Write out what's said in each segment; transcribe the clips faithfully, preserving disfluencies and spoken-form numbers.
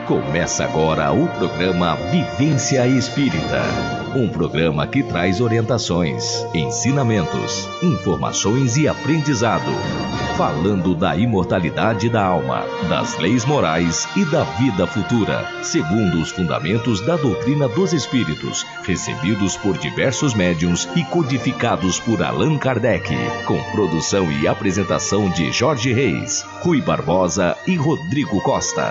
Começa agora o programa Vivência Espírita. Um programa que traz orientações, ensinamentos, informações e aprendizado. Falando da imortalidade da alma, das leis morais e da vida futura, segundo os fundamentos da doutrina dos espíritos, recebidos por diversos médiuns e codificados por Allan Kardec, com produção e apresentação de Jorge Reis, Rui Barbosa e Rodrigo Costa.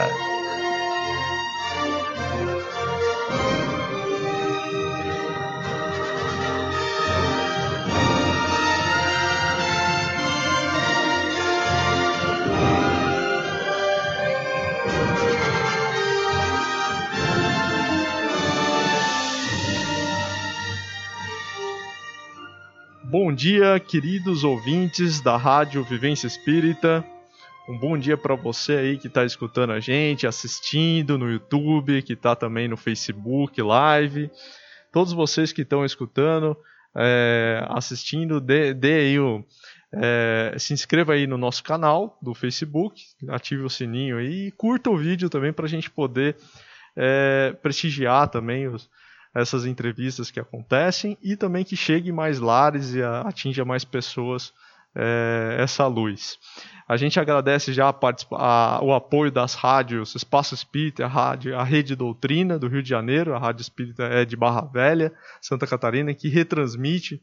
Bom dia, queridos ouvintes da Rádio Vivência Espírita. Um bom dia para você aí que está escutando a gente, assistindo no YouTube, que está também no Facebook Live. Todos vocês que estão escutando, é, assistindo, dê, dê aí o, é, se inscreva aí no nosso canal do Facebook, ative o sininho aí e curta o vídeo também para a gente poder é, prestigiar também os essas entrevistas que acontecem e também que chegue mais lares e atinja mais pessoas é, essa luz. A gente agradece já a a, o apoio das rádios Espaço Espírita, a, rádio, a Rede Doutrina do Rio de Janeiro, a Rádio Espírita é de Barra Velha, Santa Catarina, que retransmite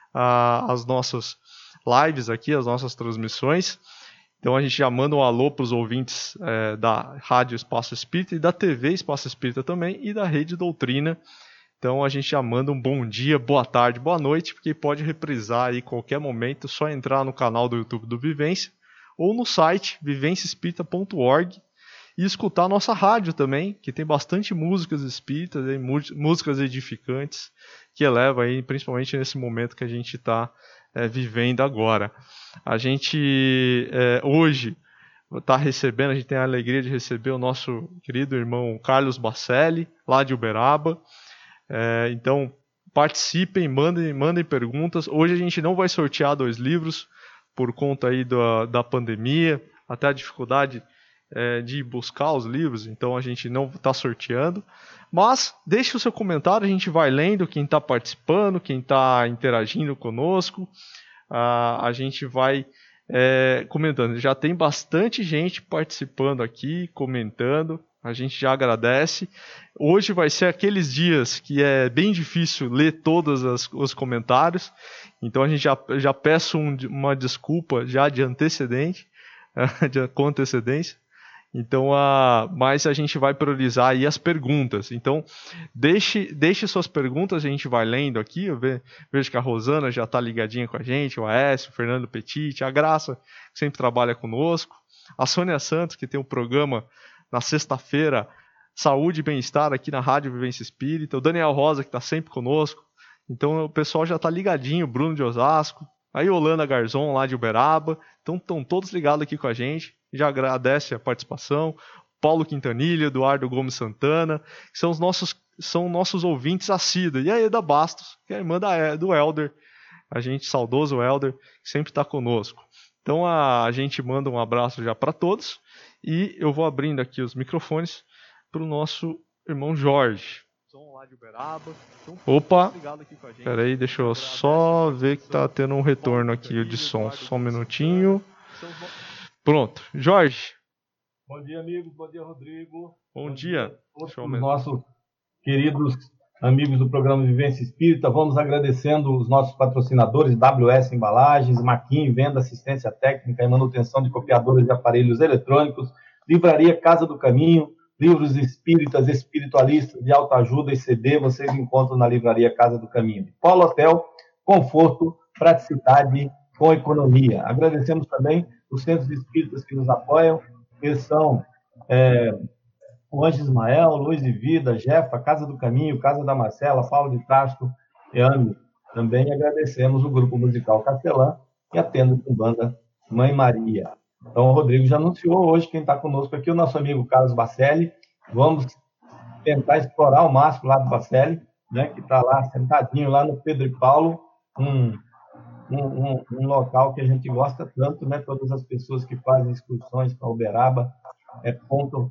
a, as nossas lives aqui, as nossas transmissões. Então a gente já manda um alô para os ouvintes é, da Rádio Espaço Espírita e da T V Espaço Espírita também e da Rede Doutrina. Então a gente já manda um bom dia, boa tarde, boa noite, porque pode reprisar aí qualquer momento, só entrar no canal do YouTube do Vivência ou no site vivência espírita ponto org e escutar a nossa rádio também, que tem bastante músicas espíritas, aí, músicas edificantes, que eleva aí, principalmente nesse momento que a gente está é, vivendo agora. A gente é, hoje está recebendo, a gente tem a alegria de receber o nosso querido irmão Carlos Bacelli, lá de Uberaba. É, então participem, mandem, mandem perguntas. Hoje a gente não vai sortear dois livros por conta aí da, da pandemia, até a dificuldade é, de buscar os livros, então a gente não está sorteando. Mas deixe o seu comentário, a gente vai lendo quem está participando, quem está interagindo conosco, a, a gente vai é, comentando. Já tem bastante gente participando aqui, comentando. A gente já agradece. Hoje vai ser aqueles dias que é bem difícil ler todos as, os comentários. Então a gente já, já peço um, uma desculpa já de antecedente, de, com antecedência. Então, a, mas a gente vai priorizar aí as perguntas. Então, deixe, deixe suas perguntas, a gente vai lendo aqui. Eu ve, vejo que a Rosana já está ligadinha com a gente, o Aécio, o Fernando Petit, a Graça, que sempre trabalha conosco. A Sônia Santos, que tem um programa na sexta-feira, Saúde e Bem-Estar, aqui na Rádio Vivência Espírita. O Daniel Rosa, que está sempre conosco. Então o pessoal já está ligadinho, Bruno de Osasco. Aí Holanda Garzon, lá de Uberaba. Então estão todos ligados aqui com a gente. Já agradece a participação. Paulo Quintanilha, Eduardo Gomes Santana, que são os nossos, são nossos ouvintes assíduos. E a Eda Bastos, que é a irmã da, do Helder. A gente, saudoso Helder, que sempre está conosco. Então a, a gente manda um abraço já para todos. E eu vou abrindo aqui os microfones para o nosso irmão Jorge. Lá de Uberaba. Então, opa, peraí, deixa eu só ver que está tendo um retorno aqui de som. Só um minutinho. Pronto, Jorge. Bom dia, amigos. Bom dia, Rodrigo. Bom, Bom dia. dia a todos os nossos queridos amigos do programa Vivência Espírita. Vamos agradecendo os nossos patrocinadores, W S Embalagens, Maquin, Venda, Assistência Técnica e Manutenção de Copiadoras de Aparelhos Eletrônicos, Livraria Casa do Caminho, livros espíritas, espiritualistas de autoajuda e C D, vocês encontram na Livraria Casa do Caminho. Polo Hotel, conforto, praticidade com economia. Agradecemos também os centros espíritas que nos apoiam, que são é, o Anjo Ismael, Luz e Vida, Jefa, Casa do Caminho, Casa da Marcela, Paulo de Castro e Ami. Também agradecemos o Grupo Musical Castelã e a Tenda com Banda Mãe Maria. Então, o Rodrigo já anunciou hoje quem está conosco aqui, o nosso amigo Carlos Bacelli. Vamos tentar explorar o máximo lá do Bacelli, né, que está lá sentadinho lá no Pedro e Paulo, um, um, um, um local que a gente gosta tanto, né? Todas as pessoas que fazem excursões para Uberaba é ponto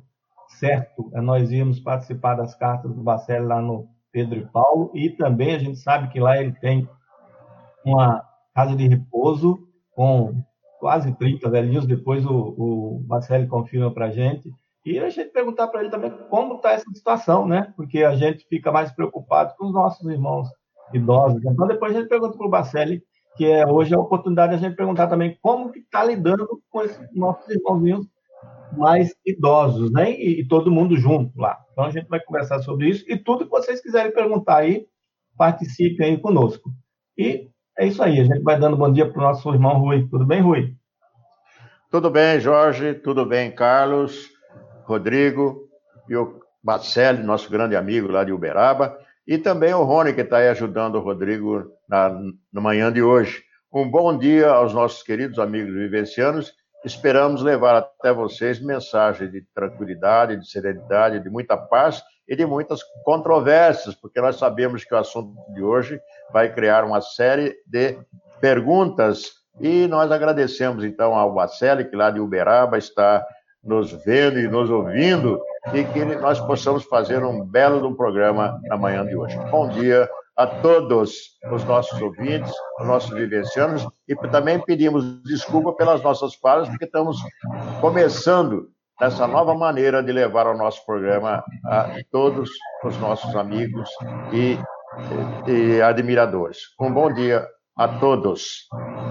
certo, nós íamos participar das cartas do Bacelli lá no Pedro e Paulo, e também a gente sabe que lá ele tem uma casa de repouso com quase trinta velhinhos, depois o, o Bacelli confirma para a gente, e a gente perguntar para ele também como está essa situação, né? Porque a gente fica mais preocupado com os nossos irmãos idosos. Então depois a gente pergunta para o Bacelli, que é hoje a oportunidade de a gente perguntar também como que está lidando com esses nossos irmãozinhos mais idosos, né? E, e todo mundo junto lá. Então a gente vai conversar sobre isso, e tudo que vocês quiserem perguntar aí, participem aí conosco. E é isso aí, a gente vai dando bom dia para o nosso irmão Rui. Tudo bem, Rui? Tudo bem, Jorge, tudo bem, Carlos, Rodrigo e o Bacelli, nosso grande amigo lá de Uberaba, e também o Rony, que está aí ajudando o Rodrigo na, na manhã de hoje. Um bom dia aos nossos queridos amigos vivencianos. Esperamos levar até vocês mensagens de tranquilidade, de serenidade, de muita paz e de muitas controvérsias, porque nós sabemos que o assunto de hoje vai criar uma série de perguntas, e nós agradecemos então ao Bacelli, que lá de Uberaba está nos vendo e nos ouvindo, e que nós possamos fazer um belo de um programa na manhã de hoje. Bom dia a todos os nossos ouvintes, os nossos vivencianos, e também pedimos desculpa pelas nossas falhas, porque estamos começando essa nova maneira de levar o nosso programa a todos os nossos amigos e, e, e admiradores. Um bom dia a todos.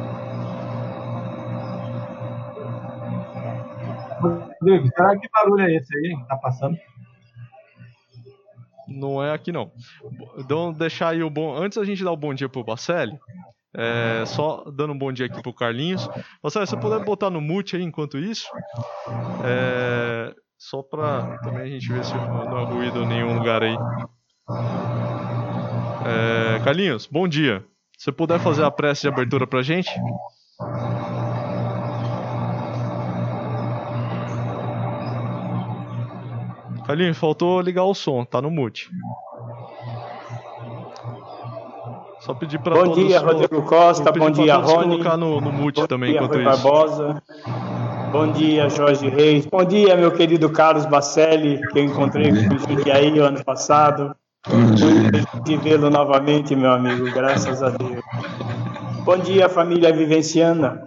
Rodrigo, será que barulho é esse aí que está passando? Não é aqui não. Então, deixar aí o bom. Antes a gente dar o bom dia pro Bacelli, é, só dando um bom dia aqui pro Carlinhos. Bacelli, se você puder botar no mute aí enquanto isso, é, só para também a gente ver se não é ruído em nenhum lugar aí. É, Carlinhos, bom dia. Se você puder fazer a prece de abertura pra gente. Carlinhos, faltou ligar o som, tá no mute. Só pedir para todos... Bom dia, Rodrigo Costa, bom dia, Rony. Colocar no, no mute bom também, dia, enquanto Rui isso. Barbosa. Bom dia, Jorge Reis. Bom dia, meu querido Carlos Bacelli, que eu encontrei com o Jundiaí ano passado. Muito de vê-lo novamente, meu amigo, graças a Deus. Bom dia, família vivenciana.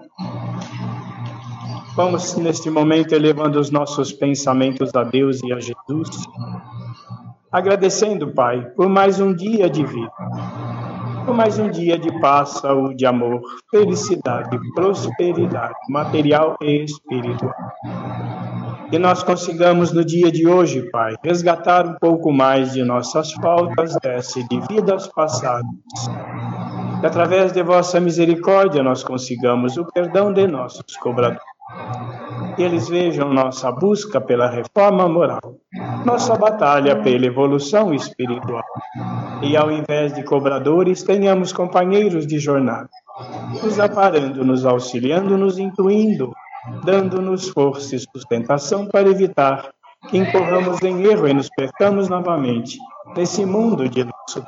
Vamos, neste momento, elevando os nossos pensamentos a Deus e a Jesus, agradecendo, Pai, por mais um dia de vida, por mais um dia de paz, saúde, amor, felicidade, prosperidade, material e espiritual. Que nós consigamos, no dia de hoje, Pai, resgatar um pouco mais de nossas faltas dessa e de vidas passadas. Que, através de vossa misericórdia, nós consigamos o perdão de nossos cobradores. Que eles vejam nossa busca pela reforma moral, nossa batalha pela evolução espiritual. E ao invés de cobradores, tenhamos companheiros de jornada, nos aparando, nos auxiliando, nos incluindo, dando-nos força e sustentação para evitar que incorramos em erro e nos percamos novamente nesse mundo de nosso.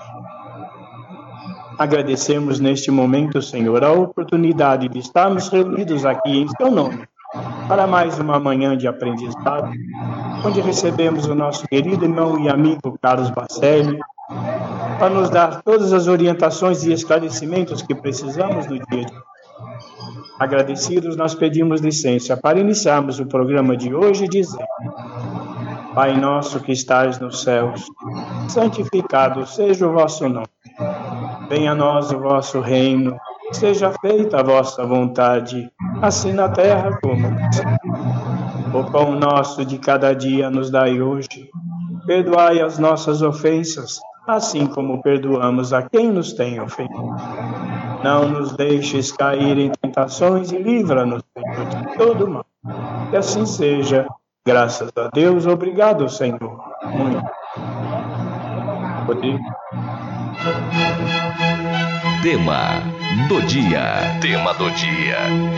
Agradecemos neste momento, Senhor, a oportunidade de estarmos reunidos aqui em Seu nome, para mais uma manhã de aprendizado, onde recebemos o nosso querido irmão e amigo Carlos Bacelli, para nos dar todas as orientações e esclarecimentos que precisamos no dia de hoje. Agradecidos, nós pedimos licença para iniciarmos o programa de hoje dizendo: Pai nosso que estais nos céus, santificado seja o vosso nome. Venha a nós o vosso reino, seja feita a vossa vontade, assim na terra como no céu. O pão nosso de cada dia nos dai hoje. Perdoai as nossas ofensas, assim como perdoamos a quem nos tem ofendido. Não nos deixes cair em tentações e livra-nos, Senhor, de todo mal. Que assim seja. Graças a Deus. Obrigado, Senhor. Muito. Rodrigo. Tema do dia. Tema do dia.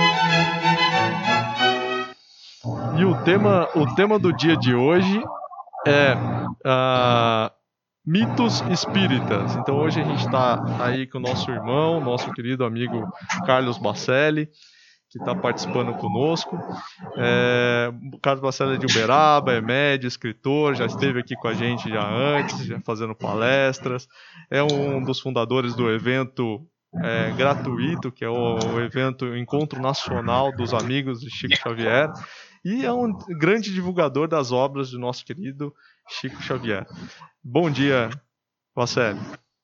E o tema, o tema do dia de hoje é uh, mitos espíritas. Então hoje a gente está aí com o nosso irmão, nosso querido amigo Carlos Bacelli, que está participando conosco. É, o Carlos Bacelli é de Uberaba, é médico, escritor, já esteve aqui com a gente já antes, já fazendo palestras. É um dos fundadores do evento é, gratuito, que é o, o evento Encontro Nacional dos Amigos de Chico Xavier. E é um grande divulgador das obras do nosso querido Chico Xavier. Bom dia, Bacelli.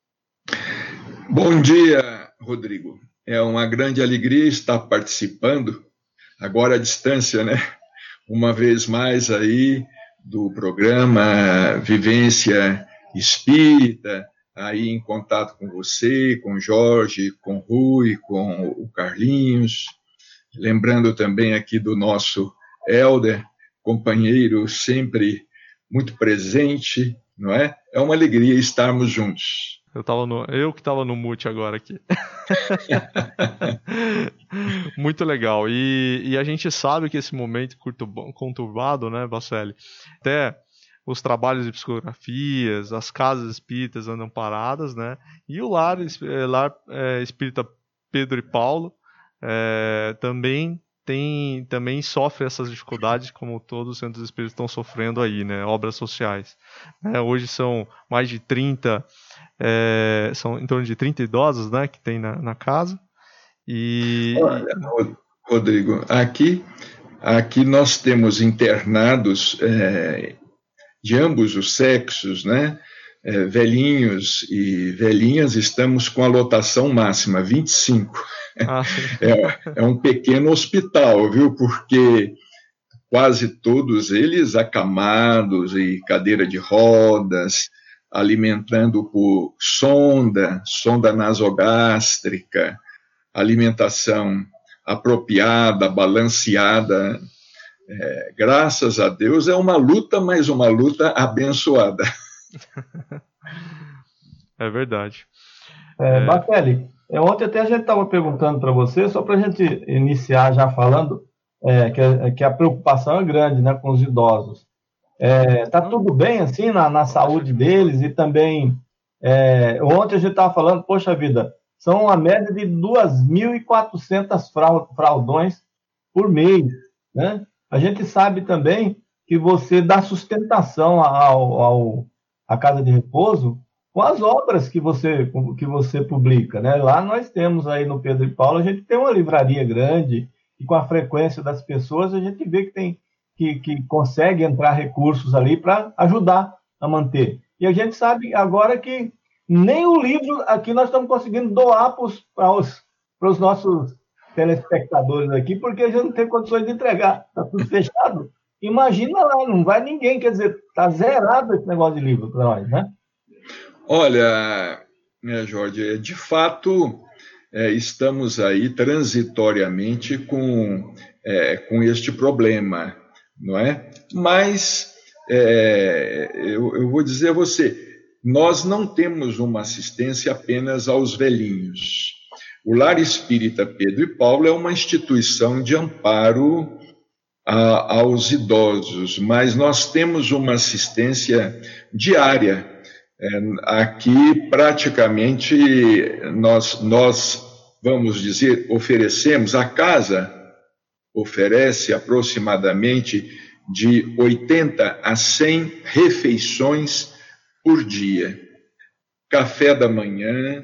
Bom dia, Rodrigo. É uma grande alegria estar participando, agora à distância, né? Uma vez mais aí do programa Vivência Espírita, aí em contato com você, com o Jorge, com o Rui, com o Carlinhos. Lembrando também aqui do nosso Helder, companheiro sempre muito presente, não é? É uma alegria estarmos juntos. Eu, tava no, eu que estava no mute agora aqui. Muito legal. E, e a gente sabe que esse momento conturbado, né, Bacelli? Até os trabalhos de psicografias, as casas espíritas andam paradas, né? E o lar, lar é, espírita Pedro e Paulo é, também tem, também sofre essas dificuldades, como todos os centros espíritas estão sofrendo aí, né? Obras sociais. É, hoje são mais de trinta, é, são em torno de trinta idosos, né, que tem na, na casa. E... Olha, Rodrigo, aqui, aqui nós temos internados é, de ambos os sexos, né? É, velhinhos e velhinhas, estamos com a lotação máxima, vinte e cinco. Ah, é, é um pequeno hospital, viu? Porque quase todos eles acamados e cadeira de rodas, alimentando por sonda, sonda nasogástrica, alimentação apropriada, balanceada. É, graças a Deus é uma luta, mas uma luta abençoada. É verdade. É, Bacelli, ontem até a gente estava perguntando para você, só para a gente iniciar já falando, é, que, a, que a preocupação é grande, né, com os idosos. Está é, tudo bem assim na, na saúde deles e também, é, ontem a gente estava falando, poxa vida, são uma média de duas mil e quatrocentos fraldões por mês, né? A gente sabe também que você dá sustentação ao, ao, à casa de repouso com as obras que você, que você publica, né? Lá nós temos aí no Pedro e Paulo, a gente tem uma livraria grande e com a frequência das pessoas a gente vê que tem que, que consegue entrar recursos ali para ajudar a manter. E a gente sabe agora que nem o livro aqui nós estamos conseguindo doar para os, para os nossos telespectadores aqui, porque a gente não tem condições de entregar, está tudo fechado. Imagina lá, não vai ninguém, quer dizer, está zerado esse negócio de livro para nós, né? Olha, Jorge, de fato, é, estamos aí transitoriamente com, é, com este problema, não é? Mas, é, eu, eu vou dizer a você, nós não temos uma assistência apenas aos velhinhos. O Lar Espírita Pedro e Paulo é uma instituição de amparo a, aos idosos, mas nós temos uma assistência diária. É, aqui, praticamente, nós, nós, vamos dizer, oferecemos, a casa oferece aproximadamente de oitenta a cem refeições por dia. Café da manhã,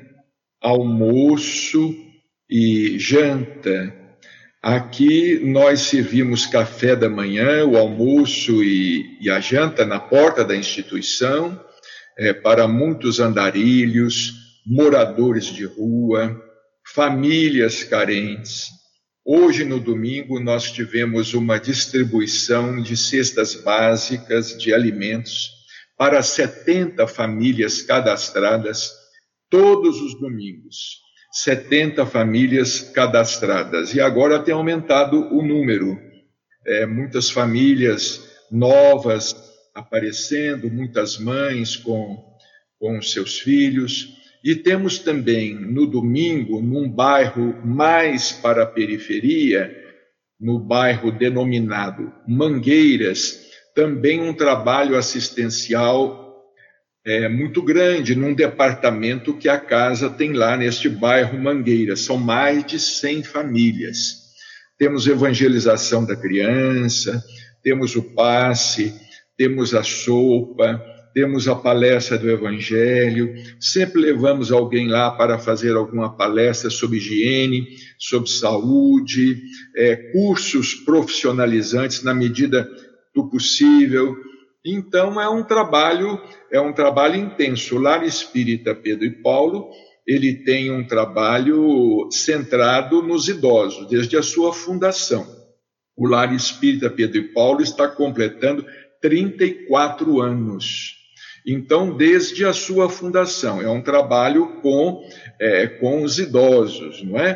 almoço e janta. Aqui nós servimos café da manhã, o almoço e, e a janta na porta da instituição, é, para muitos andarilhos, moradores de rua, famílias carentes. Hoje, no domingo, nós tivemos uma distribuição de cestas básicas de alimentos para setenta famílias cadastradas todos os domingos. setenta famílias cadastradas. E agora tem aumentado o número. É, muitas famílias novas aparecendo, muitas mães com, com seus filhos. E temos também, no domingo, num bairro mais para a periferia, no bairro denominado Mangueiras, também um trabalho assistencial é, muito grande, num departamento que a casa tem lá neste bairro Mangueiras. São mais de cem famílias. temos evangelização da criança, temos o passe, temos a sopa, temos a palestra do Evangelho, sempre levamos alguém lá para fazer alguma palestra sobre higiene, sobre saúde, é, cursos profissionalizantes na medida do possível. Então, é um trabalho, é um trabalho intenso. O Lar Espírita Pedro e Paulo, ele tem um trabalho centrado nos idosos, desde a sua fundação. O Lar Espírita Pedro e Paulo está completando trinta e quatro anos. Então, desde a sua fundação, é um trabalho com, é, com os idosos, não é?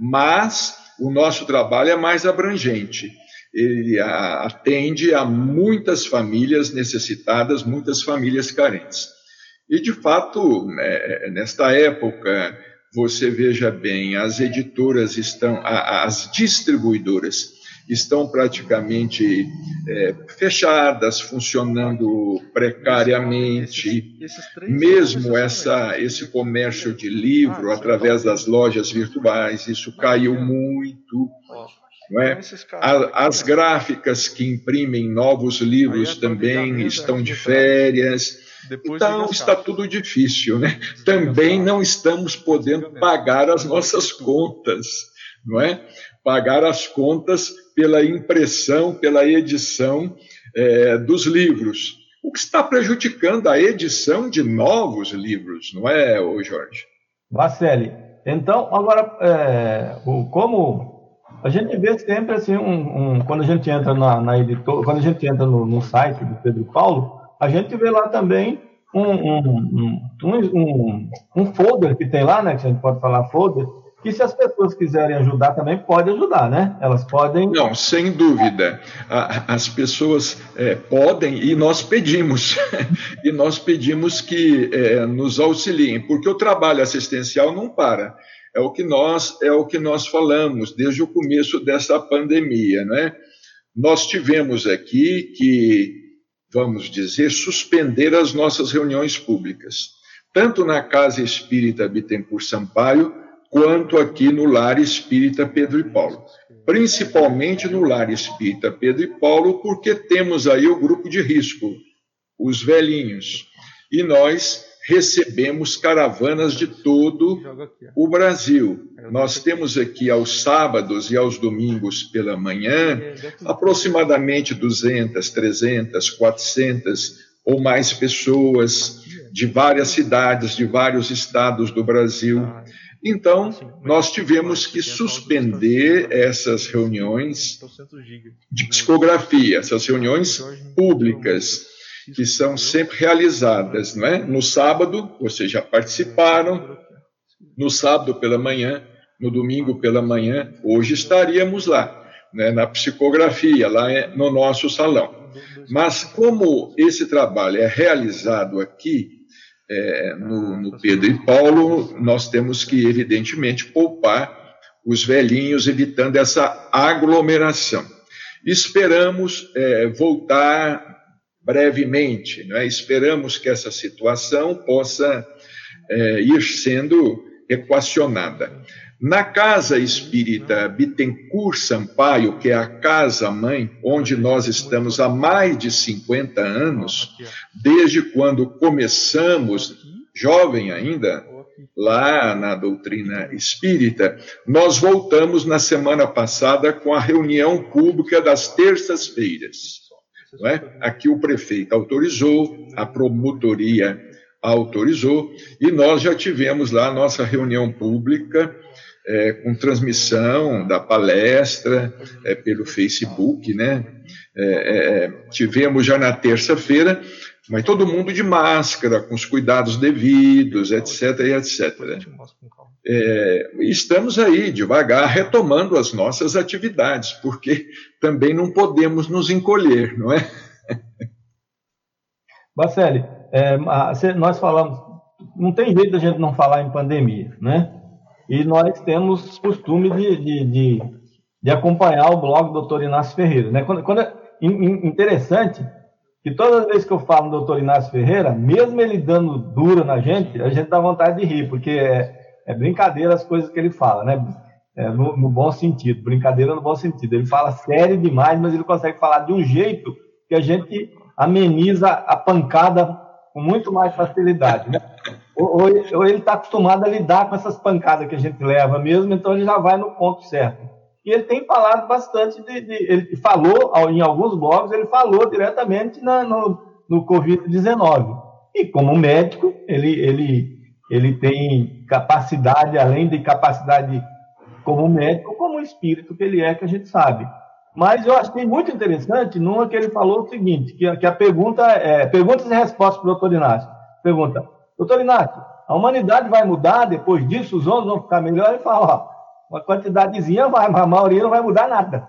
Mas o nosso trabalho é mais abrangente. Ele atende a muitas famílias necessitadas, muitas famílias carentes. E, de fato, é, nesta época, você veja bem, as editoras estão, as distribuidoras estão praticamente é, fechadas, funcionando precariamente. Mesmo essa, esse comércio de livro através das lojas virtuais, isso caiu muito. Não é? As gráficas que imprimem novos livros também estão de férias. Então, está tudo difícil, né? Também não estamos podendo pagar as nossas contas, não é? Pagar as contas pela impressão, pela edição é, dos livros, o que está prejudicando a edição de novos livros, não é, ô Jorge? Marcele, então, agora, é, o, como a gente vê sempre assim, um, um, quando a gente entra na, na editora, quando a gente entra no, no site do Pedro Paulo, a gente vê lá também um, um, um, um, um folder que tem lá, né, que a gente pode falar folder, que se as pessoas quiserem ajudar também, pode ajudar, né? Elas podem... Não, sem dúvida. As pessoas é, podem e nós pedimos. E nós pedimos que é, nos auxiliem, porque o trabalho assistencial não para. É o que nós, é o que nós falamos desde o começo dessa pandemia, né? Nós tivemos aqui que, vamos dizer, suspender as nossas reuniões públicas, tanto na Casa Espírita Bittencourt Sampaio, quanto aqui no Lar Espírita Pedro e Paulo. Principalmente no Lar Espírita Pedro e Paulo, porque temos aí o grupo de risco, os velhinhos. E nós recebemos caravanas de todo o Brasil. Nós temos aqui aos sábados e aos domingos pela manhã, aproximadamente duzentas, trezentas, quatrocentas ou mais pessoas de várias cidades, de vários estados do Brasil. Então, nós tivemos que suspender essas reuniões de psicografia, essas reuniões públicas, que são sempre realizadas, não é? No sábado, vocês já participaram, no sábado pela manhã, no domingo pela manhã, hoje estaríamos lá, né, na psicografia, lá no nosso salão. Mas como esse trabalho é realizado aqui, É, no, no Pedro e Paulo, nós temos que, evidentemente, poupar os velhinhos, evitando essa aglomeração. Esperamos é, voltar brevemente, não é? Esperamos que essa situação possa é, ir sendo equacionada. Na Casa Espírita Bittencourt Sampaio, que é a casa-mãe, onde nós estamos há mais de cinquenta anos, desde quando começamos, jovem ainda, lá na doutrina espírita, nós voltamos na semana passada com a reunião pública das terças-feiras. Não é? Aqui o prefeito autorizou, a promotoria autorizou, e nós já tivemos lá a nossa reunião pública, É, com transmissão da palestra é, pelo Facebook, né? É, é, tivemos já na terça-feira, mas todo mundo de máscara, com os cuidados devidos, etc, e etcétera. É, estamos aí, devagar, retomando as nossas atividades, porque também não podemos nos encolher, não é? Marcele, é, nós falamos, não tem jeito da gente não falar em pandemia, né? E nós temos costume de, de, de, de acompanhar o blog do doutor Inácio Ferreira, né? Quando, quando é interessante que todas as vezes que eu falo do doutor Inácio Ferreira, mesmo ele dando dura na gente, a gente dá vontade de rir, porque é, é brincadeira as coisas que ele fala, né? é, no, no bom sentido, brincadeira no bom sentido. Ele fala sério demais, mas ele consegue falar de um jeito que a gente ameniza a pancada com muito mais facilidade, né? Ou, ou ele está acostumado a lidar com essas pancadas que a gente leva mesmo, então ele já vai no ponto certo. E ele tem falado bastante, de, de, ele falou em alguns blogs, ele falou diretamente na, no, no covid dezenove. E como médico, ele, ele, ele tem capacidade, além de capacidade como médico, como espírito que ele é, que a gente sabe. Mas eu achei muito interessante numa que ele falou o seguinte, que, que a pergunta é, perguntas e respostas para o doutor Inácio. Pergunta, doutor Inácio, a humanidade vai mudar depois disso? Os homens vão ficar melhor? Ele fala, ó, uma quantidadezinha vai, mas a maioria não vai mudar nada.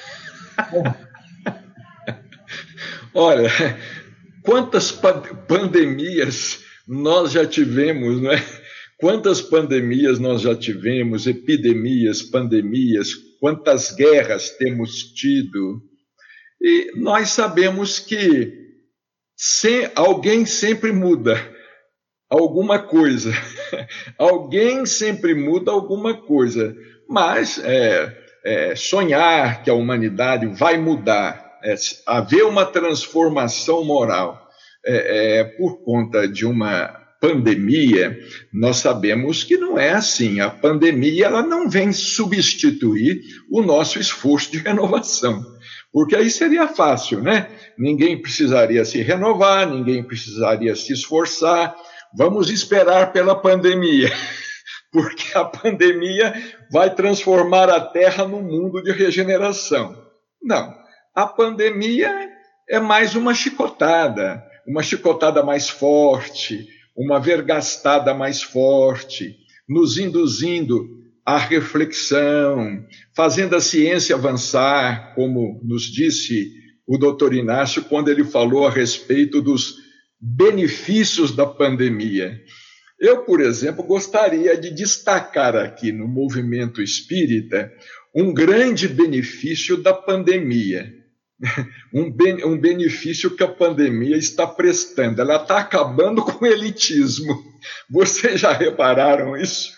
Olha, quantas pandemias nós já tivemos, não é? Quantas pandemias nós já tivemos, epidemias, pandemias, quantas guerras temos tido. E nós sabemos que se, alguém sempre muda alguma coisa. Alguém sempre muda alguma coisa. Mas é, é, sonhar que a humanidade vai mudar, é, haver uma transformação moral é, é, por conta de uma pandemia, nós sabemos que não é assim. A pandemia ela não vem substituir o nosso esforço de renovação, porque aí seria fácil, né? Ninguém precisaria se renovar, ninguém precisaria se esforçar. Vamos esperar pela pandemia, porque a pandemia vai transformar a Terra num mundo de regeneração. Não, a pandemia é mais uma chicotada, uma chicotada mais forte, uma vergastada mais forte, nos induzindo à reflexão, fazendo a ciência avançar, como nos disse o doutor Inácio quando ele falou a respeito dos benefícios da pandemia. Eu, por exemplo, gostaria de destacar aqui no movimento espírita um grande benefício da pandemia. Um, ben, um benefício que a pandemia está prestando. Ela está acabando com o elitismo. Vocês já repararam isso?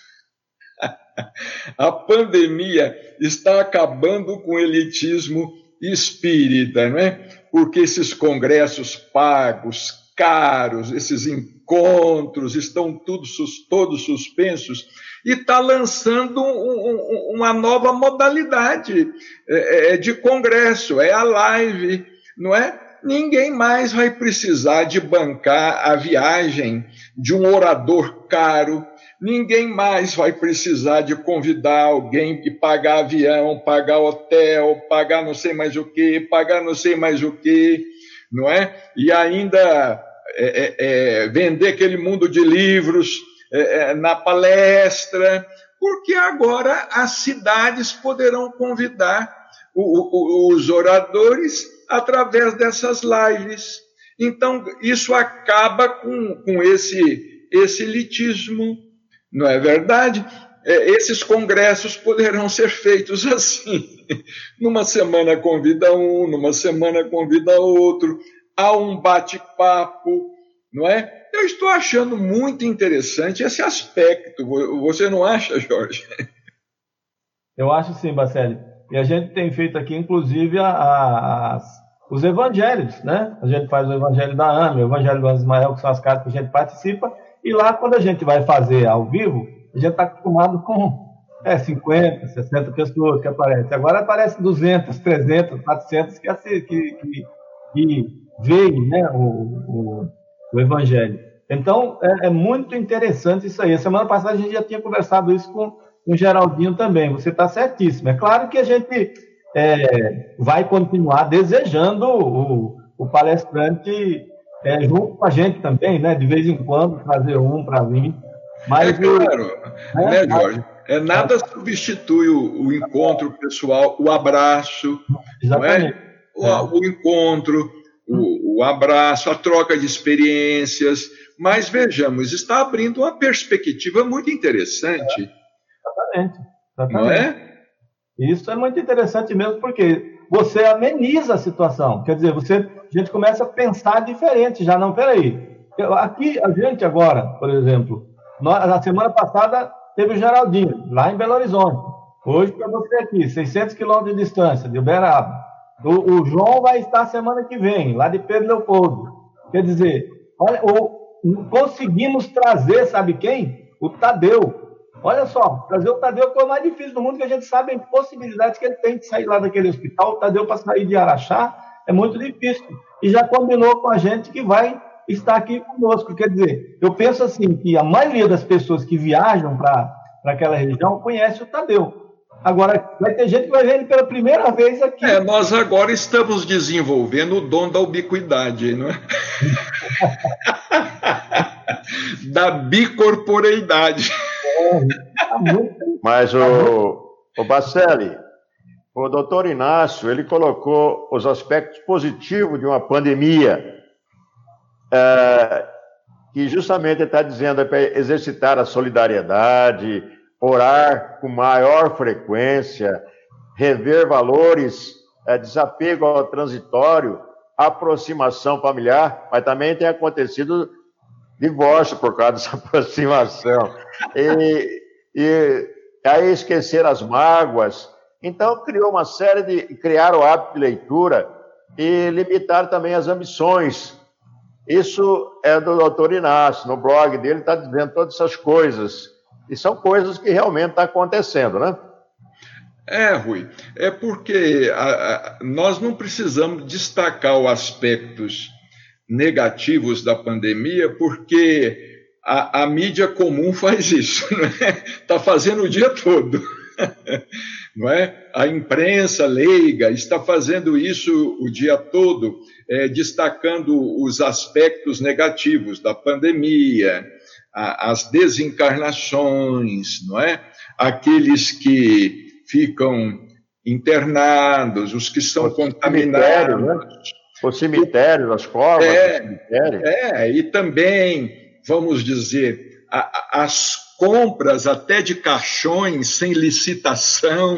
A pandemia está acabando com o elitismo espírita, não é? Porque esses congressos pagos, caros, esses encontros estão todos, todos suspensos e está lançando um, um, uma nova modalidade é, de congresso, é a live, não é? Ninguém mais vai precisar de bancar a viagem de um orador caro, ninguém mais vai precisar de convidar alguém e pagar avião, pagar hotel, pagar não sei mais o que, pagar não sei mais o que, não é? E ainda é, é, é, vender aquele mundo de livros é, é, na palestra, porque agora as cidades poderão convidar o, o, os oradores através dessas lives. Então, isso acaba com, com esse, esse elitismo, não é verdade? É, esses congressos poderão ser feitos assim. Numa semana convida um, numa semana convida outro, há um bate-papo, não é? Eu estou achando muito interessante esse aspecto. Você não acha, Jorge? Eu acho sim, Bacelli. E a gente tem feito aqui, inclusive, a, a, as, os evangelhos, né? A gente faz o evangelho da A M E, o evangelho do Ismael, que são as casas que a gente participa, e lá, quando a gente vai fazer ao vivo, a gente está acostumado com é, cinquenta, sessenta pessoas que aparecem. Agora aparece duzentas, trezentas, quatrocentas que, que, que, que veem, né, o, o, o evangelho. Então, é, é muito interessante isso aí. A semana passada a gente já tinha conversado isso com com o Geraldinho também, você está certíssimo. É claro que a gente é, vai continuar desejando o, o palestrante é, junto com a gente também, né? De vez em quando, trazer um para vir. Mas, é claro, o, né, né, Jorge? É, nada é, substitui o, o encontro pessoal, o abraço, exatamente. Não é? O, o encontro, o, o abraço, a troca de experiências. Mas vejamos, está abrindo uma perspectiva muito interessante. É. Exatamente, exatamente. Não é? Isso é muito interessante mesmo, porque você ameniza a situação. Quer dizer, você, a gente começa a pensar diferente já. Não, peraí. Eu, aqui, a gente agora, por exemplo, nós, na semana passada teve o Geraldinho, lá em Belo Horizonte. Hoje, para você aqui, seiscentos quilômetros de distância, de Uberaba. O, o João vai estar semana que vem, lá de Pedro Leopoldo. Quer dizer, olha, o, conseguimos trazer, sabe quem? O Tadeu. Olha só, trazer o Tadeu, que é o mais difícil do mundo, que a gente sabe a possibilidade que ele tem de sair lá daquele hospital. O Tadeu, para sair de Araxá, é muito difícil. E já combinou com a gente que vai estar aqui conosco. Quer dizer, eu penso assim, que a maioria das pessoas que viajam para aquela região conhece o Tadeu. Agora, vai ter gente que vai ver ele pela primeira vez aqui. É, nós agora estamos desenvolvendo o dom da ubiquidade, não é? Da bicorporeidade. Mas o, o Bacelli, o doutor Inácio, ele colocou os aspectos positivos de uma pandemia, é, que justamente está dizendo é para exercitar a solidariedade, orar com maior frequência, rever valores, é, desapego ao transitório, aproximação familiar, mas também tem acontecido divórcio por causa dessa aproximação. E, e aí esquecer as mágoas. Então, criou uma série de... criar o hábito de leitura e limitar também as ambições. Isso é do doutor Inácio, no blog dele está dizendo todas essas coisas. E são coisas que realmente estão acontecendo, né? É, Rui, é porque a, a, nós não precisamos destacar os aspectos negativos da pandemia, porque a, a mídia comum faz isso, não é? Está fazendo o dia todo, não é? A imprensa leiga está fazendo isso o dia todo, é, destacando os aspectos negativos da pandemia, a, as desencarnações, não é? Aqueles que ficam internados, os que são contaminados, né? O cemitério, as formas é, do cemitério. É, e também, vamos dizer, a, a, as compras até de caixões sem licitação,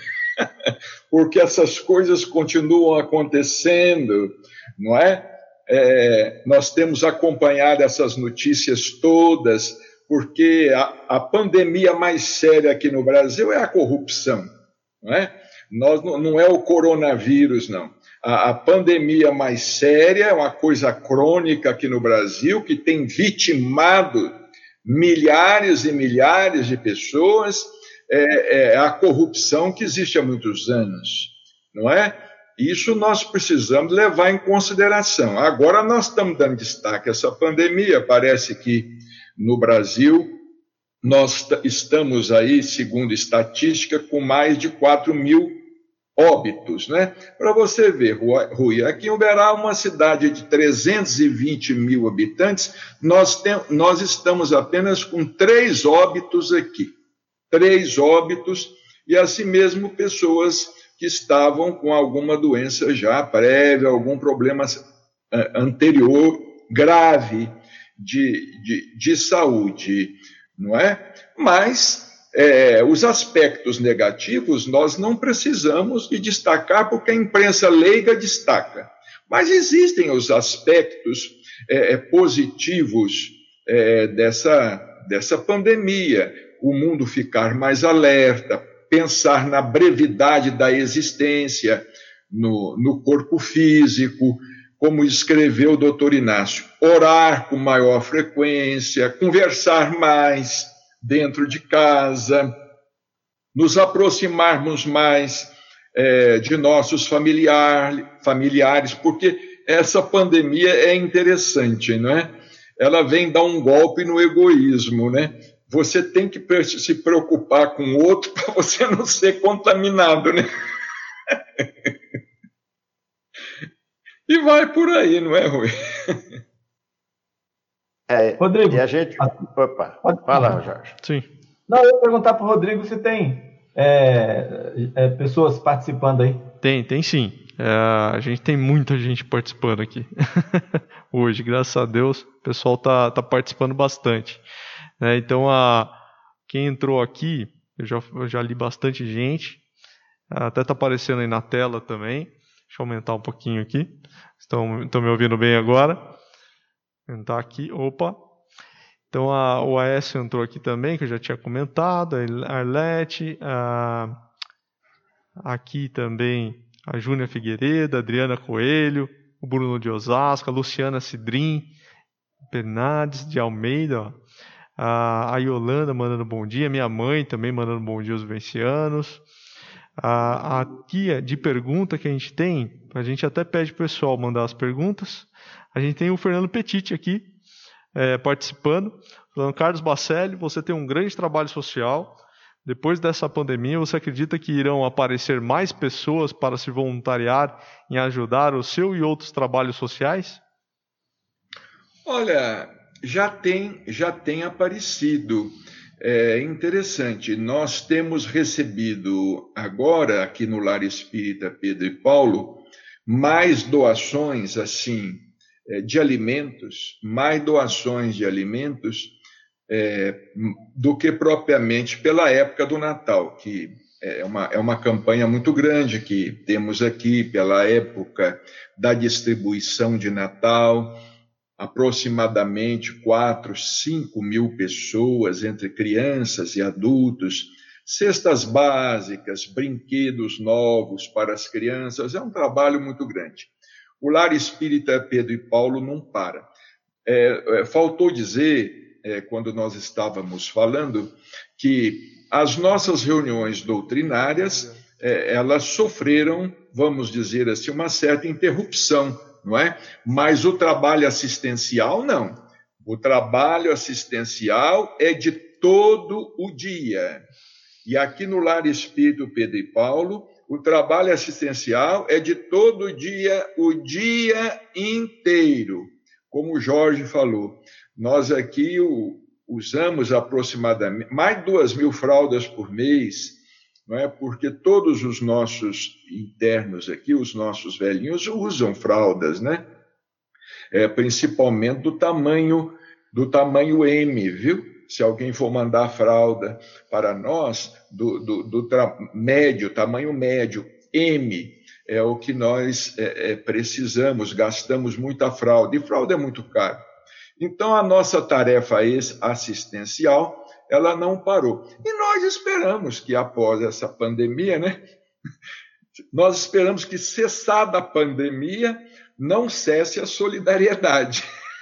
porque essas coisas continuam acontecendo, não é? É, nós temos acompanhado essas notícias todas, porque a, a pandemia mais séria aqui no Brasil é a corrupção, não é? Nós, não é o coronavírus, não. A, a pandemia mais séria é uma coisa crônica aqui no Brasil, que tem vitimado milhares e milhares de pessoas, é, é a corrupção que existe há muitos anos, não é? Isso nós precisamos levar em consideração. Agora nós estamos dando destaque a essa pandemia, parece que no Brasil nós estamos aí, segundo estatística, com mais de quatro mil óbitos, né? Para você ver, Rui, aqui em Uberaba, uma cidade de trezentos e vinte mil habitantes, nós, tem, nós estamos apenas com três óbitos aqui. Três óbitos, e assim mesmo pessoas que estavam com alguma doença já prévia, algum problema anterior grave de, de, de saúde, não é? Mas é, os aspectos negativos nós não precisamos de destacar, porque a imprensa leiga destaca. Mas existem os aspectos é, positivos é, dessa, dessa pandemia, o mundo ficar mais alerta, pensar na brevidade da existência, no, no corpo físico, como escreveu o doutor Inácio, orar com maior frequência, conversar mais dentro de casa, nos aproximarmos mais é, de nossos familiar, familiares, porque essa pandemia é interessante, não é? Ela vem dar um golpe no egoísmo, né? Você tem que se preocupar com o outro para você não ser contaminado, né? E vai por aí, não é, Rui? É, Rodrigo. E a gente... Opa, fala, Jorge. Sim. Não, eu ia perguntar para o Rodrigo se tem é, é, pessoas participando aí. Tem, tem sim. É, a gente tem muita gente participando aqui. Hoje, graças a Deus, o pessoal tá, tá participando bastante. É, então, a, quem entrou aqui, eu já, eu já li bastante gente. Até tá aparecendo aí na tela também. Deixa eu aumentar um pouquinho aqui. Estão, estão me ouvindo bem agora? Vou aumentar aqui. Opa. Então a, o Aécio entrou aqui também, que eu já tinha comentado, a Arlete, a, aqui também a Júnia Figueiredo, a Adriana Coelho, o Bruno de Osasco, a Luciana Cidrim, Bernardes de Almeida, ó, a, a Yolanda mandando bom dia, minha mãe também mandando bom dia aos vivencianos. A, a tia de pergunta que a gente tem, a gente até pede para o pessoal mandar as perguntas. A gente tem o Fernando Petit aqui, é, participando, falando: Carlos Bacelli, você tem um grande trabalho social. Depois dessa pandemia, você acredita que irão aparecer mais pessoas para se voluntariar em ajudar o seu e outros trabalhos sociais? Olha, já tem, já tem aparecido. É interessante, nós temos recebido agora, aqui no Lar Espírita Pedro e Paulo, mais doações, assim, de alimentos, mais doações de alimentos é, do que propriamente pela época do Natal, que é uma, é uma campanha muito grande que temos aqui pela época da distribuição de Natal. Aproximadamente quatro, cinco mil pessoas, entre crianças e adultos, cestas básicas, brinquedos novos para as crianças, é um trabalho muito grande. O Lar Espírita Pedro e Paulo não para. É, é, faltou dizer, é, quando nós estávamos falando, que as nossas reuniões doutrinárias, é, elas sofreram, vamos dizer assim, uma certa interrupção, não é? Mas o trabalho assistencial, não. O trabalho assistencial é de todo o dia. E aqui no Lar Espírito Pedro e Paulo, o trabalho assistencial é de todo o dia, o dia inteiro. Como o Jorge falou, nós aqui o, usamos aproximadamente mais de duas mil fraldas por mês, não é? Porque todos os nossos internos aqui, os nossos velhinhos, usam fraldas, né? É, principalmente do tamanho, do tamanho M, viu? Se alguém for mandar fralda para nós, do, do, do tra... médio, tamanho médio, M, é o que nós é, é, precisamos, gastamos muita fralda, e fralda é muito caro. Então, a nossa tarefa assistencial, ela não parou. E nós esperamos que, após essa pandemia, né, nós esperamos que, cessada a pandemia, não cesse a solidariedade.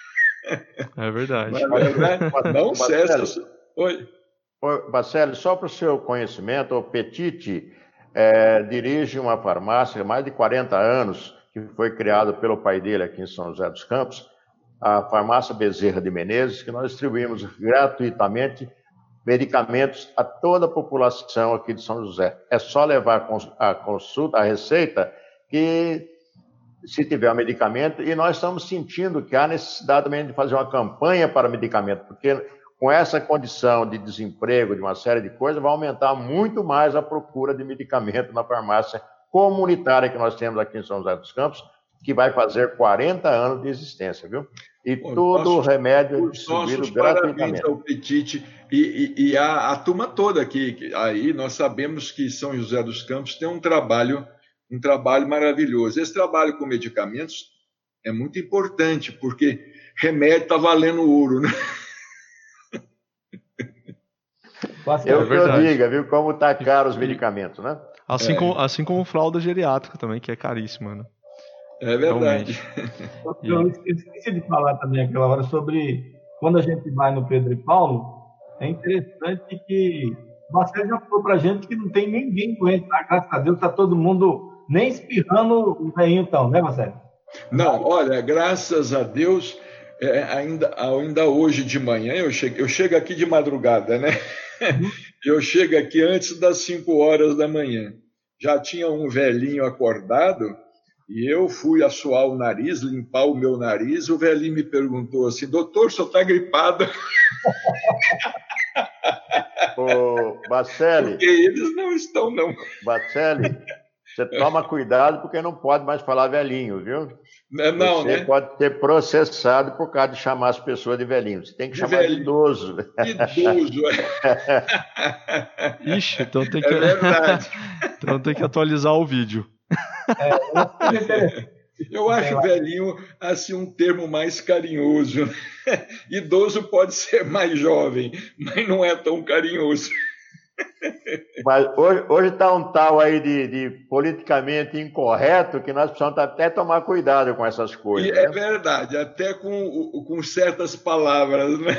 É verdade. Não, é verdade? Não cesse a... Oi. Oi, Bacelli, só para o seu conhecimento, o Petit é, dirige uma farmácia há mais de quarenta anos, que foi criada pelo pai dele aqui em São José dos Campos, a farmácia Bezerra de Menezes, que nós distribuímos gratuitamente medicamentos a toda a população aqui de São José. É só levar a consulta, a receita, que se tiver o medicamento, e nós estamos sentindo que há necessidade também de fazer uma campanha para medicamento, porque com essa condição de desemprego, de uma série de coisas, vai aumentar muito mais a procura de medicamento na farmácia comunitária que nós temos aqui em São José dos Campos, que vai fazer quarenta anos de existência, viu? E Pô, todo o remédio é distribuído gratuitamente. Ao Petit e, e, e a, a turma toda aqui, que, aí nós sabemos que São José dos Campos tem um trabalho, um trabalho maravilhoso. Esse trabalho com medicamentos é muito importante, porque remédio está valendo ouro, né? Eu é que eu diga, viu, como está caro os medicamentos, né? Assim, é. como, assim como fralda geriátrica também, que é caríssima, né? É verdade. Eu esqueci de falar também aquela hora sobre quando a gente vai no Pedro e Paulo, é interessante que você já falou pra gente que não tem ninguém doente, tá? Graças a Deus, tá todo mundo nem espirrando o velhinho então, né, Marcelo? Não, olha, graças a Deus, é, ainda, ainda hoje de manhã, eu chego, eu chego aqui de madrugada, né? Eu chego aqui antes das cinco horas da manhã. Já tinha um velhinho acordado, e eu fui assoar o nariz, limpar o meu nariz, o velhinho me perguntou assim: doutor, o senhor está gripado? Ô, Bacelli. Porque eles não estão, não. Bacelli, você toma cuidado porque não pode mais falar velhinho, viu? Não, não, você né? pode ser processado por causa de chamar as pessoas de velhinho. Você tem que de chamar velhinho. de idoso. Idoso, é. Ixi, então tem que... É verdade. Então tem que atualizar o vídeo. É, Eu acho velhinho assim um termo mais carinhoso. Idoso pode ser mais jovem, mas não é tão carinhoso. Mas hoje está um tal aí de, de politicamente incorreto que nós precisamos até tomar cuidado com essas coisas. E é, né? Verdade, até com, com certas palavras, né?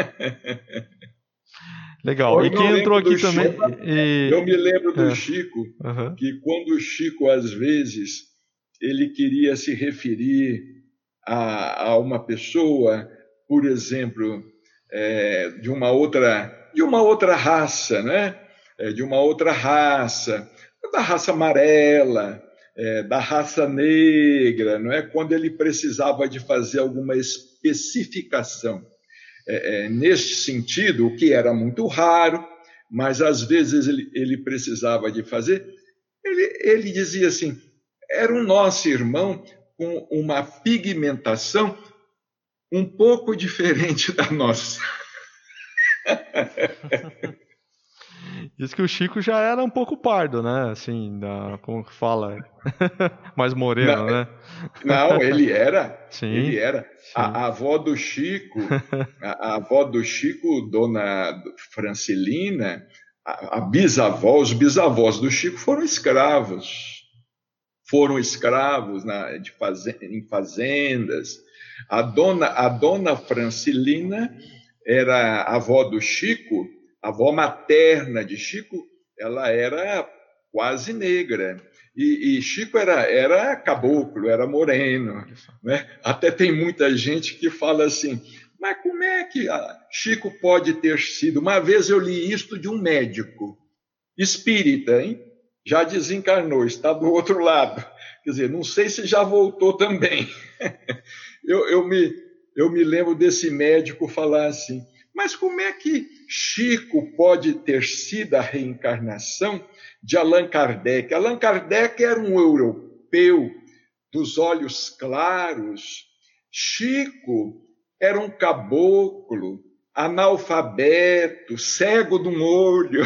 Legal. Eu e quem entrou aqui Chico, também... E... Eu me lembro do é. Chico, uhum. que quando o Chico, às vezes, ele queria se referir a, a uma pessoa, por exemplo, é, de uma outra... de uma outra raça, né? É, de uma outra raça, da raça amarela, é, da raça negra, não é? Quando ele precisava de fazer alguma especificação. É, é, neste sentido, o que era muito raro, mas às vezes ele, ele precisava de fazer, ele, ele dizia assim, era um nosso irmão com uma pigmentação um pouco diferente da nossa. Diz que o Chico já era um pouco pardo, né? Assim, da, como que fala? Mais moreno, não, né? Não, ele era. Sim, ele era. Sim. A, a avó do Chico, a, a avó do Chico, Dona Francilina, a, a bisavó, os bisavós do Chico foram escravos. Foram escravos na, de fazen, em fazendas. A dona, a Dona Francilina era a avó do Chico, a avó materna de Chico, ela era quase negra. E, e Chico era, era caboclo, era moreno. Né? Até tem muita gente que fala assim, mas como é que Chico pode ter sido? Uma vez eu li isto de um médico espírita, hein? Já desencarnou, está do outro lado. Quer dizer, não sei se já voltou também. eu, eu, me, eu me lembro desse médico falar assim, mas como é que Chico pode ter sido a reencarnação de Allan Kardec? Allan Kardec era um europeu dos olhos claros. Chico era um caboclo, analfabeto, cego de um olho.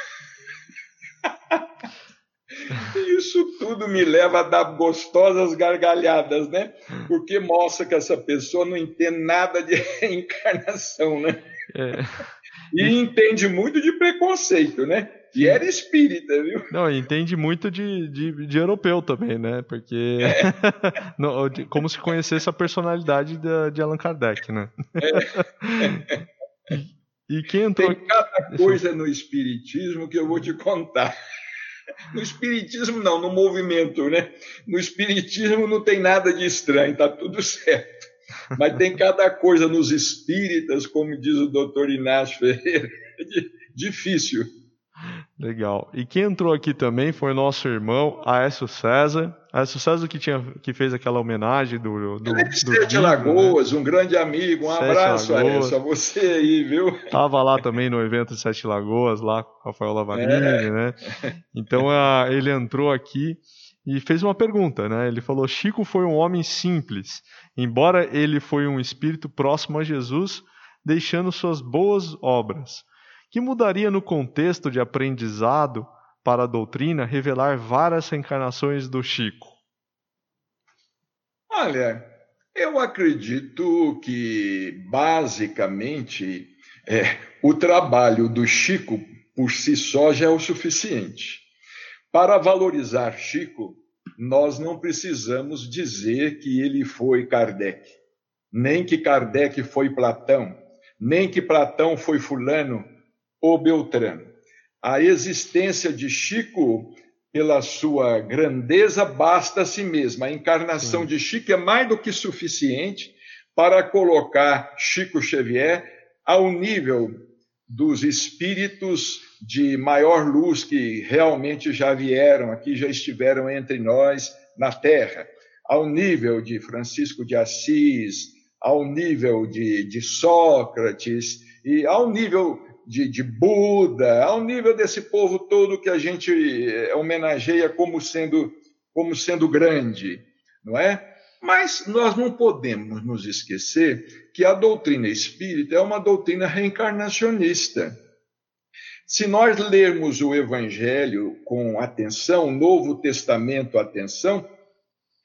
Isso tudo me leva a dar gostosas gargalhadas, né? Porque mostra que essa pessoa não entende nada de reencarnação, né? É. E entende muito de preconceito, né? E era espírita, viu? Não, entende muito de, de, de europeu também, né? Porque é. não, como se conhecesse a personalidade de, de Allan Kardec, né? É. E, e quem entrou... Tem cada coisa no espiritismo que eu vou te contar. No espiritismo não, no movimento, né? No espiritismo não tem nada de estranho, tá tudo certo. Mas tem cada coisa nos espíritas, como diz o doutor Inácio Ferreira, difícil. Legal. E quem entrou aqui também foi o nosso irmão Aécio César. Aécio César que, tinha, que fez aquela homenagem do... do, Ele é do de Sete vídeo, Lagoas, né? Um grande amigo. Um Sete abraço, Lagoas. Aécio, a você aí, viu? Estava lá também no evento de Sete Lagoas, lá com o Rafael Lavanini, é. né? Então a, ele entrou aqui e fez uma pergunta, né? Ele falou, Chico foi um homem simples, embora ele foi um espírito próximo a Jesus, deixando suas boas obras. Que mudaria no contexto de aprendizado para a doutrina revelar várias reencarnações do Chico? Olha, eu acredito que, basicamente, é, o trabalho do Chico por si só já é o suficiente. Para valorizar Chico, nós não precisamos dizer que ele foi Kardec, nem que Kardec foi Platão, nem que Platão foi fulano ou Beltrano. A existência de Chico, pela sua grandeza, basta a si mesma. A encarnação Sim. de Chico é mais do que suficiente para colocar Chico Xavier ao nível dos espíritos de maior luz que realmente já vieram aqui, já estiveram entre nós na Terra, ao nível de Francisco de Assis, ao nível de, de Sócrates e ao nível de, de Buda, ao nível desse povo todo que a gente homenageia como sendo, como sendo grande, não é? Mas nós não podemos nos esquecer que a doutrina espírita é uma doutrina reencarnacionista. Se nós lermos o Evangelho com atenção, o Novo Testamento, atenção,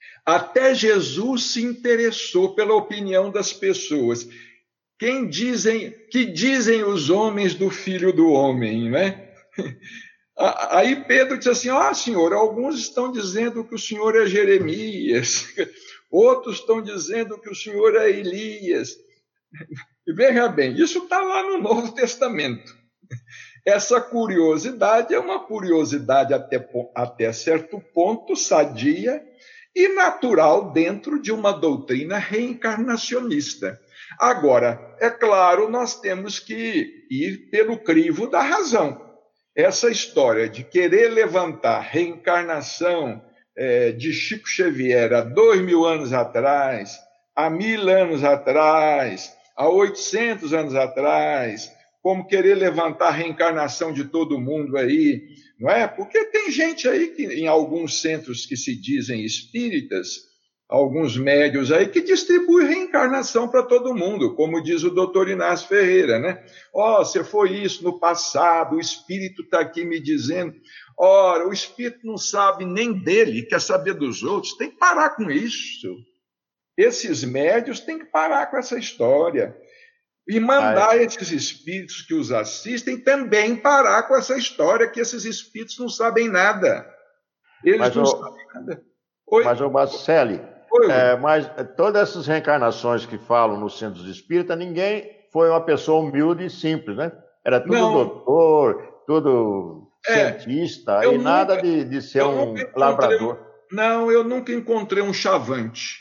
Até Jesus se interessou pela opinião das pessoas. Quem dizem, que dizem os homens do Filho do Homem, né? Aí Pedro disse assim: ah, senhor, alguns estão dizendo que o senhor é Jeremias, outros estão dizendo que o senhor é Elias. E veja bem, isso está lá no Novo Testamento. Essa curiosidade é uma curiosidade até, até certo ponto sadia e natural dentro de uma doutrina reencarnacionista. Agora, é claro, nós temos que ir pelo crivo da razão. Essa história de querer levantar reencarnação é, de Chico Xavier há dois mil anos atrás, há mil anos atrás, há oitocentos anos atrás, como querer levantar a reencarnação de todo mundo aí, não é? Porque tem gente aí que, em alguns centros que se dizem espíritas, alguns médios aí que distribuem reencarnação para todo mundo, como diz o doutor Inácio Ferreira, né? Ó, oh, você foi isso no passado, o espírito está aqui me dizendo. Ora, o espírito não sabe nem dele, quer saber dos outros, tem que parar com isso. Esses médios têm que parar com essa história. E mandar Ai. esses espíritos que os assistem também parar com essa história que esses espíritos não sabem nada. Eles mas não o, sabem nada. Oi? Mas, ô Bacelli, é, mas todas essas reencarnações que falam nos centros espíritas, ninguém foi uma pessoa humilde e simples, né? Era tudo não. doutor, tudo é, cientista, e nunca, nada de, de ser um labrador. Não, eu nunca encontrei um chavante.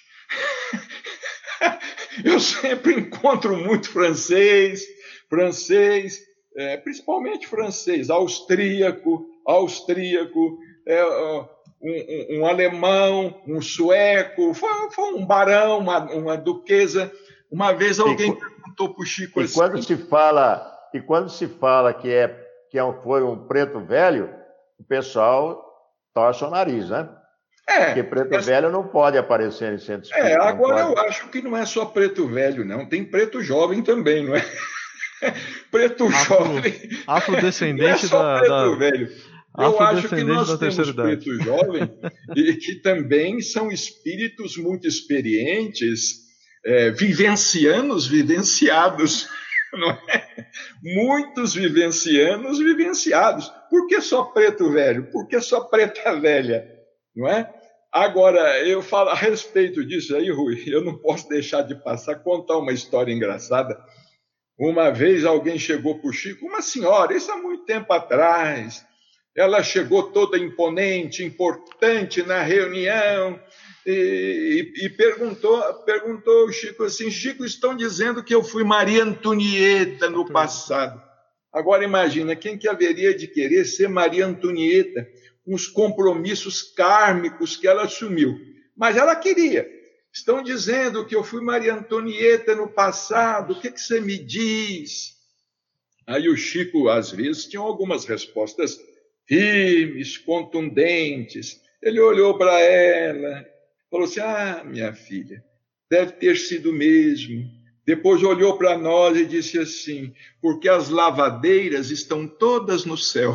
Eu sempre encontro muito francês, francês, é, principalmente francês, austríaco, austríaco, é, um, um, um alemão, um sueco, foi, foi um barão, uma, uma duquesa. Uma vez alguém e, perguntou para o Chico e assim... Quando se fala, e quando se fala que, é, que é, foi um preto velho, o pessoal torce o nariz, né? É, porque preto essa... velho não pode aparecer em centro espírita. É, agora eu acho que não é só preto velho, não. Tem preto jovem também, não é? Preto Afro, jovem. Afrodescendente não é só da. preto da... velho. Eu acho que nós temos preto jovem e que também são espíritos muito experientes, é, vivencianos vivenciados, não é? Muitos vivencianos vivenciados. Por que só preto velho? Por que só preta velha? Não é? Agora, eu falo a respeito disso aí, Rui, eu não posso deixar de passar, contar uma história engraçada. Uma vez alguém chegou para o Chico, uma senhora, isso há muito tempo atrás, ela chegou toda imponente, importante na reunião, e, e, e perguntou, perguntou ao Chico assim: Chico, estão dizendo que eu fui Maria Antonieta no passado. Agora imagina, quem que haveria de querer ser Maria Antonieta com os compromissos kármicos que ela assumiu? Mas ela queria. Estão dizendo que eu fui Maria Antonieta no passado, o que, que você me diz? Aí o Chico, às vezes, tinha algumas respostas firmes, contundentes. Ele olhou para ela, falou assim: ah, minha filha, deve ter sido mesmo. Depois olhou para nós e disse assim: porque as lavadeiras estão todas no céu.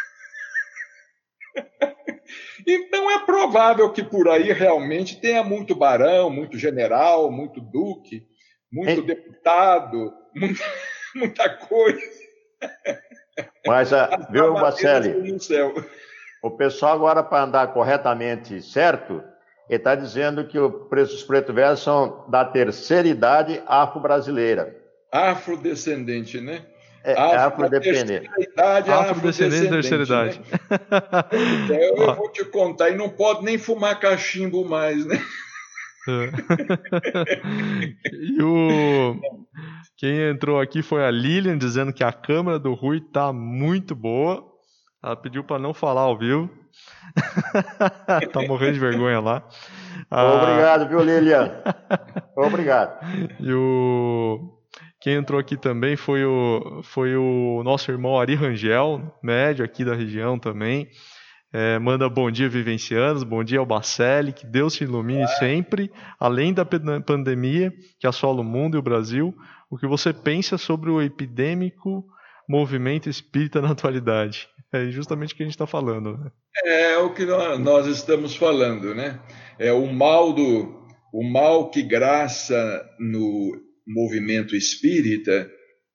Então é provável que por aí realmente tenha muito barão, muito general, muito duque, muito Ei. deputado, muita, muita coisa. Mas, viu, Bacelli, o pessoal agora, para andar corretamente certo, ele está dizendo que os pretos velhos são da terceira idade afro-brasileira. Afrodescendente, né? É, afrodependente. Idade, afrodescendente da terceira idade. Né? Eu, eu vou te contar, e não pode nem fumar cachimbo mais, né? E o... Quem entrou aqui foi a Lilian, dizendo que a câmera do Rui tá muito boa. Ela pediu para não falar ao vivo. Tá morrendo de vergonha lá. Obrigado, viu, Lilian? Obrigado. E o... Quem entrou aqui também foi o, foi o nosso irmão Ari Rangel, médio aqui da região também. É, manda bom dia, vivencianos, bom dia ao Bacelli, que Deus te ilumine sempre, além da pandemia que assola o mundo e o Brasil, o que você pensa sobre o epidêmico movimento espírita na atualidade? É justamente o que a gente está falando, né? É o que nós estamos falando, né? É o mal do o mal que graça no movimento espírita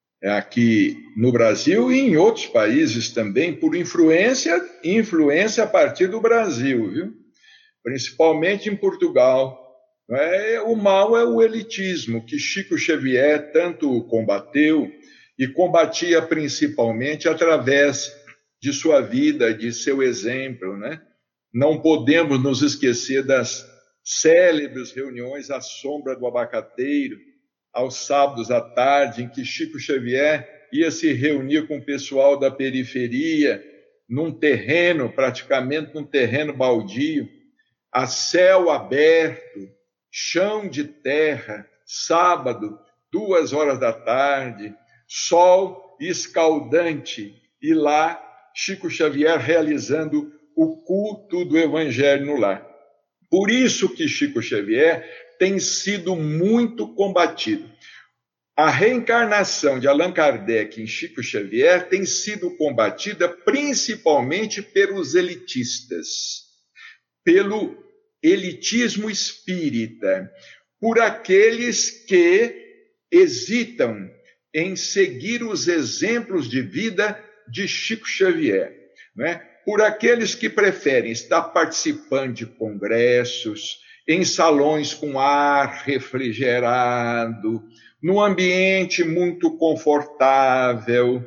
aqui no Brasil e em outros países também, por influência, influência a partir do Brasil, viu? Principalmente em Portugal. É, o mal é o elitismo, que Chico Xavier tanto combateu, e combatia principalmente através de sua vida, de seu exemplo, né? Não podemos nos esquecer das célebres reuniões à sombra do abacateiro, aos sábados à tarde, em que Chico Xavier ia se reunir com o pessoal da periferia, num terreno, praticamente num terreno baldio, a céu aberto, chão de terra, sábado, duas horas da tarde, sol escaldante, e lá Chico Xavier realizando o culto do Evangelho no lar. Por isso que Chico Xavier tem sido muito combatido. A reencarnação de Allan Kardec em Chico Xavier tem sido combatida principalmente pelos elitistas, pelo elitismo espírita, por aqueles que hesitam em seguir os exemplos de vida de Chico Xavier, né? Por aqueles que preferem estar participando de congressos, em salões com ar refrigerado, num ambiente muito confortável,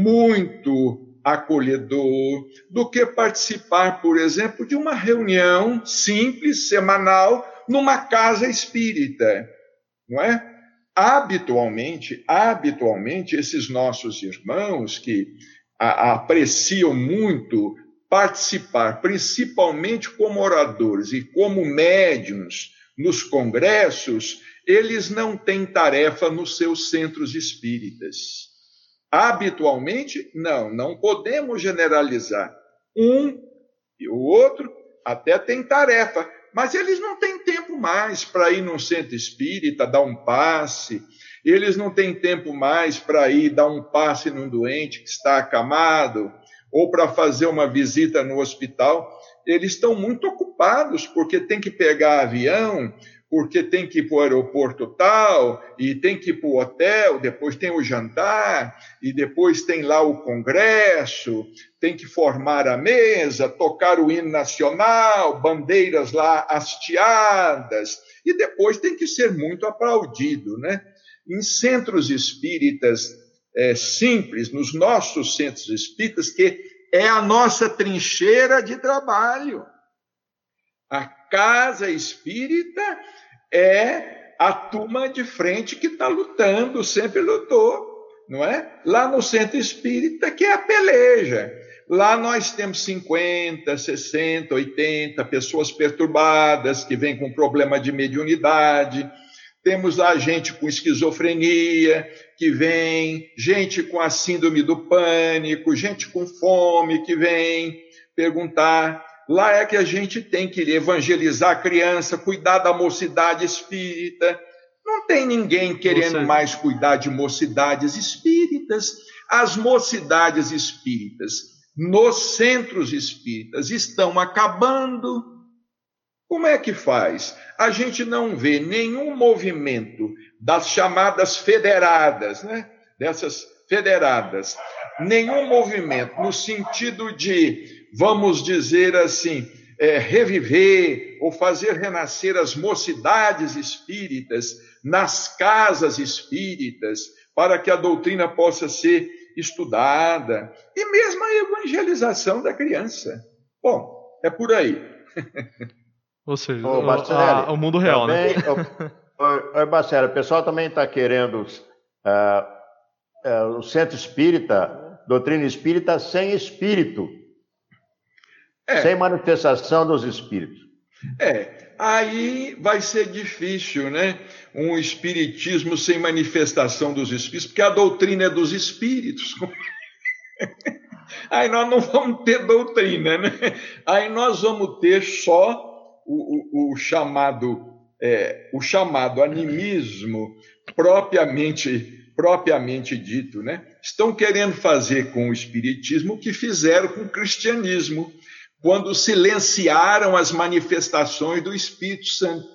muito acolhedor, do que participar, por exemplo, de uma reunião simples, semanal, numa casa espírita, não é? Habitualmente, habitualmente, esses nossos irmãos que a, apreciam muito participar, principalmente como oradores e como médiuns nos congressos, eles não têm tarefa nos seus centros espíritas. Habitualmente, não, não podemos generalizar. Um e o outro até tem tarefa, mas eles não têm tempo mais para ir num centro espírita, dar um passe, eles não têm tempo mais para ir dar um passe num doente que está acamado, ou para fazer uma visita no hospital. Eles estão muito ocupados, porque tem que pegar avião, porque tem que ir para o aeroporto tal, e tem que ir para o hotel, depois tem o jantar, e depois tem lá o congresso, tem que formar a mesa, tocar o hino nacional, bandeiras lá hasteadas, e depois tem que ser muito aplaudido, né? Em centros espíritas é, simples, nos nossos centros espíritas, que é a nossa trincheira de trabalho. A casa espírita é a turma de frente que está lutando, sempre lutou, não é? Lá no centro espírita que é a peleja. Lá nós temos cinquenta, sessenta, oitenta pessoas perturbadas que vêm com problema de mediunidade. Temos lá gente com esquizofrenia que vem, gente com a síndrome do pânico, gente com fome que vem perguntar. Lá é que a gente tem que evangelizar a criança, cuidar da mocidade espírita. Não tem ninguém querendo Você... mais cuidar de mocidades espíritas. As mocidades espíritas nos centros espíritas estão acabando. Como é que faz? A gente não vê nenhum movimento das chamadas federadas, né? Dessas federadas, nenhum movimento no sentido de, vamos dizer assim, é, reviver ou fazer renascer as mocidades espíritas nas casas espíritas, para que a doutrina possa ser estudada, e mesmo a evangelização da criança. Bom, é por aí. Ou seja, Ô, o, a, o mundo real, também, né? Ô, ô, Marcelo, o pessoal também está querendo uh, uh, o centro espírita, doutrina espírita sem espírito, é. sem manifestação dos espíritos. É, aí vai ser difícil, né? Um espiritismo sem manifestação dos espíritos, porque a doutrina é dos espíritos. Aí nós não vamos ter doutrina, né? Aí nós vamos ter só o, o, o chamado é, o chamado animismo propriamente propriamente dito, né? Estão querendo fazer com o Espiritismo o que fizeram com o cristianismo, quando silenciaram as manifestações do Espírito Santo.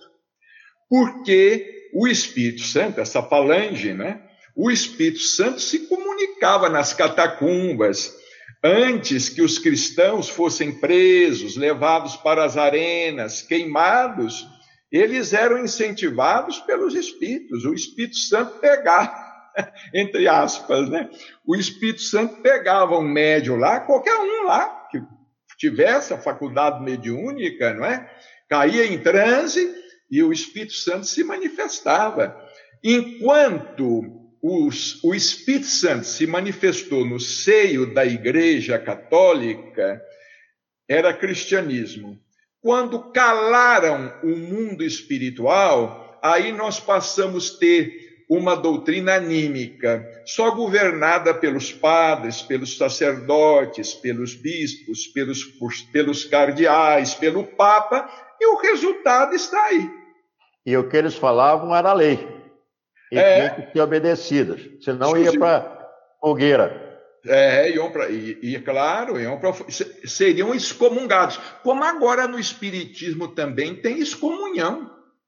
Porque o Espírito Santo, essa falange, né? O Espírito Santo se comunicava nas catacumbas, antes que os cristãos fossem presos, levados para as arenas, queimados, eles eram incentivados pelos Espíritos. O Espírito Santo pegava, entre aspas, né? O Espírito Santo pegava um médium lá, qualquer um lá, que tivesse a faculdade mediúnica, não é? Caía em transe e o Espírito Santo se manifestava. Enquanto os, o Espírito Santo se manifestou no seio da Igreja Católica, era cristianismo. Quando calaram o mundo espiritual, aí nós passamos a ter uma doutrina anímica, só governada pelos padres, pelos sacerdotes, pelos bispos, pelos, pelos cardeais, pelo Papa, e o resultado está aí. E o que eles falavam era lei. E É. tinha que ser obedecidas, senão ia para fogueira. É, iam pra, e, e claro, iam pra, seriam excomungados. Como agora no Espiritismo também tem excomunhão.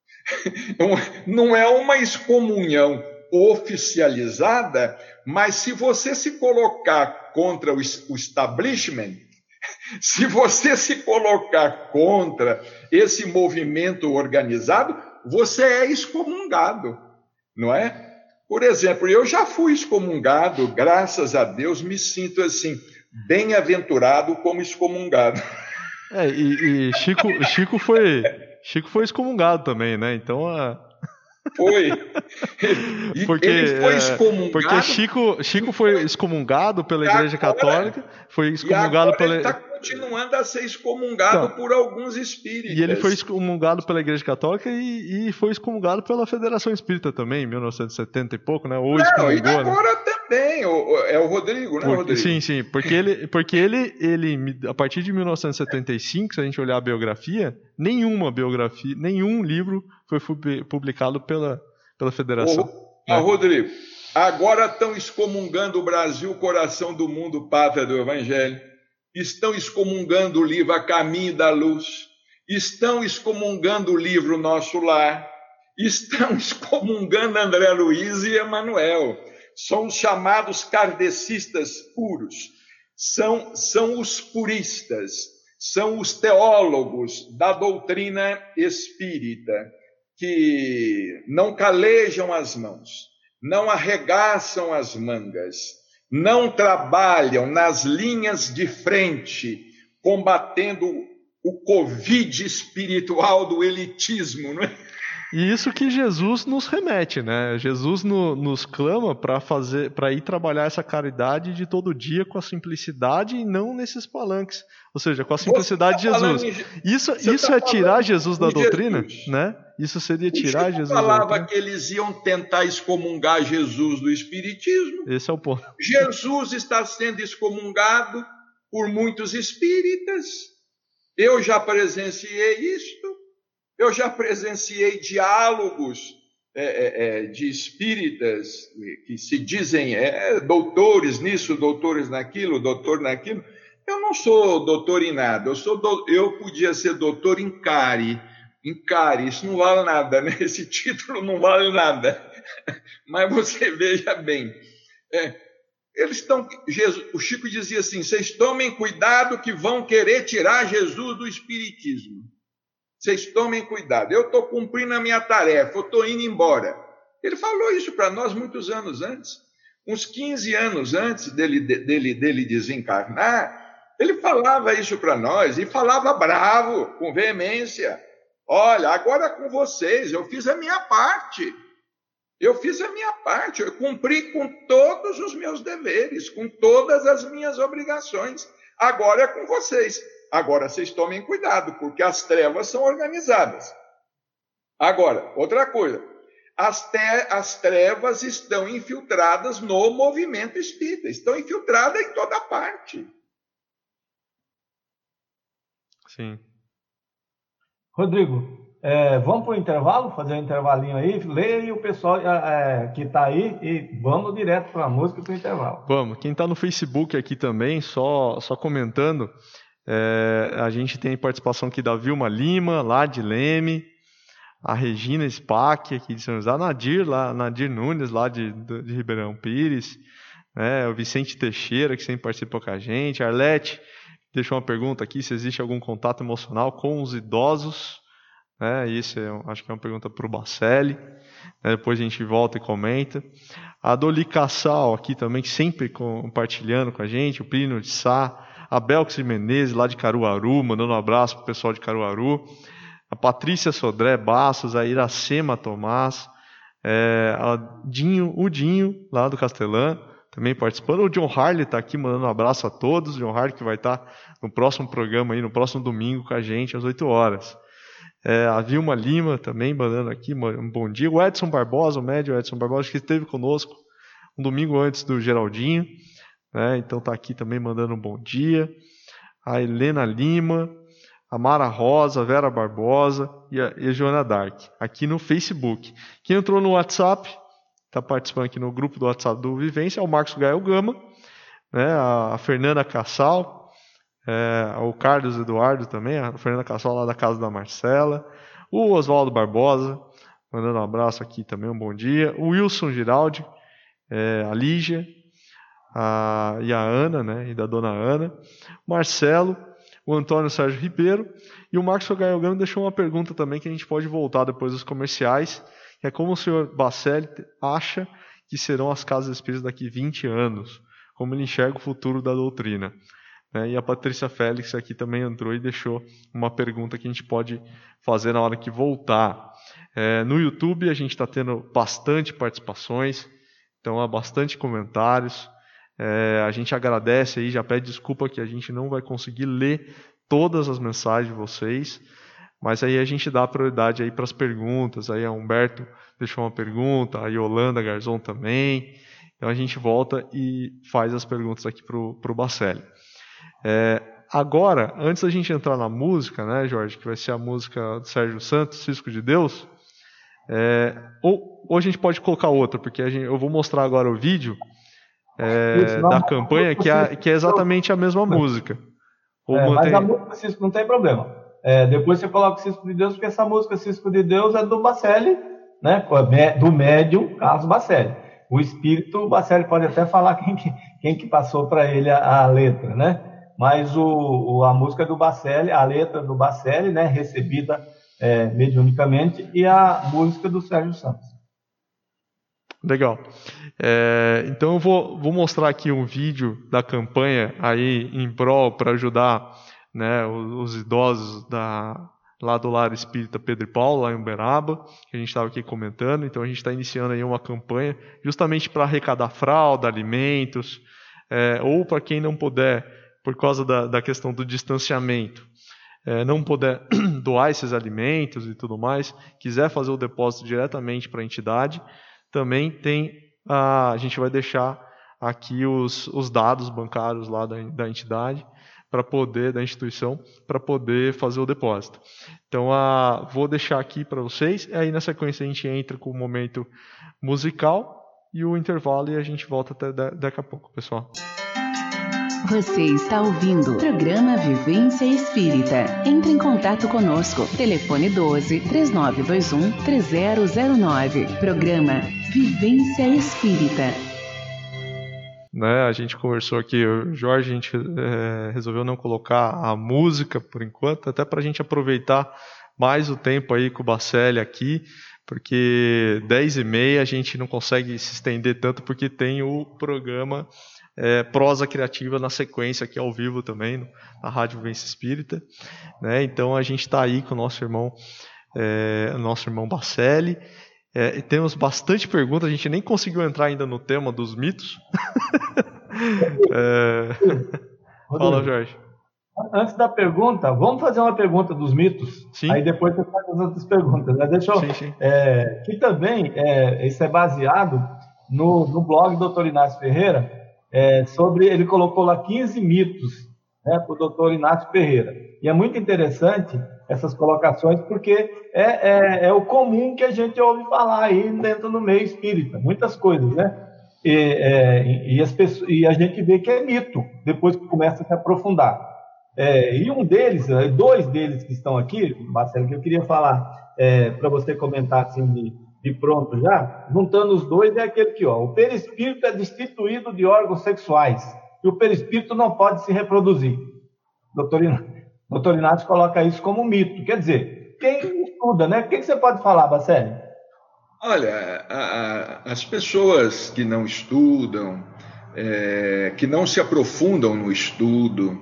Não é uma excomunhão oficializada, mas se você se colocar contra o, o establishment, se você se colocar contra esse movimento organizado, você é excomungado, não é? Por exemplo, eu já fui excomungado, graças a Deus, me sinto assim, bem-aventurado como excomungado. É, e, e Chico, Chico, foi, Chico foi excomungado também, né? Então, a... Foi. Porque, ele foi excomungado. Porque Chico, Chico foi excomungado pela Igreja agora, Católica, foi excomungado e agora pela... ele está continuando a ser excomungado então, por alguns espíritas. E ele foi excomungado pela Igreja Católica e, e foi excomungado pela Federação Espírita também, em mil novecentos e setenta e pouco, né? Ou Não, e excomungou, agora né? também, o, é o Rodrigo, né, Por, Rodrigo? Sim, sim, porque, ele, porque ele, ele, a partir de mil novecentos e setenta e cinco, se a gente olhar a biografia, nenhuma biografia, nenhum livro foi publicado pela, pela Federação. O, né? Rodrigo, agora estão excomungando o Brasil, coração do mundo, pátria do Evangelho. Estão excomungando o livro A Caminho da Luz, estão excomungando o livro Nosso Lar, estão excomungando André Luiz e Emanuel. São os chamados kardecistas puros, são, são os puristas, são os teólogos da doutrina espírita, que não calejam as mãos, não arregaçam as mangas, não trabalham nas linhas de frente, combatendo o Covid espiritual do elitismo, não é? E isso que Jesus nos remete, né? Jesus no, nos clama para fazer, para ir trabalhar essa caridade de todo dia com a simplicidade e não nesses palanques. Ou seja, com a simplicidade tá de Jesus. Em, isso, isso tá é tirar Jesus da doutrina, Jesus. Né? Isso seria tirar Jesus da doutrina. Falava que eles iam tentar excomungar Jesus do Espiritismo. Esse é o ponto. Jesus está sendo excomungado por muitos espíritas. Eu já presenciei isto. Eu já presenciei diálogos é, é, de espíritas que se dizem é, doutores nisso, doutores naquilo, doutor naquilo. Eu não sou doutor em nada, eu, sou do... eu podia ser doutor em cárie. Em cárie, isso não vale nada, né? Esse título não vale nada. Mas você veja bem, é, eles estão. Jesus, o Chico dizia assim: vocês tomem cuidado que vão querer tirar Jesus do Espiritismo. Vocês tomem cuidado, eu estou cumprindo a minha tarefa, eu estou indo embora. Ele falou isso para nós muitos anos antes, uns quinze anos antes dele, dele, dele desencarnar, ele falava isso para nós e falava bravo, com veemência. Olha, agora é com vocês, eu fiz a minha parte, eu fiz a minha parte, eu cumpri com todos os meus deveres, com todas as minhas obrigações, agora é com vocês. Agora, vocês tomem cuidado, porque as trevas são organizadas. Agora, outra coisa. As, te, as trevas estão infiltradas no movimento espírita. Estão infiltradas em toda parte. Sim. Rodrigo, É, vamos para o intervalo, fazer um intervalinho aí, leia aí o pessoal é, que está aí e vamos direto para a música e para o intervalo. Vamos, quem está no Facebook aqui também, só, só comentando, é, a gente tem participação aqui da Vilma Lima, lá de Leme, a Regina Spack, aqui de São José, a Nadir, lá, Nadir Nunes, lá de, de Ribeirão Pires, né, o Vicente Teixeira, que sempre participa com a gente, a Arlete deixou uma pergunta aqui, se existe algum contato emocional com os idosos, né, isso é, acho que é uma pergunta para o Bacelli, né, depois a gente volta e comenta. A Doli Cassal aqui também, sempre compartilhando com a gente, o Plínio de Sá, a Belks de Menezes, lá de Caruaru, mandando um abraço para o pessoal de Caruaru, a Patrícia Sodré Bastos, a Iracema Tomás, é, a Dinho, o Dinho, lá do Castelã, também participando. O John Harley está aqui mandando um abraço a todos. O John Harley que vai estar tá no próximo programa, aí, no próximo domingo com a gente, às oito horas. É, a Vilma Lima também mandando aqui um bom dia. O Edson Barbosa, o médio Edson Barbosa, que esteve conosco um domingo antes do Geraldinho, né, então está aqui também mandando um bom dia. A Helena Lima, a Mara Rosa, a Vera Barbosa e a, e a Joana Dark, aqui no Facebook. Quem entrou no WhatsApp, está participando aqui no grupo do WhatsApp do Vivência, é o Marcos Gael Gama, né, a, a Fernanda Cassal, é, o Carlos Eduardo também, a Fernanda Cassal lá da casa da Marcela, o Oswaldo Barbosa, mandando um abraço aqui também, um bom dia, o Wilson Giraldi, é, a Lígia a, e a Ana, né, e da dona Ana, o Marcelo, o Antônio Sérgio Ribeiro, e o Marcos Gael Gama deixou uma pergunta também que a gente pode voltar depois dos comerciais, que é como o senhor Bacelli acha que serão as casas espíritas daqui vinte anos, como ele enxerga o futuro da doutrina. É, e a Patrícia Félix aqui também entrou e deixou uma pergunta que a gente pode fazer na hora que voltar. É, no YouTube a gente está tendo bastante participações, então há bastante comentários. É, a gente agradece aí, já pede desculpa que a gente não vai conseguir ler todas as mensagens de vocês, mas aí a gente dá prioridade aí para as perguntas. Aí a Humberto deixou uma pergunta, a Yolanda Garzon também. Então a gente volta e faz as perguntas aqui para o Bacelli. É, agora, antes da gente entrar na música, né, Jorge, que vai ser a música do Sérgio Santos, Cisco de Deus, é, ou, ou a gente pode colocar outra, porque a gente, eu vou mostrar agora o vídeo é, da campanha, que é, que é exatamente a mesma música. Ou é, mantém... Mas a música Cisco não tem problema. É, depois você coloca o Cisco de Deus, porque essa música Cisco de Deus é do Bacelli, né, do médium Carlos Bacelli. O espírito, o Bacelli pode até falar quem que, quem que passou para ele a, a letra, né? Mas o, o, a música do Bacelli, a letra do Bacelli, né, recebida é, mediunicamente, e a música do Sérgio Santos. Legal. É, então eu vou, vou mostrar aqui um vídeo da campanha aí em prol para ajudar, né, os, os idosos da, lá do Lar Espírita Pedro e Paulo, lá em Uberaba, que a gente estava aqui comentando. Então a gente está iniciando aí uma campanha justamente para arrecadar fralda, alimentos, é, ou para quem não puder, por causa da, da questão do distanciamento, é, não puder doar esses alimentos e tudo mais, quiser fazer o depósito diretamente para a entidade, também tem, a, a gente vai deixar aqui os, os dados bancários lá da, da entidade, para poder, da instituição, para poder fazer o depósito. Então, a, vou deixar aqui para vocês, e aí na sequência a gente entra com o momento musical e o intervalo, e a gente volta até da, daqui a pouco, pessoal. Você está ouvindo o programa Vivência Espírita. Entre em contato conosco. Telefone doze, três nove dois um, três zero zero nove. Programa Vivência Espírita. Né, a gente conversou aqui, o Jorge, a gente é, resolveu não colocar a música por enquanto, até para a gente aproveitar mais o tempo aí com o Bacelli aqui, porque dez e meia a gente não consegue se estender tanto, porque tem o programa é, Prosa Criativa na sequência, aqui ao vivo também, na Rádio Vivência Espírita. Né, então a gente está aí com o nosso irmão, é, nosso irmão Bacelli. É, temos bastante perguntas, a gente nem conseguiu entrar ainda no tema dos mitos. é... Fala, Jorge. Antes da pergunta, vamos fazer uma pergunta dos mitos? Sim. Aí depois você faz as outras perguntas. Né? Deixa eu, sim, sim. É, que também, é, isso é baseado no, no blog do doutor Inácio Ferreira, é, sobre, ele colocou lá quinze mitos né, para o doutor Inácio Ferreira. E é muito interessante essas colocações, porque é, é, é o comum que a gente ouve falar aí dentro do meio espírita, muitas coisas, né? E, é, e, as pessoas, e a gente vê que é mito, depois que começa a se aprofundar. É, e um deles, dois deles que estão aqui, Marcelo, que eu queria falar é, para você comentar assim de, de pronto já, juntando os dois, é aquele aqui, ó, o perispírito é destituído de órgãos sexuais e o perispírito não pode se reproduzir. Doutor, doutor Inácio coloca isso como mito. Quer dizer, quem estuda, né? O que você pode falar, Bacelli? Olha, a, a, as pessoas que não estudam, é, que não se aprofundam no estudo,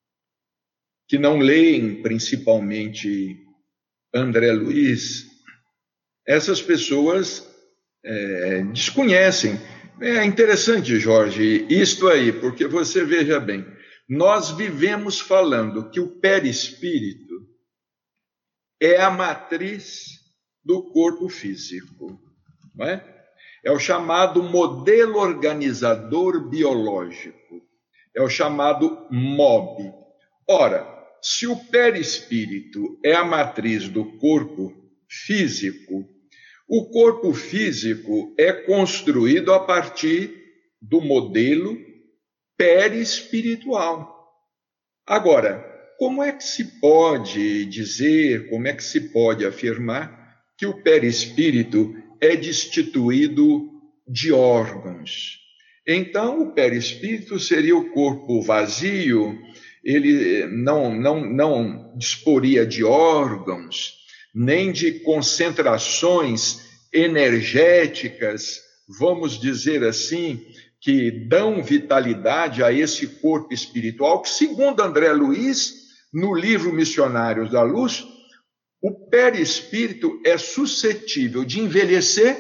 que não leem principalmente André Luiz, essas pessoas é, desconhecem. É interessante, Jorge, isto aí, porque você veja bem, nós vivemos falando que o perispírito é a matriz do corpo físico, não é? É o chamado modelo organizador biológico, é o chamado M O B. Ora, se o perispírito é a matriz do corpo físico, o corpo físico é construído a partir do modelo perispiritual. Agora, como é que se pode dizer, como é que se pode afirmar que o perispírito é destituído de órgãos? Então, o perispírito seria o corpo vazio, ele não, não, não disporia de órgãos, nem de concentrações energéticas, vamos dizer assim, que dão vitalidade a esse corpo espiritual, que, segundo André Luiz, no livro Missionários da Luz, o perispírito é suscetível de envelhecer,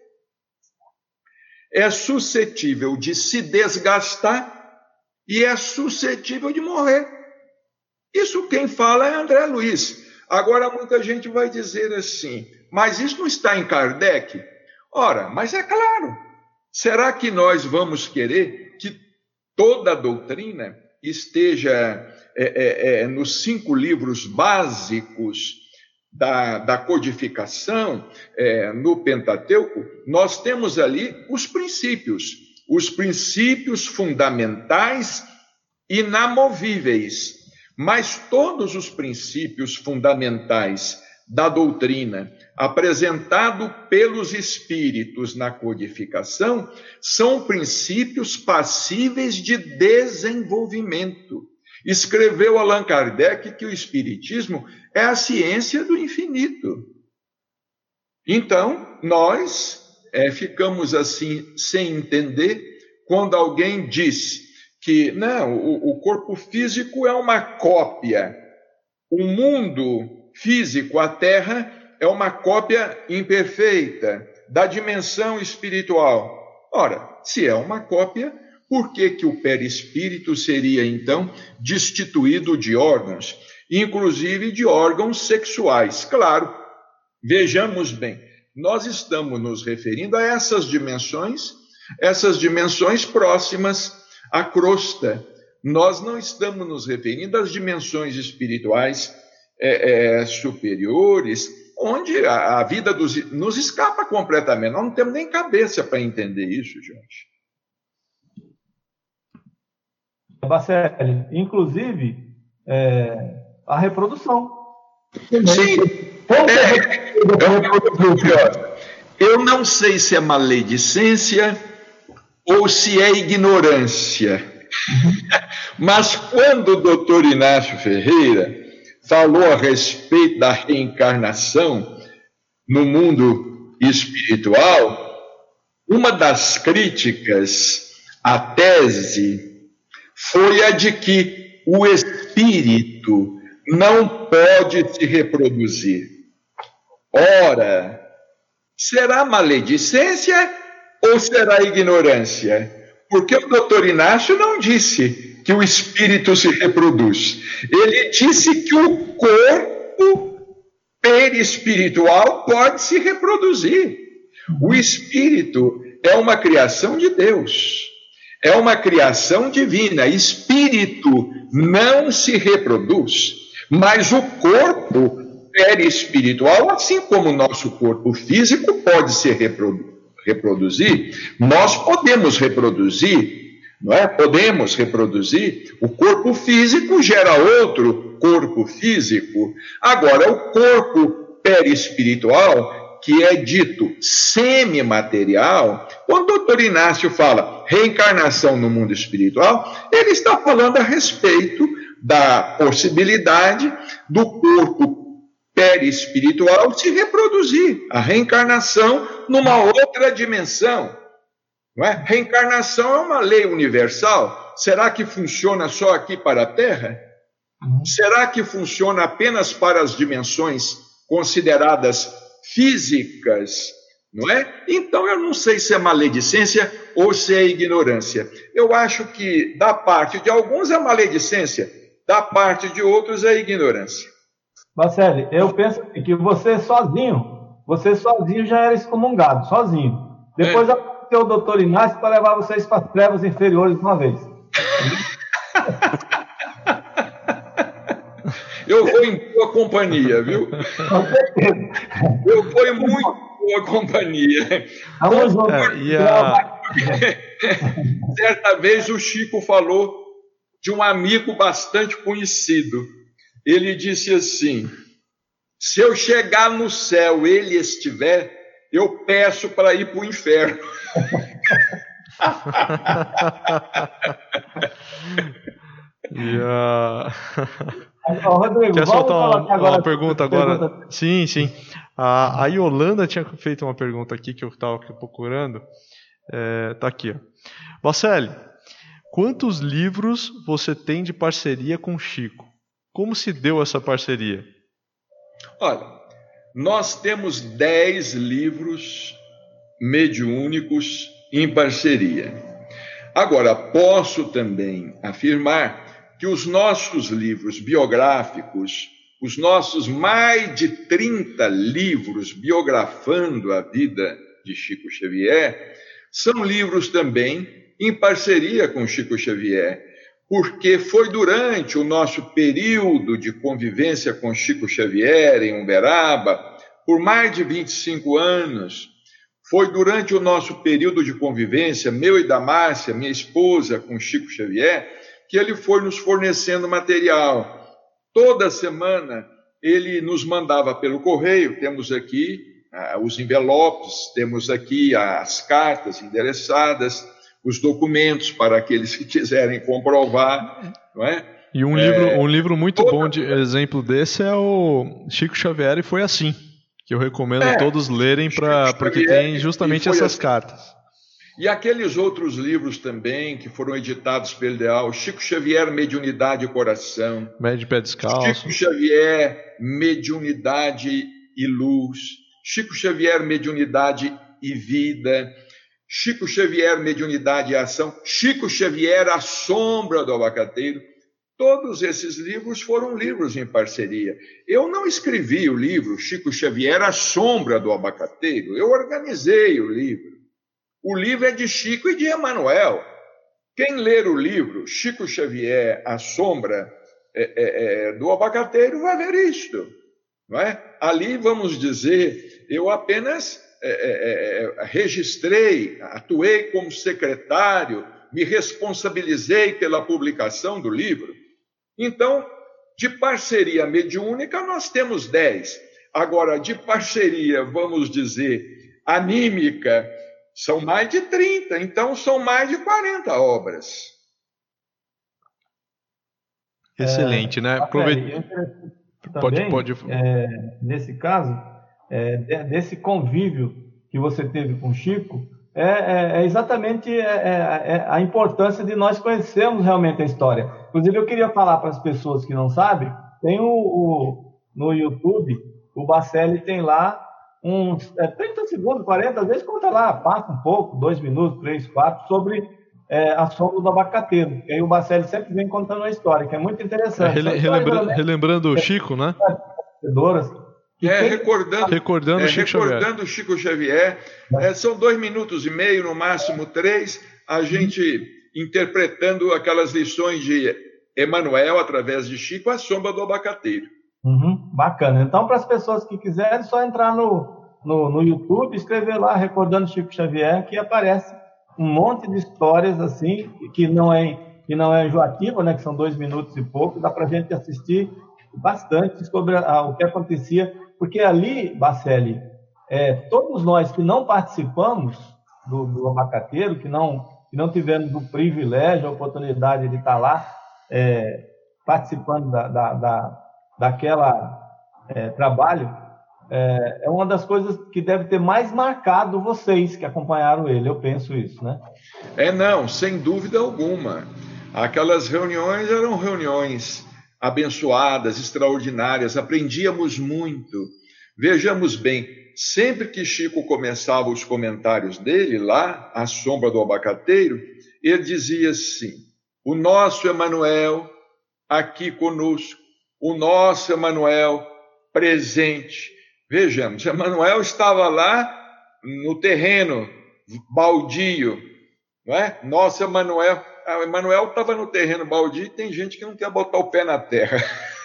é suscetível de se desgastar e é suscetível de morrer. Isso quem fala é André Luiz. Agora, muita gente vai dizer assim, mas isso não está em Kardec? Ora, mas é claro. Será que nós vamos querer que toda a doutrina esteja é, é, é, nos cinco livros básicos da, da codificação, é, no Pentateuco? Nós temos ali os princípios, os princípios fundamentais inamovíveis. Mas todos os princípios fundamentais da doutrina, apresentado pelos espíritos na codificação, são princípios passíveis de desenvolvimento. Escreveu Allan Kardec que o espiritismo é a ciência do infinito. Então, nós é, ficamos assim sem entender quando alguém diz que não, o, o corpo físico é uma cópia. O mundo físico, a Terra, é uma cópia imperfeita da dimensão espiritual. Ora, se é uma cópia, por que que o perispírito seria, então, destituído de órgãos, inclusive de órgãos sexuais? Claro, vejamos bem, nós estamos nos referindo a essas dimensões, essas dimensões próximas à crosta. Nós não estamos nos referindo às dimensões espirituais é, é, superiores, onde a, a vida dos, nos escapa completamente. Nós não temos nem cabeça para entender isso, Jorge. Bacelli, inclusive, é, a reprodução. Sim. É, eu, eu não sei se é maledicência ou se é ignorância. Mas quando o doutor Inácio Ferreira falou a respeito da reencarnação no mundo espiritual, uma das críticas à tese foi a de que o espírito não pode se reproduzir. Ora, será maledicência ou será ignorância? Porque o doutor Inácio não disse que o espírito se reproduz. Ele disse que o corpo perispiritual pode se reproduzir. O espírito é uma criação de Deus. É uma criação divina. Espírito não se reproduz, mas o corpo perispiritual, assim como o nosso corpo físico pode se reprodu- reproduzir, nós podemos reproduzir, não é? Podemos reproduzir. O corpo físico gera outro corpo físico. Agora, o corpo perispiritual, que é dito semimaterial, quando o doutor Inácio fala reencarnação no mundo espiritual, ele está falando a respeito da possibilidade do corpo perispiritual se reproduzir, a reencarnação numa outra dimensão. Não é? Reencarnação é uma lei universal. Será que funciona só aqui para a Terra? Será que funciona apenas para as dimensões consideradas físicas? Não é? Então eu não sei se é maledicência ou se é ignorância. Eu acho que da parte de alguns é maledicência, da parte de outros é ignorância. Marcelo, eu penso que você sozinho, você sozinho já era excomungado, sozinho. Depois é. apareceu o doutor Inácio para levar vocês para as trevas inferiores de uma vez. Eu vou em boa companhia, viu? Eu vou em muito boa companhia. Vamos juntos. É, a... Certa vez o Chico falou de um amigo bastante conhecido. Ele disse assim: se eu chegar no céu e ele estiver, eu peço para ir para o inferno. Yeah. Rodrigo, quer soltar uma, agora uma pergunta agora? Pergunta. Sim, sim. A, a Yolanda tinha feito uma pergunta aqui que eu estava procurando. É, tá aqui, ó. Bacelli, quantos livros você tem de parceria com o Chico? Como se deu essa parceria? Olha, nós temos dez livros mediúnicos em parceria. Agora, posso também afirmar que os nossos livros biográficos, os nossos mais de trinta livros biografando a vida de Chico Xavier, são livros também em parceria com Chico Xavier, porque foi durante o nosso período de convivência com Chico Xavier em Uberaba, por mais de vinte e cinco anos, foi durante o nosso período de convivência, meu e da Márcia, minha esposa, com Chico Xavier, que ele foi nos fornecendo material. Toda semana ele nos mandava pelo correio, temos aqui ah, os envelopes, temos aqui as cartas endereçadas, os documentos para aqueles que quiserem comprovar, não é? E um, é, livro, um livro muito toda... bom de exemplo desse é o Chico Xavier e Foi Assim, que eu recomendo é, todos lerem, pra, porque tem justamente essas assim. cartas. E aqueles outros livros também que foram editados pelo Ideal, Chico Xavier, Mediunidade e Coração, Médio Pé Descalço, Chico Xavier, Mediunidade e Luz, Chico Xavier, Mediunidade e Vida, Chico Xavier, Mediunidade e Ação, Chico Xavier, A Sombra do Abacateiro. Todos esses livros foram livros em parceria. Eu não escrevi o livro Chico Xavier, A Sombra do Abacateiro. Eu organizei o livro. O livro é de Chico e de Emanuel. Quem ler o livro Chico Xavier, A Sombra é, é, é, do Abacateiro vai ver isto. Não é? Ali, vamos dizer, eu apenas é, é, é, registrei, atuei como secretário, me responsabilizei pela publicação do livro. Então, de parceria mediúnica, nós temos dez. Agora, de parceria, vamos dizer, anímica, são mais de trinta. Então, são mais de quarenta obras. Excelente, é, né? Aprove... Também, pode, pode... É, nesse caso, é, desse convívio que você teve com o Chico, é, é, é exatamente é, é a importância de nós conhecermos realmente a história. Inclusive, eu queria falar para as pessoas que não sabem, tem o, o no YouTube, o Bacelli tem lá uns é, trinta segundos, quarenta, às vezes conta lá, passa um pouco, dois minutos, três, quatro, sobre é, a sombra do abacateiro. E aí o Bacelli sempre vem contando uma história, que é muito interessante. É, rele, relembrando, relembrando o Chico, né? É, recordando, recordando é, Chico recordando Xavier. Chico Xavier. É, são dois minutos e meio, no máximo três. A gente interpretando aquelas lições de Emmanuel através de Chico, A Sombra do Abacateiro. Uhum, bacana. Então, para as pessoas que quiserem, é só entrar no, no, no YouTube, escrever lá, Recordando Chico Xavier, que aparece um monte de histórias assim, que não é, que não é enjoativa, né, que são dois minutos e pouco, dá para a gente assistir bastante sobre a, o que acontecia, porque ali, Bacelli, é, todos nós que não participamos do, do abacateiro, que não, que não tivemos o privilégio, a oportunidade de estar lá é, participando da, da, da, daquela é, trabalho, é, é uma das coisas que deve ter mais marcado vocês que acompanharam ele, eu penso isso, né? É, não, sem dúvida alguma. Aquelas reuniões eram reuniões abençoadas, extraordinárias, aprendíamos muito. Vejamos bem, sempre que Chico começava os comentários dele, lá, A Sombra do Abacateiro, ele dizia assim: o nosso Emmanuel aqui conosco, o nosso Emmanuel presente. Vejamos, Emmanuel estava lá no terreno baldio, não é? Nosso Emmanuel, Emmanuel estava no terreno baldio e tem gente que não quer botar o pé na terra.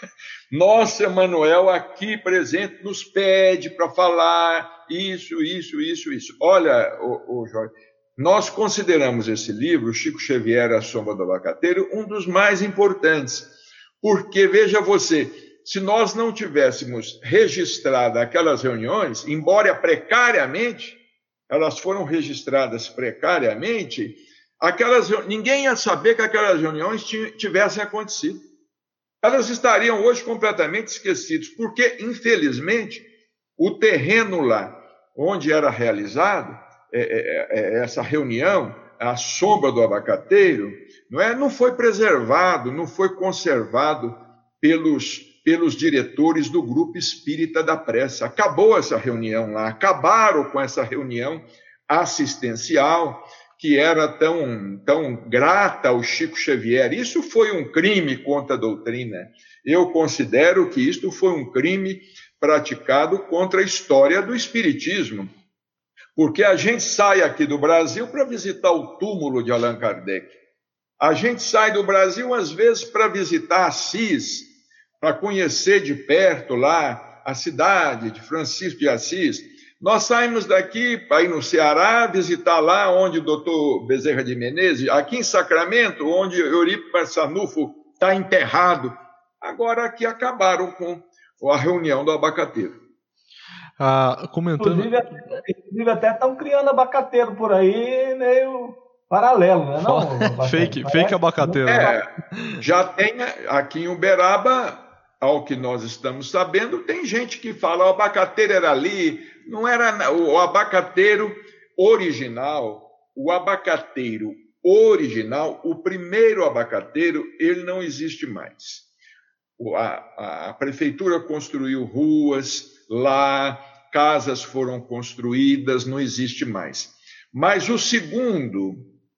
Nosso Emmanuel aqui presente nos pede para falar isso, isso, isso, isso. Olha, ô, ô Jorge, nós consideramos esse livro, Chico Xavier, A Sombra do Abacateiro, um dos mais importantes, porque, veja você, se nós não tivéssemos registrado aquelas reuniões, embora precariamente, elas foram registradas precariamente, aquelas, ninguém ia saber que aquelas reuniões tivessem acontecido. Elas estariam hoje completamente esquecidas, porque, infelizmente, o terreno lá, onde era realizado é, é, é, essa reunião, A Sombra do Abacateiro, não, é, não foi preservado, não foi conservado pelos, pelos diretores do Grupo Espírita da Prece. Acabou essa reunião lá, acabaram com essa reunião assistencial, que era tão, tão grata ao Chico Xavier. Isso foi um crime contra a doutrina. Eu considero que isto foi um crime praticado contra a história do Espiritismo, porque a gente sai aqui do Brasil para visitar o túmulo de Allan Kardec. A gente sai do Brasil, às vezes, para visitar Assis, para conhecer de perto lá a cidade de Francisco de Assis. Nós saímos daqui para ir no Ceará, visitar lá onde o doutor Bezerra de Menezes, aqui em Sacramento, onde Eurípides Barçanufo está enterrado. Agora aqui acabaram com a reunião do abacateiro. Ah, comentando... Inclusive, inclusive até estão criando abacateiro por aí, meio paralelo, né? Não, fake, fake abacateiro. É, já tem aqui em Uberaba, ao que nós estamos sabendo, tem gente que fala o abacateiro era ali. Não era o abacateiro original, o abacateiro original, o primeiro abacateiro, ele não existe mais. A, a, a prefeitura construiu ruas lá, casas foram construídas, não existe mais. Mas o segundo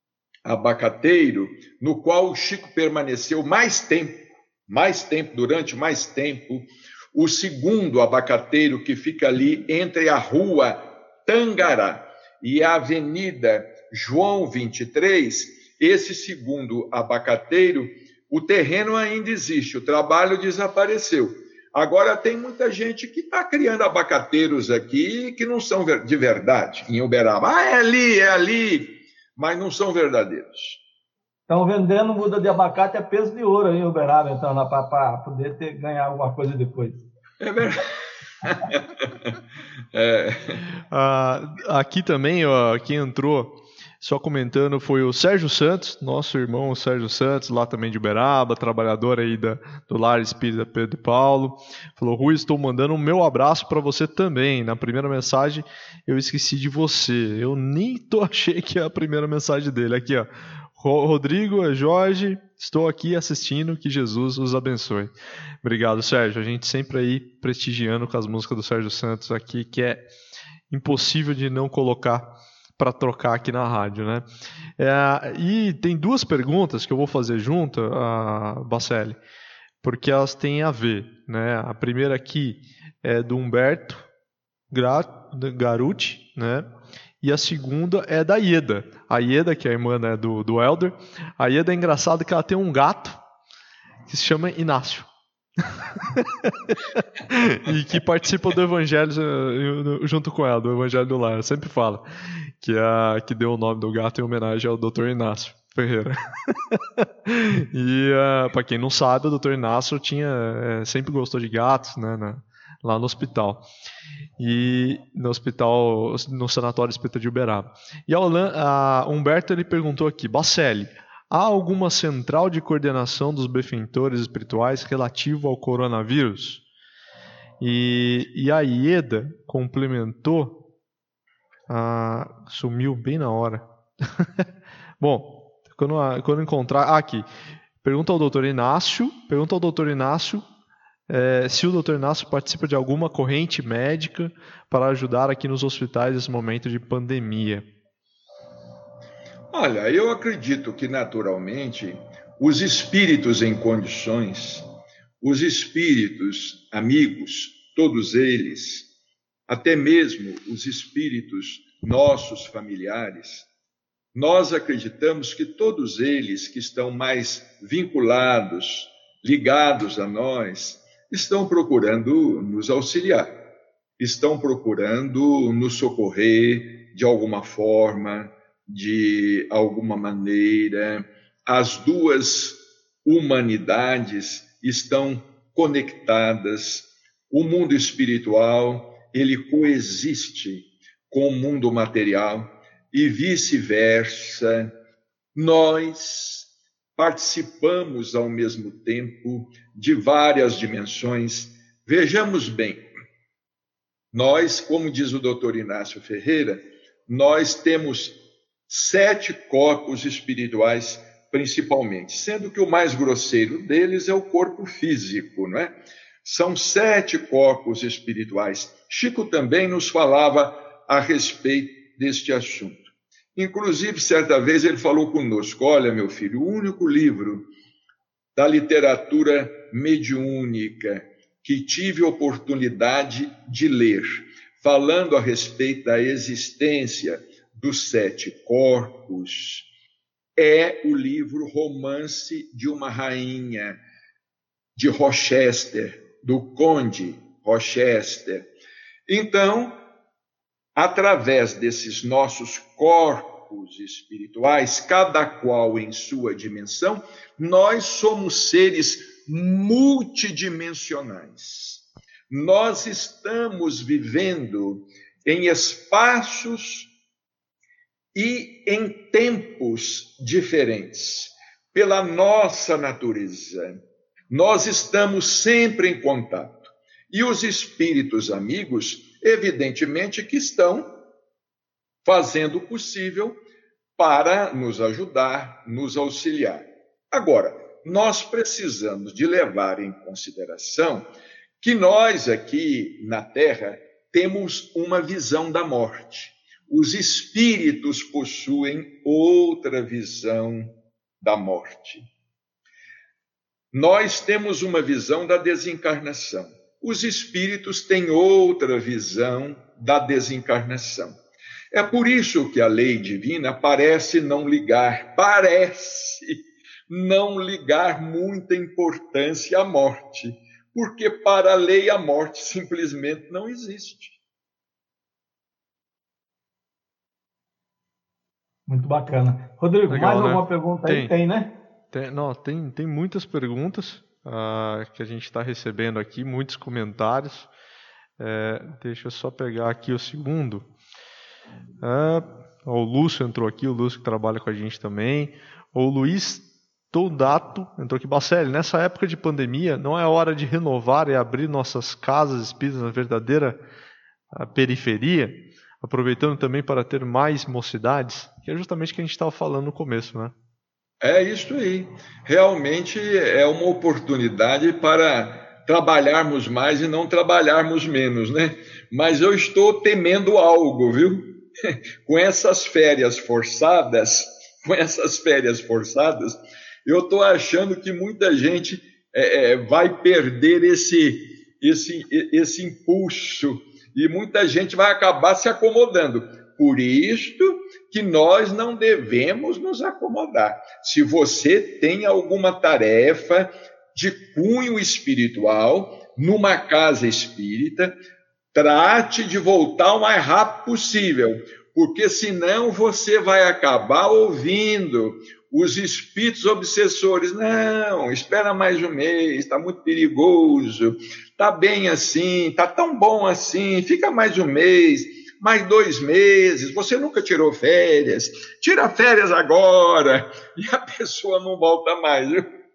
abacateiro, no qual o Chico permaneceu mais tempo, mais tempo, durante mais tempo, o segundo abacateiro, que fica ali entre a rua Tangará e a avenida João vinte e três, esse segundo abacateiro, o terreno ainda existe, o trabalho desapareceu. Agora tem muita gente que está criando abacateiros aqui que não são de verdade, em Uberaba. Ah, é ali, é ali, mas não são verdadeiros. Estão vendendo muda de abacate a peso de ouro em Uberaba, então, para poder ter, ganhar alguma coisa depois. É verdade. é. Ah, aqui também, ó, quem entrou só comentando foi o Sérgio Santos, nosso irmão Sérgio Santos, lá também de Uberaba, trabalhador aí da, do Lar Espírita Pedro e Paulo. Falou: Rui, estou mandando o meu abraço para você também. Na primeira mensagem eu esqueci de você. Eu nem tô, achei que é a primeira mensagem dele. Aqui, ó. Rodrigo, Jorge, estou aqui assistindo, que Jesus os abençoe. Obrigado, Sérgio. A gente sempre aí prestigiando com as músicas do Sérgio Santos aqui, que é impossível de não colocar para trocar aqui na rádio, né? É, e tem duas perguntas que eu vou fazer junto, a Bacelli, porque elas têm a ver, né? A primeira aqui é do Humberto Garuti, né? e a segunda é da Ieda. A Ieda, que é a irmã, né, do, do Elder, a Ieda é engraçado que ela tem um gato que se chama Inácio. E que participa do Evangelho junto com ela, do Evangelho do Lar. Eu sempre falo que, a, que deu o nome do gato em homenagem ao doutor Inácio Ferreira. E uh, para quem não sabe, o doutor Inácio tinha, é, sempre gostou de gatos, né, na, lá no hospital. E no hospital, no sanatório espírita de Uberaba. E a, a Humberto ele perguntou aqui: Bacelli, há alguma central de coordenação dos benfeitores espirituais relativo ao coronavírus? E, e a Ieda complementou, ah, sumiu bem na hora. Bom, quando, quando encontrar, ah, aqui, pergunta ao doutor Inácio, pergunta ao doutor Inácio é, se o doutor Inácio participa de alguma corrente médica para ajudar aqui nos hospitais nesse momento de pandemia. Olha, eu acredito que naturalmente os espíritos em condições, os espíritos amigos, todos eles, até mesmo os espíritos nossos familiares, nós acreditamos que todos eles que estão mais vinculados, ligados a nós, estão procurando nos auxiliar, estão procurando nos socorrer de alguma forma, de alguma maneira. As duas humanidades estão conectadas. O mundo espiritual, ele coexiste com o mundo material e vice-versa. Nós participamos ao mesmo tempo de várias dimensões. Vejamos bem, nós, como diz o doutor Inácio Ferreira, nós temos sete corpos espirituais, principalmente, sendo que o mais grosseiro deles é o corpo físico, não é? São sete corpos espirituais. Chico também nos falava a respeito deste assunto. Inclusive, certa vez ele falou conosco: olha, meu filho, o único livro da literatura mediúnica que tive oportunidade de ler, falando a respeito da existência dos sete corpos, é o livro Romance de uma Rainha, de Rochester, do Conde Rochester. Então, através desses nossos corpos espirituais, cada qual em sua dimensão, nós somos seres multidimensionais. Nós estamos vivendo em espaços e em tempos diferentes, pela nossa natureza. Nós estamos sempre em contato. E os espíritos amigos, evidentemente, que estão fazendo o possível para nos ajudar, nos auxiliar. Agora, nós precisamos de levar em consideração que nós aqui na Terra temos uma visão da morte. Os espíritos possuem outra visão da morte. Nós temos uma visão da desencarnação. Os espíritos têm outra visão da desencarnação. É por isso que a lei divina parece não ligar, parece não ligar muita importância à morte, porque para a lei a morte simplesmente não existe. Muito bacana. Rodrigo, Legal, mais né? alguma pergunta Tem. aí? Tem, né? Tem, não, tem, tem muitas perguntas uh, que a gente está recebendo aqui, muitos comentários. É, deixa eu só pegar aqui o segundo. Uh, o Lúcio entrou aqui, o Lúcio que trabalha com a gente também. O Luiz Toldato entrou aqui. Bacelli, nessa época de pandemia, não é hora de renovar e abrir nossas casas espíritas na verdadeira uh, periferia, aproveitando também para ter mais mocidades? Que é justamente o que a gente estava falando no começo, né? É isso aí. Realmente é uma oportunidade para trabalharmos mais e não trabalharmos menos, né? Mas eu estou temendo algo, viu? Com essas férias forçadas, com essas férias forçadas, eu estou achando que muita gente é, é, vai perder esse, esse, esse impulso e muita gente vai acabar se acomodando. Por isto que nós não devemos nos acomodar. Se você tem alguma tarefa de cunho espiritual numa casa espírita, trate de voltar o mais rápido possível, porque senão você vai acabar ouvindo os espíritos obsessores. Não, espera mais um mês, está muito perigoso, está bem assim, está tão bom assim, fica mais um mês, mais dois meses, você nunca tirou férias, tira férias agora, e a pessoa não volta mais.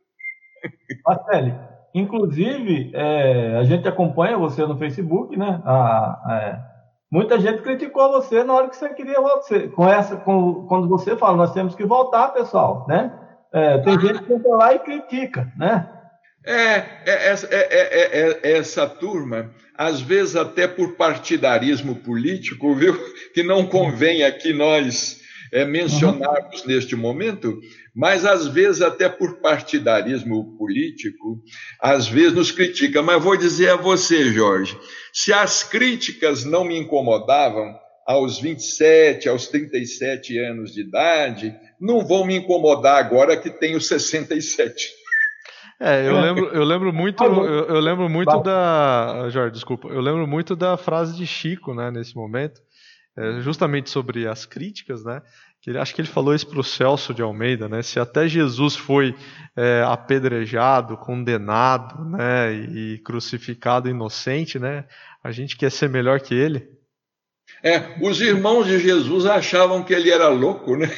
Marcelo, inclusive, é, a gente acompanha você no Facebook, né? A, a, muita gente criticou você na hora que você queria voltar. Com essa, com, quando você fala, nós temos que voltar, pessoal, né? É, tem ah. gente que entra lá e critica, né? É, é, é, é, é, essa turma, às vezes até por partidarismo político, viu? Que não convém aqui nós é, mencionarmos uhum. neste momento, mas às vezes até por partidarismo político, às vezes nos critica. Mas vou dizer a você, Jorge, se as críticas não me incomodavam aos vinte e sete, aos trinta e sete anos de idade, não vão me incomodar agora que tenho sessenta e sete. É, eu lembro, eu lembro muito, eu, eu lembro muito da, Jorge, desculpa, eu lembro muito da frase de Chico, né, nesse momento, é, justamente sobre as críticas, né, que ele, acho que ele falou isso para o Celso de Almeida, né, se até Jesus foi é, apedrejado, condenado, né, e, e crucificado inocente, né, a gente quer ser melhor que ele. É, os irmãos de Jesus achavam que ele era louco, né?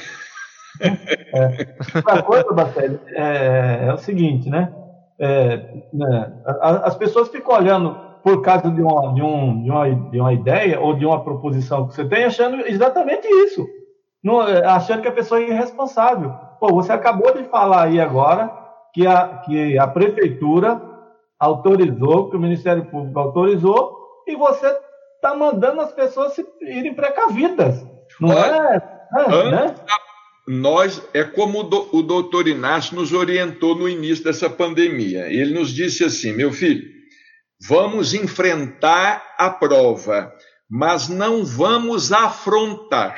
É. Outra coisa, Batelli, é, é o seguinte, né? É, né? As pessoas ficam olhando por causa de uma, de, um, de, uma, de uma ideia ou de uma proposição que você tem, achando exatamente isso. Não, achando que a pessoa é irresponsável. Pô, você acabou de falar aí agora que a, que a prefeitura autorizou, que o Ministério Público autorizou, e você está mandando as pessoas se irem precavidas. Não Olha, é? é né? Nós, é como o, do, o doutor Inácio nos orientou no início dessa pandemia. Ele nos disse assim: meu filho, vamos enfrentar a prova, mas não vamos afrontar.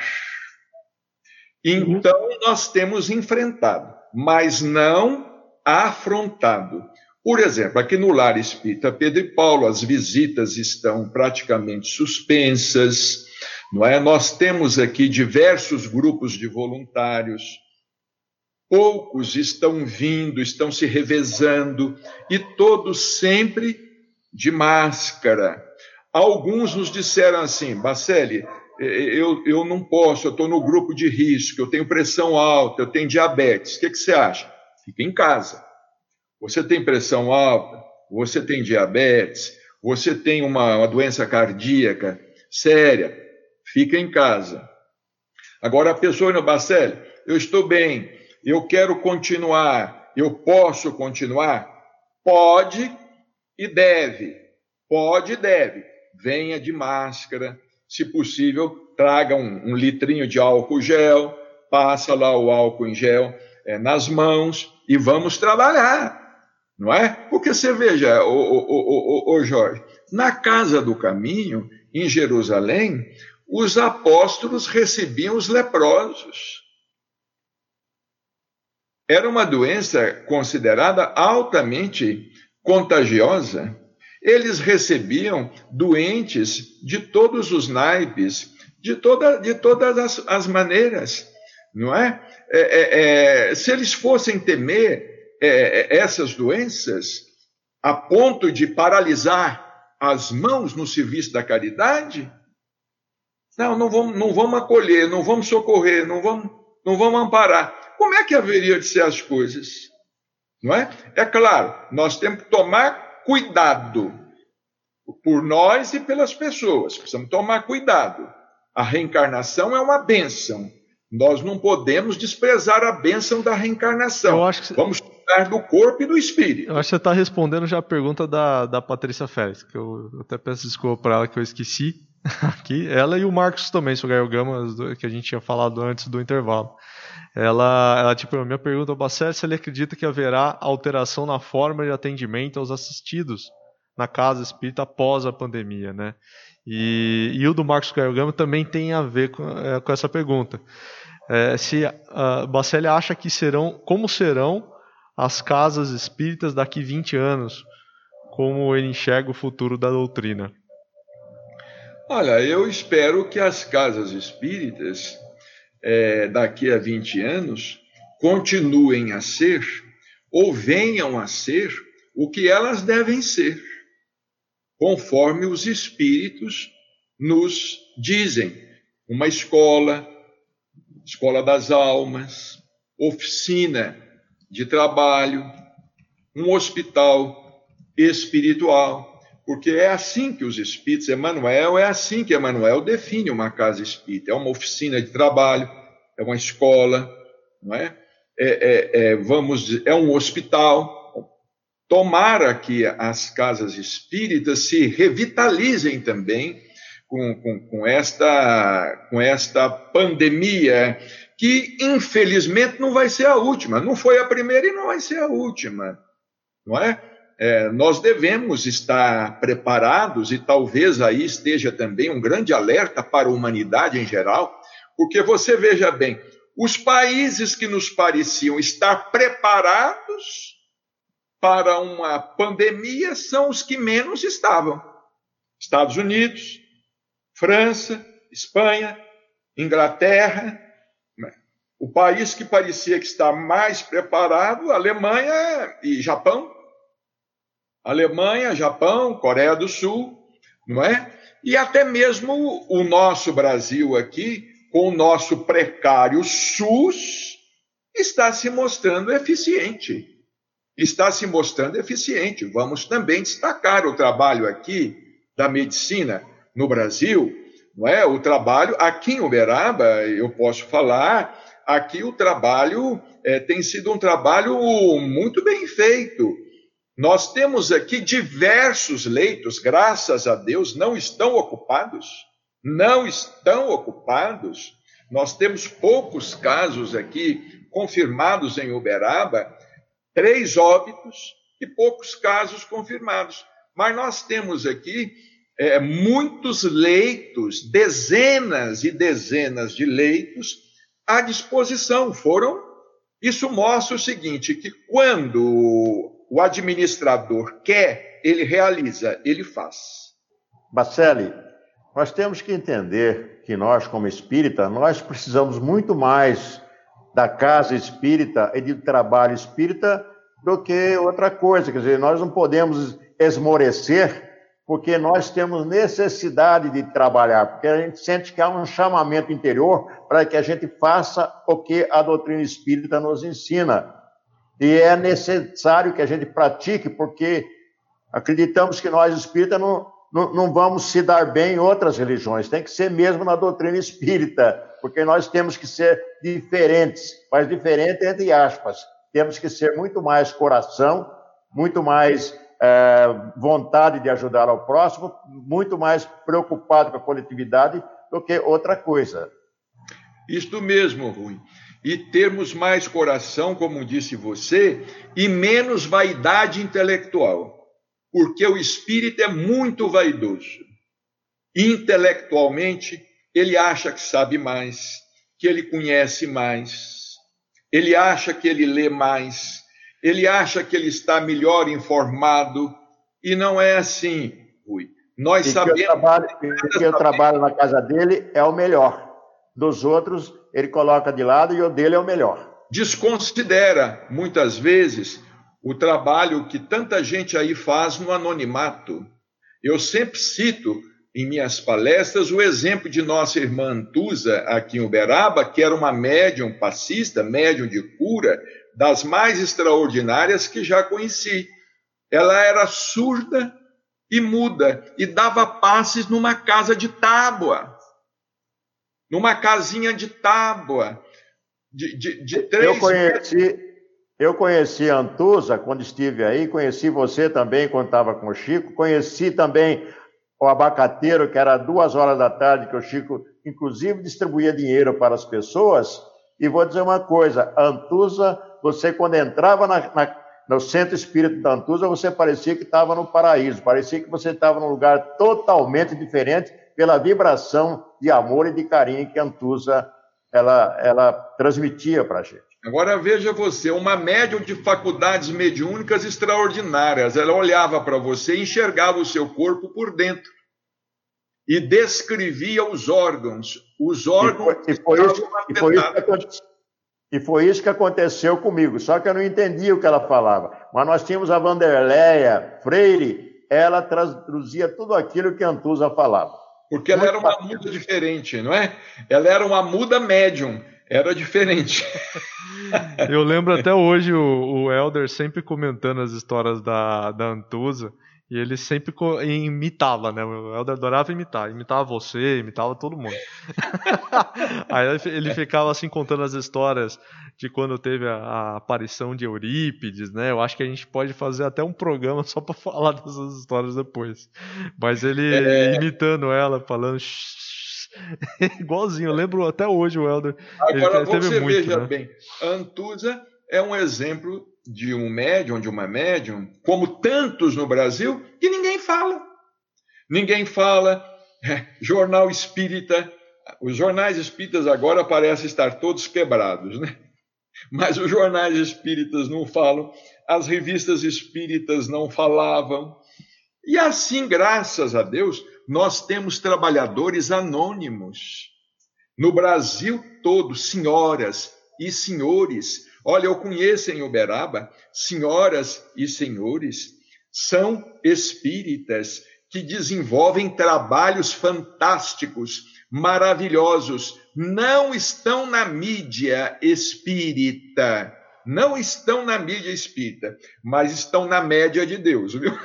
Então, nós temos enfrentado, mas não afrontado. Por exemplo, aqui no Lar Espírita Pedro e Paulo, as visitas estão praticamente suspensas. Não é? Nós temos aqui diversos grupos de voluntários, poucos estão vindo, estão se revezando, e todos sempre de máscara. Alguns nos disseram assim: Bacelli, eu, eu não posso, eu estou no grupo de risco, eu tenho pressão alta, eu tenho diabetes, o que, que você acha? Fica em casa. Você tem pressão alta, você tem diabetes, você tem uma, uma doença cardíaca séria, fica em casa. Agora a pessoa, no Bacelli, eu estou bem, eu quero continuar, eu posso continuar? Pode e deve, pode e deve. Venha de máscara, se possível, traga um, um litrinho de álcool gel, passa lá o álcool em gel é, nas mãos e vamos trabalhar, não é? Porque você veja, ô, ô, ô, ô, ô Jorge, na Casa do Caminho, em Jerusalém, os apóstolos recebiam os leprosos. Era uma doença considerada altamente contagiosa. Eles recebiam doentes de todos os naipes, de, toda, de todas as, as maneiras, não é? É, é, é se eles fossem temer é, essas doenças a ponto de paralisar as mãos no serviço da caridade, Não, não vamos, não vamos acolher, não vamos socorrer, não vamos, não vamos amparar. Como é que haveria de ser as coisas? Não é? É claro, nós temos que tomar cuidado por nós e pelas pessoas. Precisamos tomar cuidado. A reencarnação é uma bênção. Nós não podemos desprezar a bênção da reencarnação. Eu acho que... Vamos cuidar do corpo e do espírito. Eu acho que você está respondendo já a pergunta da, da Patrícia Félix, que eu, eu até peço desculpa para ela que eu esqueci. Aqui, ela e o Marcos também, o Gael Gama, que a gente tinha falado antes do intervalo. Ela, ela tipo, a minha pergunta ao Bacelli, se ele acredita que haverá alteração na forma de atendimento aos assistidos na casa espírita após a pandemia, né? E, e o do Marcos Caio Gama também tem a ver com, é, com essa pergunta. É, se a Bacelli acha que serão, como serão as casas espíritas daqui a vinte anos, como ele enxerga o futuro da doutrina? Olha, eu espero que as casas espíritas, é, daqui a vinte anos, continuem a ser, ou venham a ser, o que elas devem ser, conforme os espíritos nos dizem. Uma escola, escola das almas, oficina de trabalho, um hospital espiritual, porque é assim que os espíritos, Emmanuel, é assim que Emmanuel define uma casa espírita, é uma oficina de trabalho, é uma escola, não é? É, é, é, vamos dizer, é um hospital. Tomara que as casas espíritas se revitalizem também com, com, com, esta, com esta pandemia, que infelizmente não vai ser a última, não foi a primeira e não vai ser a última, não é? É, nós devemos estar preparados, e talvez aí esteja também um grande alerta para a humanidade em geral, porque você veja bem, os países que nos pareciam estar preparados para uma pandemia são os que menos estavam. Estados Unidos, França, Espanha, Inglaterra. O país que parecia que está mais preparado, Alemanha e Japão. Alemanha, Japão, Coreia do Sul, não é? E até mesmo o nosso Brasil aqui, com o nosso precário SUS, está se mostrando eficiente. Está se mostrando eficiente. Vamos também destacar o trabalho aqui da medicina no Brasil, não é? O trabalho aqui em Uberaba, eu posso falar, aqui o trabalho é, tem sido um trabalho muito bem feito. Nós temos aqui diversos leitos, graças a Deus, não estão ocupados, não estão ocupados. Nós temos poucos casos aqui confirmados em Uberaba, três óbitos e poucos casos confirmados. Mas nós temos aqui é, muitos leitos, dezenas e dezenas de leitos à disposição. Foram. Isso mostra o seguinte, que quando o administrador quer, ele realiza, ele faz. Bacelli, nós temos que entender que nós, como espírita, nós precisamos muito mais da casa espírita e do trabalho espírita do que outra coisa. Quer dizer, nós não podemos esmorecer porque nós temos necessidade de trabalhar, porque a gente sente que há um chamamento interior para que a gente faça o que a doutrina espírita nos ensina. E é necessário que a gente pratique, porque acreditamos que nós espíritas não, não, não vamos se dar bem em outras religiões, tem que ser mesmo na doutrina espírita, porque nós temos que ser diferentes, mas diferente entre aspas. Temos que ser muito mais coração, muito mais é, vontade de ajudar ao próximo, muito mais preocupado com a coletividade do que outra coisa. Isto mesmo, Rui. E termos mais coração, como disse você, e menos vaidade intelectual, porque o espírito é muito vaidoso. Intelectualmente, ele acha que sabe mais, que ele conhece mais, ele acha que ele lê mais, ele acha que ele está melhor informado, e não é assim, Rui. Nós e sabemos... Que o trabalho, que o trabalho na casa dele é o melhor. Dos outros, ele coloca de lado e o dele é o melhor. Desconsidera, muitas vezes, o trabalho que tanta gente aí faz no anonimato. Eu sempre cito em minhas palestras o exemplo de nossa irmã Antusa, aqui em Uberaba, que era uma médium passista, médium de cura, das mais extraordinárias que já conheci. Ela era surda e muda, e dava passes numa casa de tábua. Numa casinha de tábua, de, de, de três... Eu conheci, eu conheci a Antusa quando estive aí, conheci você também quando estava com o Chico, conheci também o abacateiro, que era duas horas da tarde, que o Chico, inclusive, distribuía dinheiro para as pessoas. E vou dizer uma coisa, a Antusa, você quando entrava na, na, no Centro Espírita da Antusa, você parecia que estava no paraíso, parecia que você estava num lugar totalmente diferente pela vibração de amor e de carinho que a Antusa ela, ela transmitia para a gente. Agora veja você, uma médium de faculdades mediúnicas extraordinárias. Ela olhava para você e enxergava o seu corpo por dentro. E descrevia os órgãos. Os órgãos e foi, e foi, isso, e, foi isso que, e foi isso que aconteceu comigo. Só que eu não entendia o que ela falava. Mas nós tínhamos a Vanderleia Freire, ela traduzia tudo aquilo que a Antusa falava. Porque ela era uma muda diferente, não é? Ela era uma muda médium. Era diferente. Eu lembro até hoje o, o Helder sempre comentando as histórias da, da Antusa, e ele sempre imitava, né? O Helder adorava imitar, imitava você, imitava todo mundo. Aí ele ficava assim contando as histórias de quando teve a, a aparição de Eurípides, né? Eu acho que a gente pode fazer até um programa só para falar dessas histórias depois. Mas ele é... imitando ela, falando... Igualzinho, eu lembro até hoje o Helder. Agora ele você muito, veja né? bem, a Antusa é um exemplo de um médium, de uma médium, como tantos no Brasil, que ninguém fala. Ninguém fala. É, jornal espírita, os jornais espíritas agora parecem estar todos quebrados, né? Mas os jornais espíritas não falam, as revistas espíritas não falavam. E assim, graças a Deus, nós temos trabalhadores anônimos. No Brasil todo, senhoras e senhores. Olha, eu conheço em Uberaba, senhoras e senhores, são espíritas que desenvolvem trabalhos fantásticos, maravilhosos. Não estão na mídia espírita. Não estão na mídia espírita, mas estão na média de Deus, viu?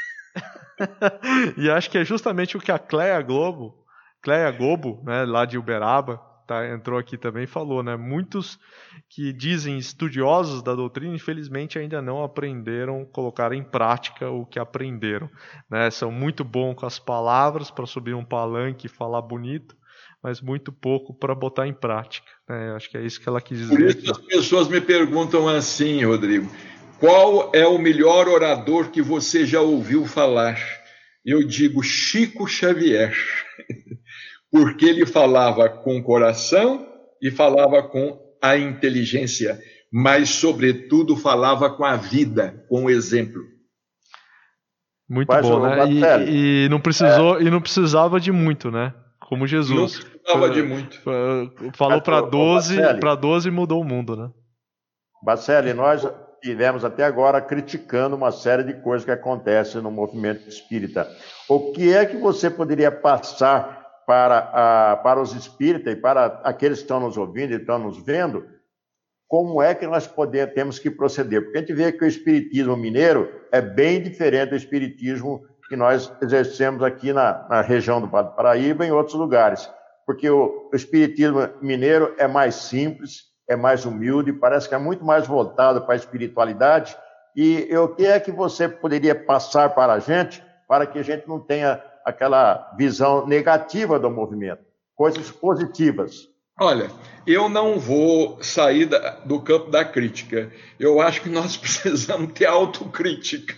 E acho que é justamente o que a Cléia Globo, Cléia Gobo, né, lá de Uberaba, tá, entrou aqui também e falou, né? Muitos que dizem estudiosos da doutrina, infelizmente ainda não aprenderam, colocaram em prática o que aprenderam, né? São muito bons com as palavras para subir um palanque e falar bonito, mas muito pouco para botar em prática, né? Acho que é isso que ela quis dizer. Por isso as pessoas me perguntam assim, Rodrigo, qual é o melhor orador que você já ouviu falar? Eu digo Chico Xavier, porque ele falava com o coração e falava com a inteligência, mas, sobretudo, falava com a vida, com o exemplo. Muito mas, bom, né? E, e, não precisou, é... e não precisava de muito, né? Como Jesus. Não precisava de muito. Falou para doze, para doze e mudou o mundo, né? Bacelli, nós tivemos até agora criticando uma série de coisas que acontecem no movimento espírita. O que é que você poderia passar para, a, para os espíritas e para aqueles que estão nos ouvindo e estão nos vendo, como é que nós podemos, temos que proceder? Porque a gente vê que o espiritismo mineiro é bem diferente do espiritismo que nós exercemos aqui na, na região do Paraíba e em outros lugares. Porque o, o espiritismo mineiro é mais simples, é mais humilde, parece que é muito mais voltado para a espiritualidade. E o que é que você poderia passar para a gente, para que a gente não tenha aquela visão negativa do movimento, coisas positivas? Olha, eu não vou sair da, do campo da crítica. Eu acho que nós precisamos ter autocrítica.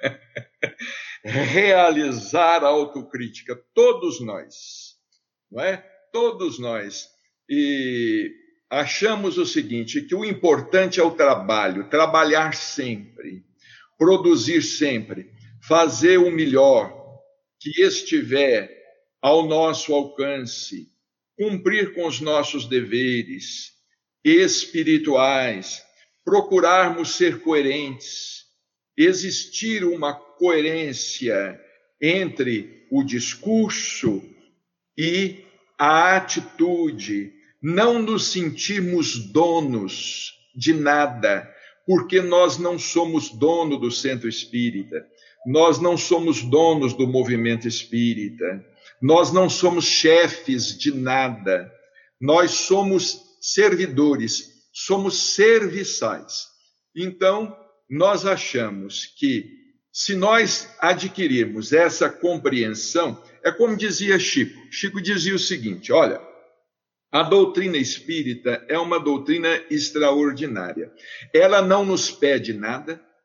Realizar a autocrítica, todos nós, não é? Todos nós. E achamos o seguinte, que o importante é o trabalho, trabalhar sempre, produzir sempre, fazer o melhor que estiver ao nosso alcance, cumprir com os nossos deveres espirituais, procurarmos ser coerentes, existir uma coerência entre o discurso e a atitude, não nos sentirmos donos de nada, porque nós não somos dono do centro espírita, nós não somos donos do movimento espírita, nós não somos chefes de nada, nós somos servidores, somos serviçais. Então, nós achamos que, se nós adquirirmos essa compreensão, é como dizia Chico. Chico dizia o seguinte, olha, a doutrina espírita é uma doutrina extraordinária. Ela não nos pede nada,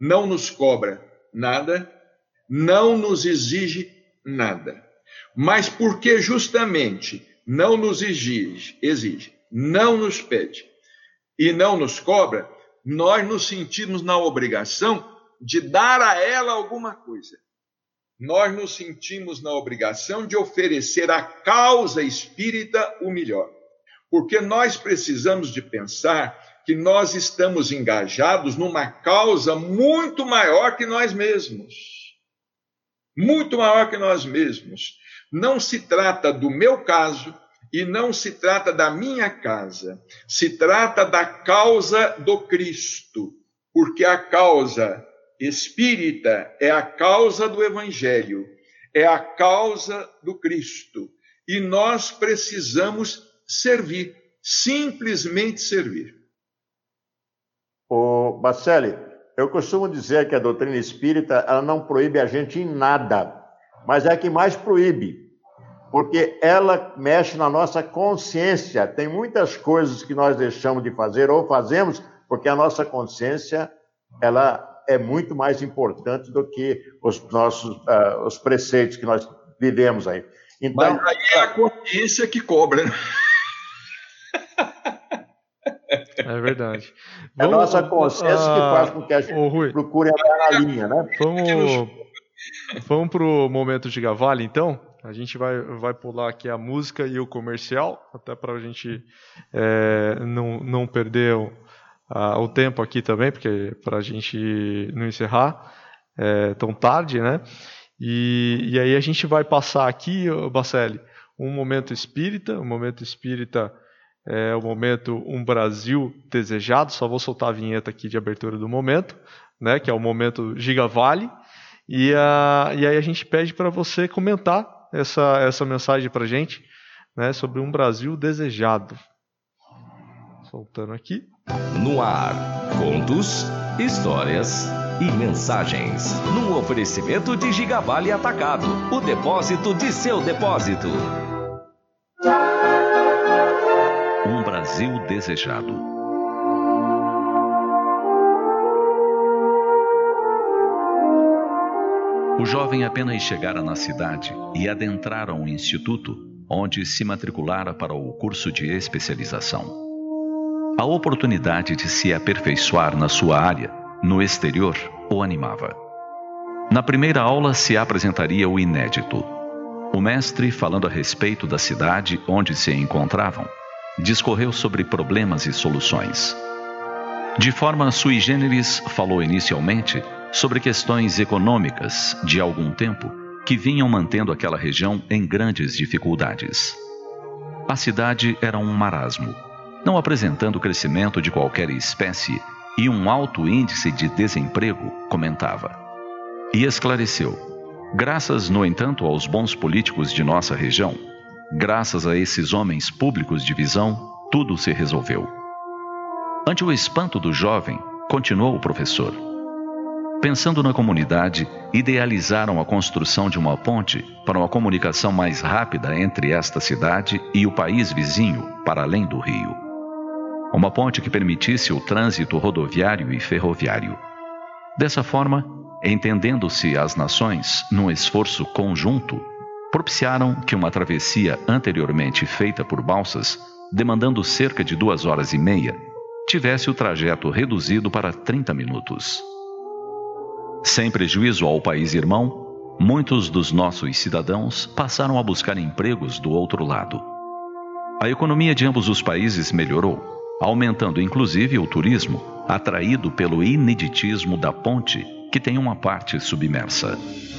não nos cobra nada, não nos exige nada. Mas porque justamente não nos exige, exige, não nos pede e não nos cobra, nós nos sentimos na obrigação de dar a ela alguma coisa. Nós nos sentimos na obrigação de oferecer à causa espírita o melhor. Porque nós precisamos de pensar que nós estamos engajados numa causa muito maior que nós mesmos. Muito maior que nós mesmos. Não se trata do meu caso e não se trata da minha casa. Se trata da causa do Cristo. Porque a causa espírita é a causa do Evangelho, é a causa do Cristo. E nós precisamos servir, simplesmente servir. Ô, Bacelli, eu costumo dizer que a doutrina espírita ela não proíbe a gente em nada, mas é a que mais proíbe, porque ela mexe na nossa consciência. Tem muitas coisas que nós deixamos de fazer ou fazemos porque a nossa consciência ela é muito mais importante do que os nossos uh, os preceitos que nós vivemos aí. Então, mas aí é a consciência que cobra, né? É verdade. É a nossa consciência uh, que faz com que a gente uh, procure andar na linha, né? Vamos, vamos para o momento de Gavale, então. A gente vai, vai pular aqui a música e o comercial, até para a gente é, não, não perder o, a, o tempo aqui também, porque para a gente não encerrar é, tão tarde, né? E, e aí a gente vai passar aqui, Bacelli, um momento espírita, um momento espírita é o momento Um Brasil Desejado. Só vou soltar a vinheta aqui de abertura do momento, né? Que é o momento Gigavale. E, a, e aí a gente pede para você comentar essa, essa mensagem para a gente, né, sobre um Brasil desejado. Soltando aqui. No ar, contos, histórias e mensagens. Num oferecimento de Gigavale Atacado, o depósito de seu depósito. Um Brasil desejado. O jovem apenas chegara na cidade e adentrara um instituto, onde se matriculara para o curso de especialização. A oportunidade de se aperfeiçoar na sua área, no exterior, o animava. Na primeira aula se apresentaria o inédito. O mestre, falando a respeito da cidade onde se encontravam, discorreu sobre problemas e soluções. De forma sui generis, falou inicialmente sobre questões econômicas de algum tempo que vinham mantendo aquela região em grandes dificuldades. A cidade era um marasmo, não apresentando crescimento de qualquer espécie e um alto índice de desemprego, comentava. E esclareceu: graças, no entanto, aos bons políticos de nossa região, graças a esses homens públicos de visão, tudo se resolveu. Ante o espanto do jovem, continuou o professor. Pensando na comunidade, idealizaram a construção de uma ponte para uma comunicação mais rápida entre esta cidade e o país vizinho, para além do rio. Uma ponte que permitisse o trânsito rodoviário e ferroviário. Dessa forma, entendendo-se as nações num esforço conjunto, propiciaram que uma travessia anteriormente feita por balsas, demandando cerca de duas horas e meia, tivesse o trajeto reduzido para trinta minutos. Sem prejuízo ao país irmão, muitos dos nossos cidadãos passaram a buscar empregos do outro lado. A economia de ambos os países melhorou, aumentando inclusive o turismo, atraído pelo ineditismo da ponte, que tem uma parte submersa.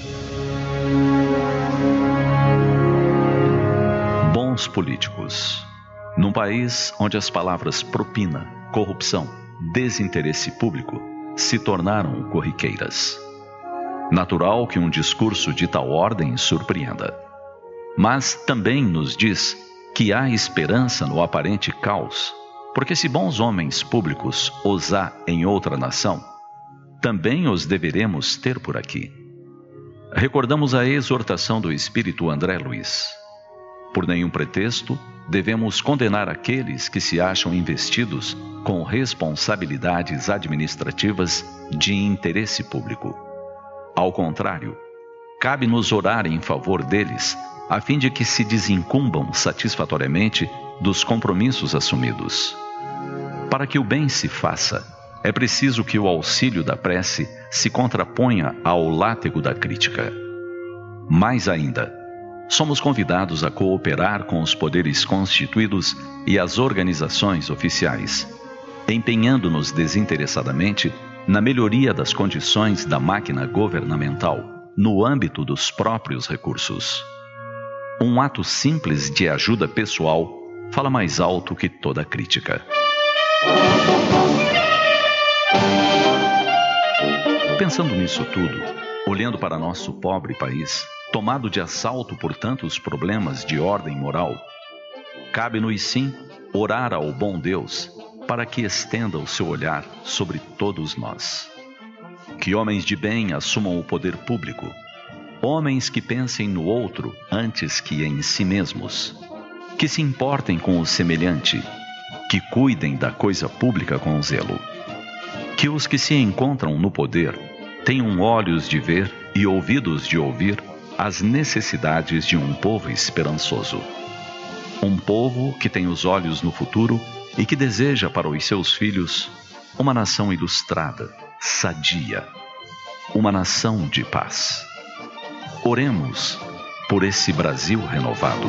Bons políticos. Num país onde as palavras propina, corrupção, desinteresse público se tornaram corriqueiras. Natural que um discurso de tal ordem surpreenda. Mas também nos diz que há esperança no aparente caos, porque se bons homens públicos os há em outra nação, também os deveremos ter por aqui. Recordamos a exortação do espírito André Luiz. Por nenhum pretexto, devemos condenar aqueles que se acham investidos com responsabilidades administrativas de interesse público. Ao contrário, cabe-nos orar em favor deles, a fim de que se desincumbam satisfatoriamente dos compromissos assumidos. Para que o bem se faça, é preciso que o auxílio da prece se contraponha ao látego da crítica. Mais ainda, somos convidados a cooperar com os poderes constituídos e as organizações oficiais, empenhando-nos desinteressadamente na melhoria das condições da máquina governamental no âmbito dos próprios recursos. Um ato simples de ajuda pessoal fala mais alto que toda crítica. Pensando nisso tudo, olhando para nosso pobre país, tomado de assalto por tantos problemas de ordem moral, cabe-nos sim orar ao bom Deus para que estenda o seu olhar sobre todos nós. Que homens de bem assumam o poder público, homens que pensem no outro antes que em si mesmos, que se importem com o semelhante, que cuidem da coisa pública com zelo. Que os que se encontram no poder tenham olhos de ver e ouvidos de ouvir as necessidades de um povo esperançoso. Um povo que tem os olhos no futuro e que deseja para os seus filhos uma nação ilustrada, sadia, uma nação de paz. Oremos por esse Brasil renovado.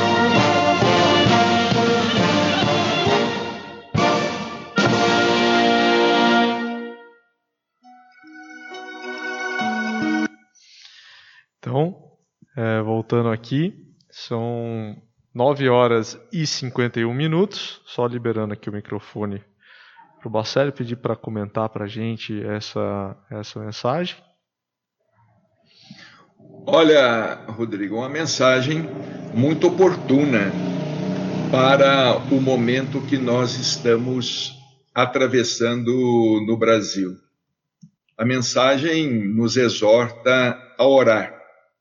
Então, é, voltando aqui, são nove horas e cinquenta e um minutos, só liberando aqui o microfone para o Bacelli, pedir para comentar para a gente essa, essa mensagem. Olha, Rodrigo, uma mensagem muito oportuna para o momento que nós estamos atravessando no Brasil. A mensagem nos exorta a orar,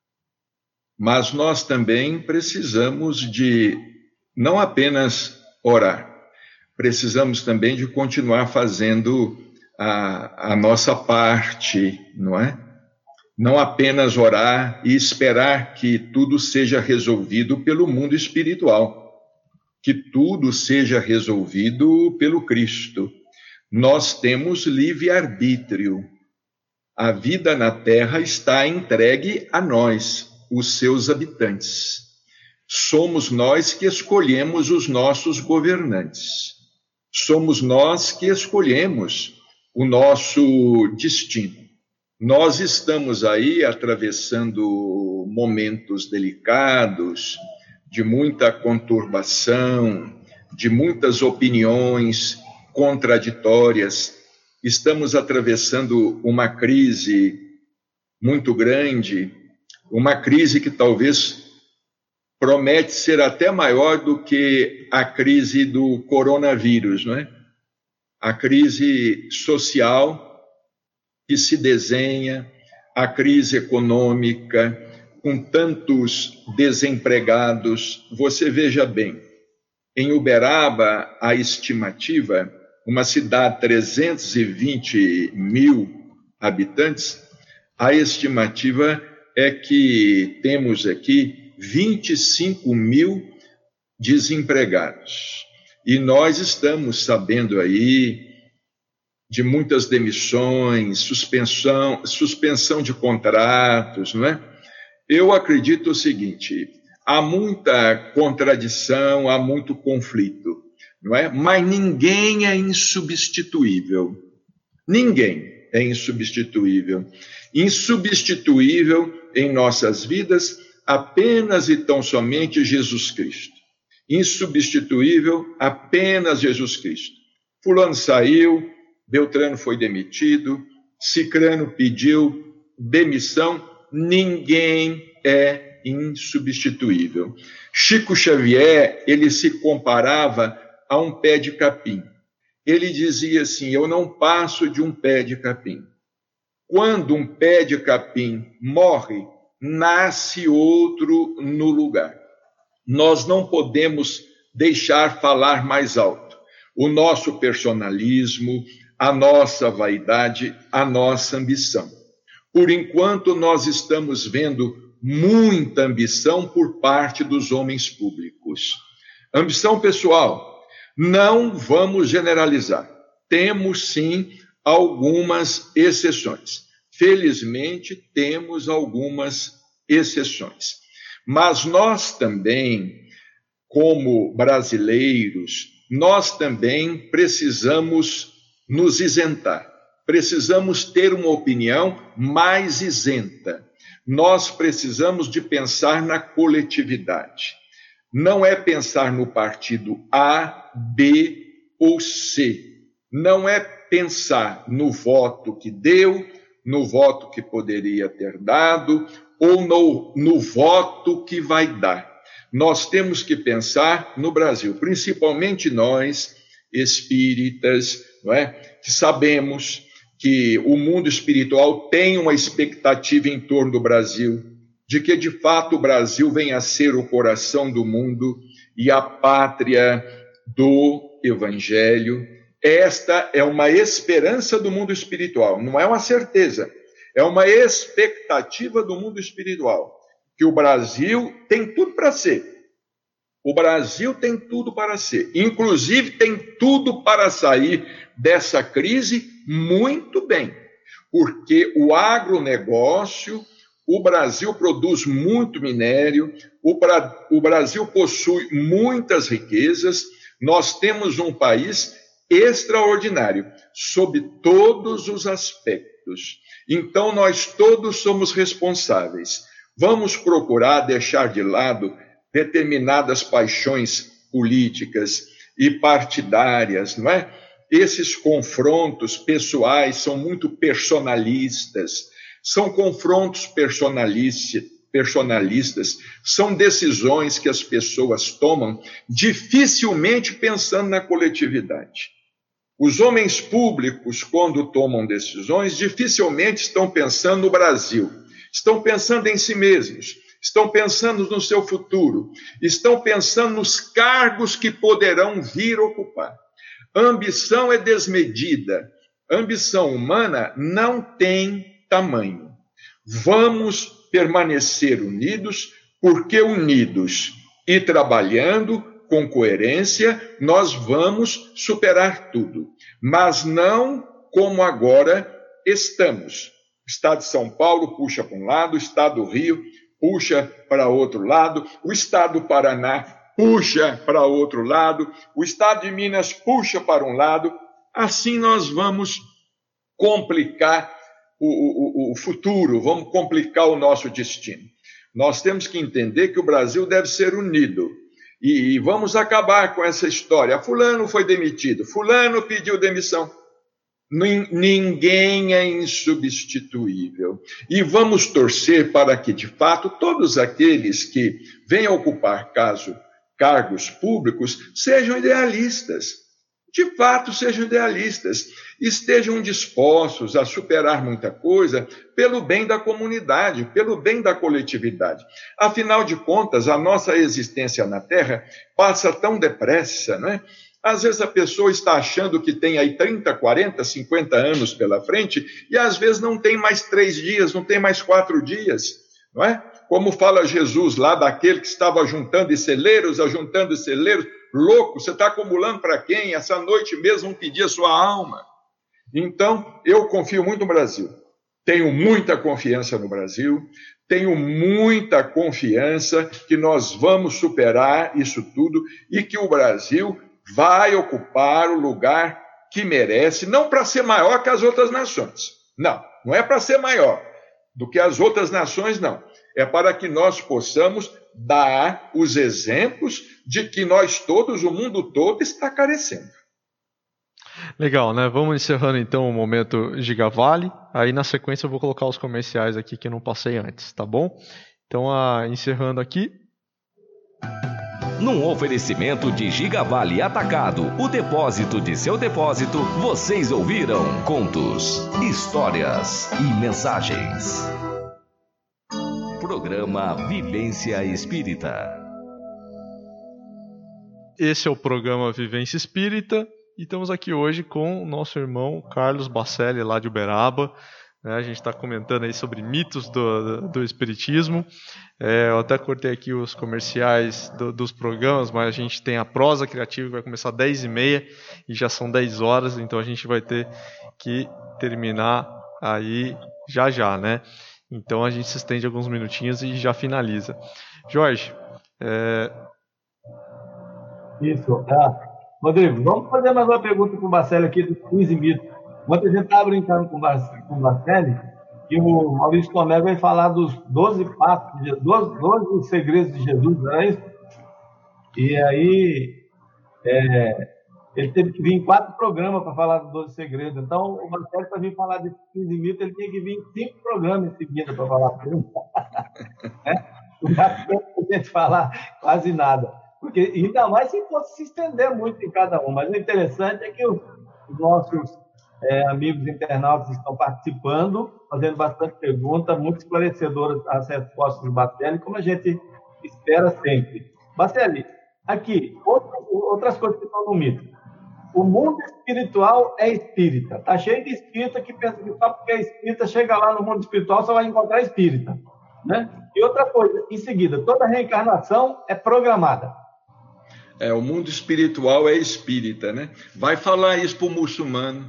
mas nós também precisamos de não apenas orar, precisamos também de continuar fazendo a, a nossa parte, não é? Não apenas orar e esperar que tudo seja resolvido pelo mundo espiritual, que tudo seja resolvido pelo Cristo. Nós temos livre-arbítrio. A vida na Terra está entregue a nós, os seus habitantes. Somos nós que escolhemos os nossos governantes. Somos nós que escolhemos o nosso destino. Nós estamos aí atravessando momentos delicados, de muita conturbação, de muitas opiniões contraditórias. Estamos atravessando uma crise muito grande, uma crise que talvez promete ser até maior do que a crise do coronavírus, não é? A crise social que se desenha, a crise econômica, com tantos desempregados. Você veja bem, em Uberaba, a estimativa, uma cidade de trezentos e vinte mil habitantes, a estimativa é que temos aqui vinte e cinco mil desempregados. E nós estamos sabendo aí de muitas demissões, suspensão, suspensão de contratos, não é? Eu acredito o seguinte, há muita contradição, há muito conflito, não é? Mas ninguém é insubstituível. Ninguém é insubstituível. Insubstituível em nossas vidas apenas e tão somente Jesus Cristo. Insubstituível apenas Jesus Cristo. Fulano saiu, Beltrano foi demitido, Cicrano pediu demissão, ninguém é insubstituível. Chico Xavier, ele se comparava a um pé de capim. Ele dizia assim, eu não passo de um pé de capim. Quando um pé de capim morre, nasce outro no lugar. nós não podemos deixar falar mais alto o nosso personalismo, a nossa vaidade, a nossa ambição. Por enquanto, nós estamos vendo muita ambição por parte dos homens públicos. Ambição pessoal, não vamos generalizar. Temos, sim, algumas exceções. Felizmente, temos algumas exceções. Mas nós também, como brasileiros, nós também precisamos nos isentar. Precisamos ter uma opinião mais isenta. Nós precisamos de pensar na coletividade. Não é pensar no partido A, B ou C. Não é pensar no voto que deu, no voto que poderia ter dado, ou no, no voto que vai dar. Nós temos que pensar no Brasil, principalmente nós, espíritas, não é? Que sabemos que o mundo espiritual tem uma expectativa em torno do Brasil, de que, de fato, o Brasil venha a ser o coração do mundo e a pátria do Evangelho. Esta é uma esperança do mundo espiritual, não é uma certeza, é uma expectativa do mundo espiritual, que o Brasil tem tudo para ser. O Brasil tem tudo para ser, inclusive tem tudo para sair dessa crise muito bem, porque o agronegócio, o Brasil produz muito minério, o, Bra- o Brasil possui muitas riquezas, nós temos um país extraordinário, sob todos os aspectos. Então, nós todos somos responsáveis. Vamos procurar deixar de lado determinadas paixões políticas e partidárias, não é? Esses confrontos pessoais são muito personalistas, são confrontos personalistas, personalistas, são decisões que as pessoas tomam dificilmente pensando na coletividade. Os homens públicos, quando tomam decisões, dificilmente estão pensando no Brasil, estão pensando em si mesmos, estão pensando no seu futuro, estão pensando nos cargos que poderão vir ocupar. A ambição é desmedida, a ambição humana não tem tamanho. Vamos permanecer unidos, porque unidos e trabalhando com coerência, nós vamos superar tudo. Mas não como agora estamos. O Estado de São Paulo puxa para um lado, o Estado do Rio puxa para outro lado, o Estado do Paraná puxa para outro lado, o Estado de Minas puxa para um lado. Assim nós vamos complicar o, o, o futuro, vamos complicar o nosso destino. Nós temos que entender que o Brasil deve ser unido. E, e vamos acabar com essa história. Fulano foi demitido, fulano pediu demissão. Ninguém é insubstituível. E vamos torcer para que, de fato, todos aqueles que venham ocupar caso, cargos públicos sejam idealistas. De fato, sejam idealistas. Estejam dispostos a superar muita coisa pelo bem da comunidade, pelo bem da coletividade. Afinal de contas, a nossa existência na Terra passa tão depressa, não é? Às vezes a pessoa está achando que tem aí trinta, quarenta, cinquenta anos pela frente e às vezes não tem mais três dias, não tem mais quatro dias, não é? Como fala Jesus lá daquele que estava juntando celeiros, ajuntando celeiros, louco, você está acumulando para quem? Essa noite mesmo não pedia sua alma. Então, eu confio muito no Brasil, tenho muita confiança no Brasil, tenho muita confiança que nós vamos superar isso tudo e que o Brasil vai ocupar o lugar que merece, não para ser maior que as outras nações. Não, não é para ser maior do que as outras nações, não. É para que nós possamos dar os exemplos de que nós todos, o mundo todo, está carecendo. Legal, né? Vamos encerrando então o momento Gigavale. Aí na sequência eu vou colocar os comerciais aqui que eu não passei antes, tá bom? Então, ah, encerrando aqui. Num oferecimento de Gigavale Atacado, o depósito de seu depósito, vocês ouviram contos, histórias e mensagens. Programa Vivência Espírita. esse é o programa Vivência Espírita e estamos aqui hoje com o nosso irmão Carlos Bacelli, lá de Uberaba. A gente está comentando aí sobre mitos do, do, do Espiritismo. É, eu até cortei aqui os comerciais do, dos programas, mas a gente tem a prosa criativa que vai começar às dez e meia e já são dez horas, então a gente vai ter que terminar aí já já, né? Então a gente se estende alguns minutinhos e já finaliza. Jorge, é... Isso, tá. Rodrigo, vamos fazer mais uma pergunta para o Bacelli aqui dos quinze mitos. Ontem a gente estava brincando com o Bacelli e o Maurício Tomé vai falar dos doze passos, doze, doze segredos de Jesus, não é isso? E aí é, ele teve que vir em quatro programas para falar dos doze segredos. Então o Bacelli, para vir falar desses quinze mitos, ele tinha que vir em cinco programas em seguida para falar por ele. Não dá tempo para a gente falar quase nada. Porque, ainda mais se fosse se estender muito em cada um. Mas o interessante é que os, os nossos É, amigos internautas estão participando, fazendo bastante pergunta, muito esclarecedoras as respostas do Bacelli, como a gente espera sempre. Bacelli, aqui, outra, outras coisas que estão no mito. O mundo espiritual é espírita. Está cheio de espírita que pensa que só porque é espírita, chega lá no mundo espiritual, só vai encontrar espírita. Né? E outra coisa, em seguida, toda reencarnação é programada. É, o mundo espiritual é espírita, né? Vai falar isso para o muçulmano.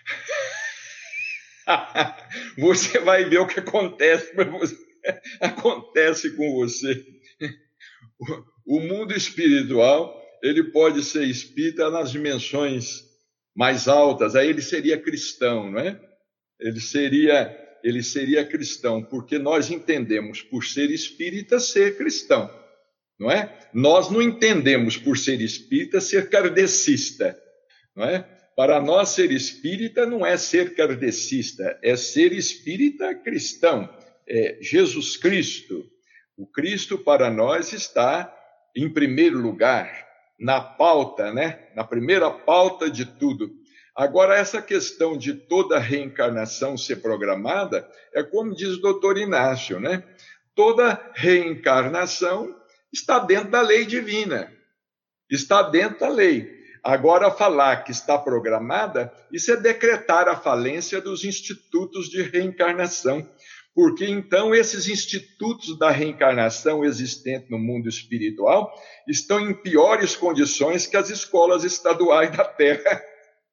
Você vai ver o que acontece para você. Acontece com você. O mundo espiritual, ele pode ser espírita nas dimensões mais altas. Aí ele seria cristão, não é? Ele seria, ele seria cristão, porque nós entendemos por ser espírita ser cristão, não é? Nós não entendemos por ser espírita ser kardecista, não é? Para nós, ser espírita não é ser kardecista, é ser espírita cristão. É Jesus Cristo. O Cristo, para nós, está em primeiro lugar, na pauta, né? Na primeira pauta de tudo. Agora, essa questão de toda reencarnação ser programada, é como diz o doutor Inácio, né? Toda reencarnação está dentro da lei divina, está dentro da lei. Agora, falar que está programada, isso é decretar a falência dos institutos de reencarnação, porque então esses institutos da reencarnação existentes no mundo espiritual estão em piores condições que as escolas estaduais da Terra.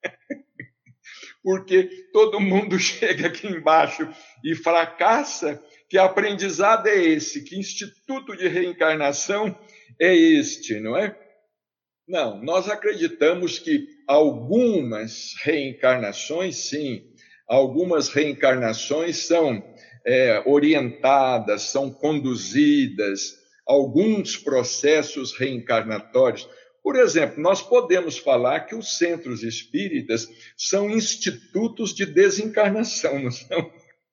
Porque todo mundo chega aqui embaixo e fracassa, que aprendizado é esse, que instituto de reencarnação é este, não é? Não, nós acreditamos que algumas reencarnações, sim, algumas reencarnações são é, orientadas, são conduzidas, alguns processos reencarnatórios. Por exemplo, nós podemos falar que os centros espíritas são institutos de desencarnação, não são?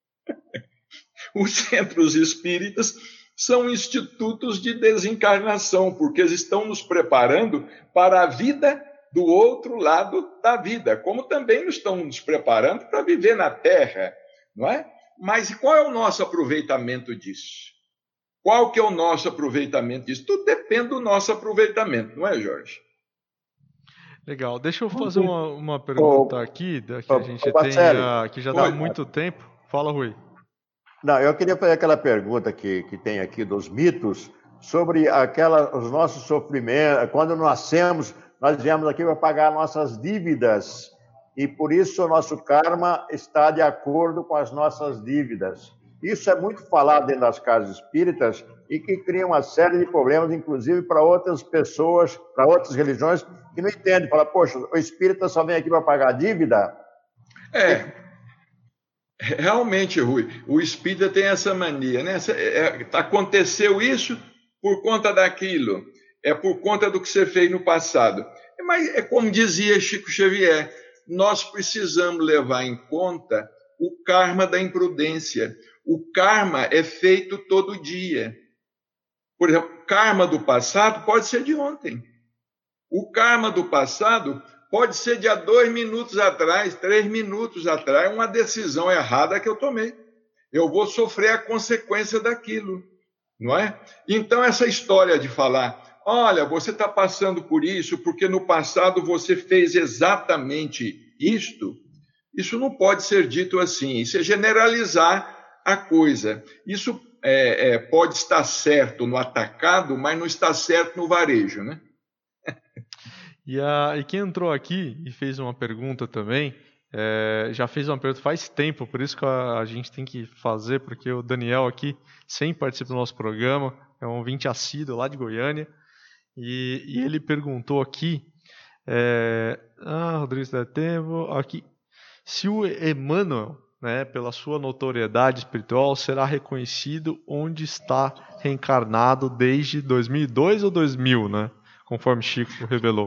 Os centros espíritas são institutos de desencarnação, porque eles estão nos preparando para a vida do outro lado da vida, como também estão nos preparando para viver na Terra, não é? Mas qual é o nosso aproveitamento disso? Qual que é o nosso aproveitamento disso? Tudo depende do nosso aproveitamento, não é, Jorge? Legal. Deixa eu fazer uma, uma pergunta aqui, que a gente tem, que já dá muito tempo. Fala, Rui. Não, eu queria fazer aquela pergunta que, que tem aqui dos mitos sobre aquela, os nossos sofrimentos. Quando nascemos, nós viemos aqui para pagar nossas dívidas e por isso o nosso karma está de acordo com as nossas dívidas. Isso é muito falado dentro das casas espíritas e que cria uma série de problemas, inclusive para outras pessoas, para outras religiões que não entendem. Fala, poxa, o espírita só vem aqui para pagar dívida? É. Realmente, Rui, o espírita tem essa mania, né? É, aconteceu isso por conta daquilo, é por conta do que você fez no passado. Mas é como dizia Chico Xavier, nós precisamos levar em conta o karma da imprudência. O karma é feito todo dia. Por exemplo, o karma do passado pode ser de ontem. O karma do passado pode ser de há dois minutos atrás, três minutos atrás, uma decisão errada que eu tomei. Eu vou sofrer a consequência daquilo, não é? Então, essa história de falar, olha, você está passando por isso porque no passado você fez exatamente isto. Isso não pode ser dito assim, isso é generalizar a coisa. Isso é, é, pode estar certo no atacado, mas não está certo no varejo, né? E, a, e quem entrou aqui e fez uma pergunta também, é, já fez uma pergunta faz tempo, por isso que a, a gente tem que fazer, porque o Daniel aqui sempre participa do nosso programa, é um ouvinte assíduo lá de Goiânia, e, e ele perguntou aqui, é, ah, Rodrigo, se der tempo, aqui, se o Emmanuel, né, pela sua notoriedade espiritual, será reconhecido onde está reencarnado desde dois mil e dois ou dois mil, né, conforme Chico revelou.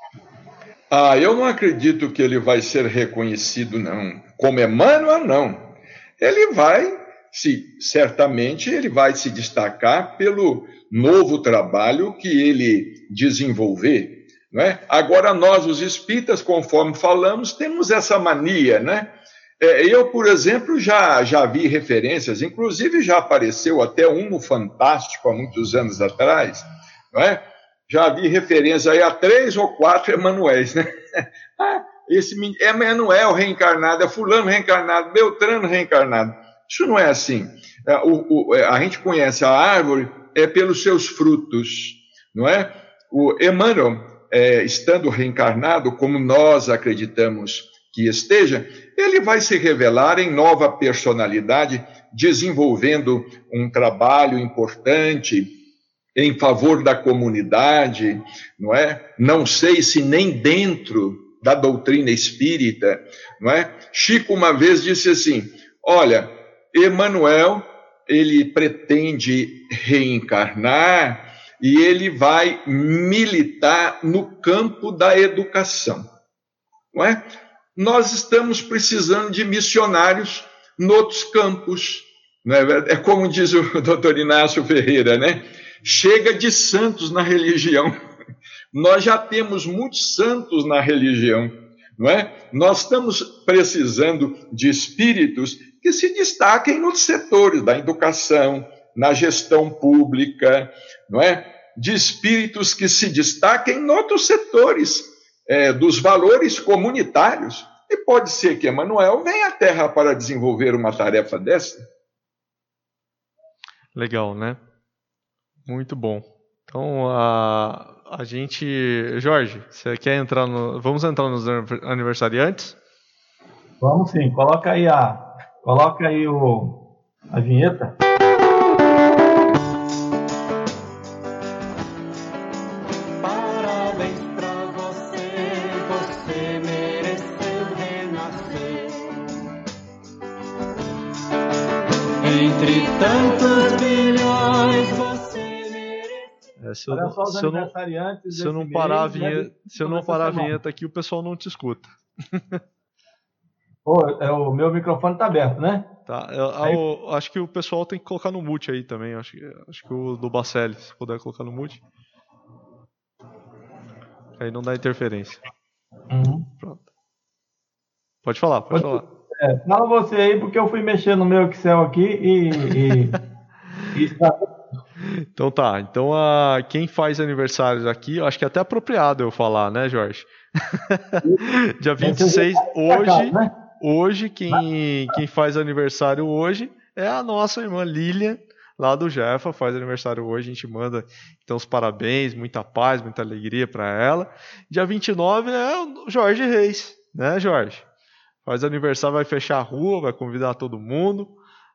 Ah, eu não acredito que ele vai ser reconhecido, não. Como Emmanuel, não. Ele vai, se, certamente, ele vai se destacar pelo novo trabalho que ele desenvolver, não é? Agora, nós, os espíritas, conforme falamos, temos essa mania, né? É, eu, por exemplo, já, já vi referências, inclusive já apareceu até um no Fantástico há muitos anos atrás, não é? Já vi referência aí a três ou quatro Emanuéis, né? Ah, esse é Emanuel reencarnado, é fulano reencarnado, Beltrano reencarnado. Isso não é assim. O, o, a gente conhece a árvore é pelos seus frutos, não é? O Emmanuel, é, estando reencarnado, como nós acreditamos que esteja, ele vai se revelar em nova personalidade, desenvolvendo um trabalho importante em favor da comunidade, não é? Não sei se nem dentro da doutrina espírita, não é? Chico uma vez disse assim, olha, Emmanuel, ele pretende reencarnar e ele vai militar no campo da educação, não é? Nós estamos precisando de missionários noutros campos, não é? É como diz o doutor Inácio Ferreira, né? Chega de santos na religião. Nós já temos muitos santos na religião, não é? Nós estamos precisando de espíritos que se destaquem nos setores da educação, na gestão pública, não é? De espíritos que se destaquem em outros setores é, dos valores comunitários. E pode ser que Emmanuel venha à Terra para desenvolver uma tarefa dessa. Legal, né? Muito bom. Então, a, a gente... Jorge, você quer entrar no... Vamos entrar nos aniversariantes? Vamos sim. Coloca aí a... Coloca aí o... a vinheta. Parabéns pra você, você mereceu renascer. Entre tantos bilhões, você... É, se eu não, se eu não, se eu não parar a vinheta, se eu não parar a vinheta aqui, o pessoal não te escuta. Pô, é, o meu microfone tá aberto, né? Tá. Eu, eu, acho que o pessoal tem que colocar no mute aí também. Acho, acho que o do Bacelli, se puder colocar no mute. Aí não dá interferência. Uhum. Pronto. Pode falar, pode, pode falar. É, fala você aí, porque eu fui mexer no meu Excel aqui e... e, e está... Então tá, então a, quem faz aniversários aqui, eu acho que é até apropriado eu falar, né, Jorge? Dia vinte e seis, hoje, hoje quem, quem faz aniversário hoje é a nossa irmã Lilian, lá do Jefa, faz aniversário hoje, a gente manda então os parabéns, muita paz, muita alegria para ela. Dia vinte e nove é o Jorge Reis, né, Jorge? Faz aniversário, vai fechar a rua, vai convidar todo mundo.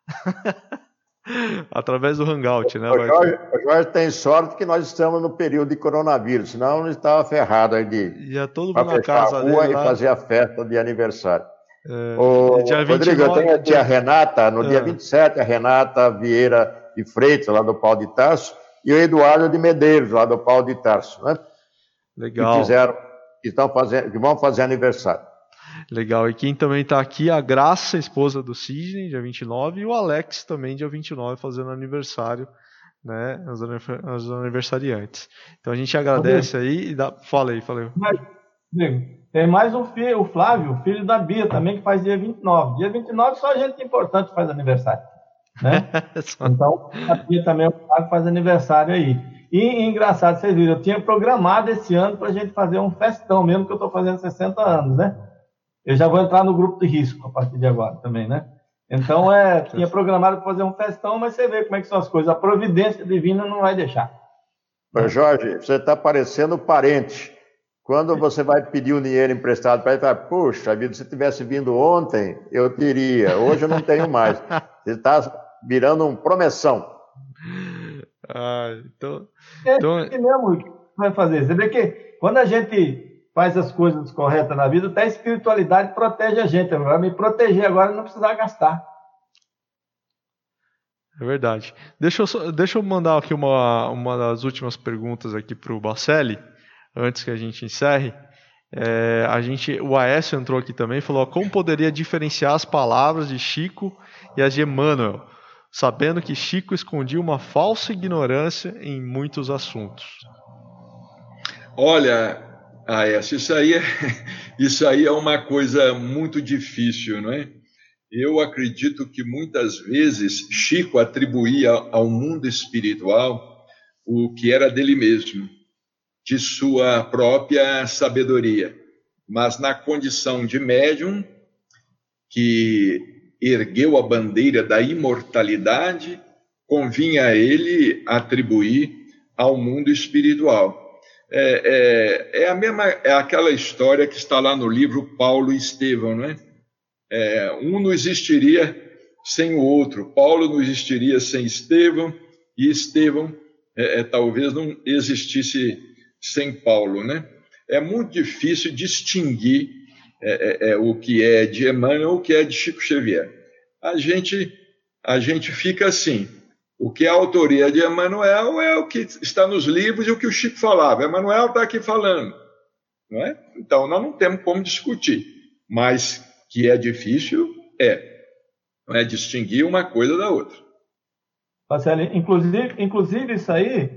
Através do Hangout, né? O Jorge, o Jorge tem sorte que nós estamos no período de coronavírus, senão não estava ferrado aí de ia todo mundo na casa a rua dele, e lá. fazer a festa de aniversário. É, o, dia Rodrigo, vinte e nove, eu tenho aqui dia... a Renata, no é. dia vinte e sete, a Renata Vieira de Freitas, lá do Pau de Tarso, e o Eduardo de Medeiros, lá do Pau de Tarso, né? Legal. Que fizeram, que estão fazendo, que vão fazer aniversário. Legal, e quem também está aqui, a Graça, esposa do Sidney, dia vinte e nove, e o Alex também, dia vinte e nove, fazendo aniversário, né, os aniversariantes. Então a gente agradece aí e dá... Fala aí, fala aí. Mas, tem mais um filho, o Flávio, filho da Bia também, que faz dia vinte e nove. Dia vinte e nove só gente importante faz aniversário, né? Então, a Bia também, o Flávio, faz aniversário aí. E engraçado, vocês viram, eu tinha programado esse ano para a gente fazer um festão, mesmo que eu estou fazendo sessenta anos, né? Eu já vou entrar no grupo de risco a partir de agora também, né? Então, é, tinha programado para fazer um festão, mas você vê como é que são as coisas. A providência divina não vai deixar. Ô Jorge, você está parecendo parente. Quando você vai pedir um dinheiro emprestado para ele, fala, puxa vida, se tivesse vindo ontem, eu teria. Hoje eu não tenho mais. Você está virando um promessão. Ah, então... É então... isso mesmo que vai fazer. Você vê que quando a gente faz as coisas corretas na vida, até a espiritualidade protege a gente. Vai me proteger agora e não precisar gastar. É verdade. Deixa eu, só, deixa eu mandar aqui uma, uma das últimas perguntas aqui para o Bacelli, antes que a gente encerre. É, a gente, o Aécio entrou aqui também e falou: como poderia diferenciar as palavras de Chico e as de Emmanuel, sabendo que Chico escondia uma falsa ignorância em muitos assuntos? Olha, Aécio, isso aí é, isso aí é uma coisa muito difícil, não é? Eu acredito que muitas vezes Chico atribuía ao mundo espiritual o que era dele mesmo, de sua própria sabedoria, mas na condição de médium que ergueu a bandeira da imortalidade, convinha a ele atribuir ao mundo espiritual. É, é, é, a mesma, é aquela história que está lá no livro Paulo e Estevão, não é? É, um não existiria sem o outro. Paulo não existiria sem Estevão, e Estevão é, é, talvez não existisse sem Paulo, né? É muito difícil distinguir é, é, o que é de Emmanuel, o que é de Chico Xavier. A gente, a gente fica assim, o que é a autoria de Emmanuel é o que está nos livros e o que o Chico falava. Emmanuel está aqui falando, não é? Então, nós não temos como discutir, mas que é difícil, é. Não é distinguir uma coisa da outra. Marcelo, inclusive, inclusive isso aí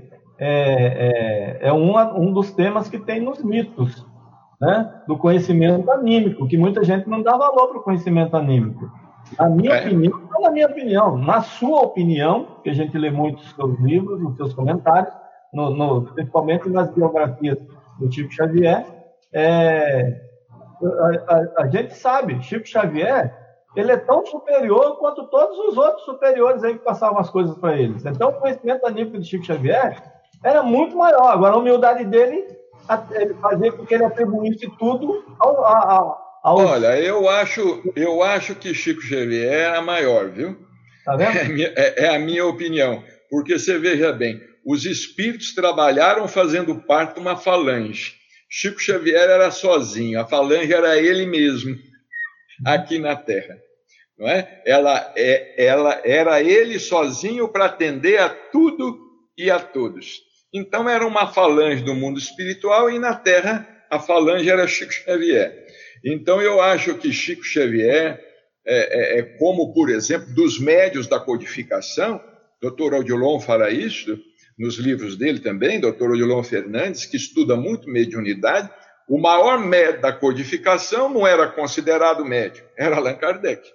é, é, é um, um dos temas que tem nos mitos, né? Do conhecimento anímico, que muita gente não dá valor para o conhecimento anímico. Na minha é. opinião, não na minha opinião, na sua opinião, que a gente lê muito os seus livros, os seus comentários, no, no, principalmente nas biografias do Chico Xavier, é, a, a, a gente sabe, Chico Xavier, ele é tão superior quanto todos os outros superiores aí que passavam as coisas para eles. Então, o conhecimento anímico de Chico Xavier era muito maior. Agora, a humildade dele fazia com que ele atribuísse tudo ao... ao Aos... Olha, eu acho, eu acho que Chico Xavier era maior, viu? Tá vendo? É, minha, é, é a minha opinião. Porque você veja bem, os espíritos trabalharam fazendo parte de uma falange. Chico Xavier era sozinho, a falange era ele mesmo, aqui na Terra. Não é? Ela, é, ela era ele sozinho para atender a tudo e a todos. Então era uma falange do mundo espiritual e na Terra a falange era Chico Xavier. Então, eu acho que Chico Xavier, é, é, é como, por exemplo, dos médios da codificação, doutor Odilon fala isso nos livros dele também, doutor Odilon Fernandes, que estuda muito mediunidade, o maior médio da codificação não era considerado médio, era Allan Kardec.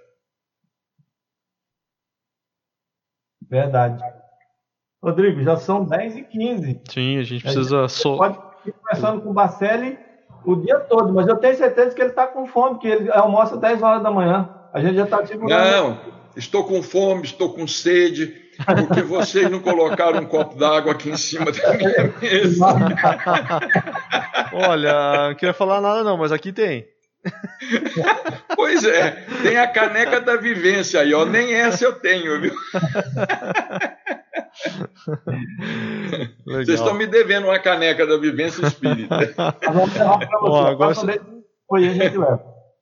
Verdade. Rodrigo, já são dez e quinze. Sim, a gente precisa... A gente so... pode ir conversando com o Bacelli o dia todo, mas eu tenho certeza que ele está com fome, que ele almoça dez horas da manhã. A gente já está segurando. Não, estou com fome, estou com sede, porque vocês não colocaram um copo d'água aqui em cima da minha mesa. Olha, não queria falar nada não, mas aqui tem. Pois é, tem a caneca da vivência aí, ó, nem essa eu tenho, viu? Legal. Vocês estão me devendo uma caneca da vivência espírita. Ó, agora você... Foi a gente leva.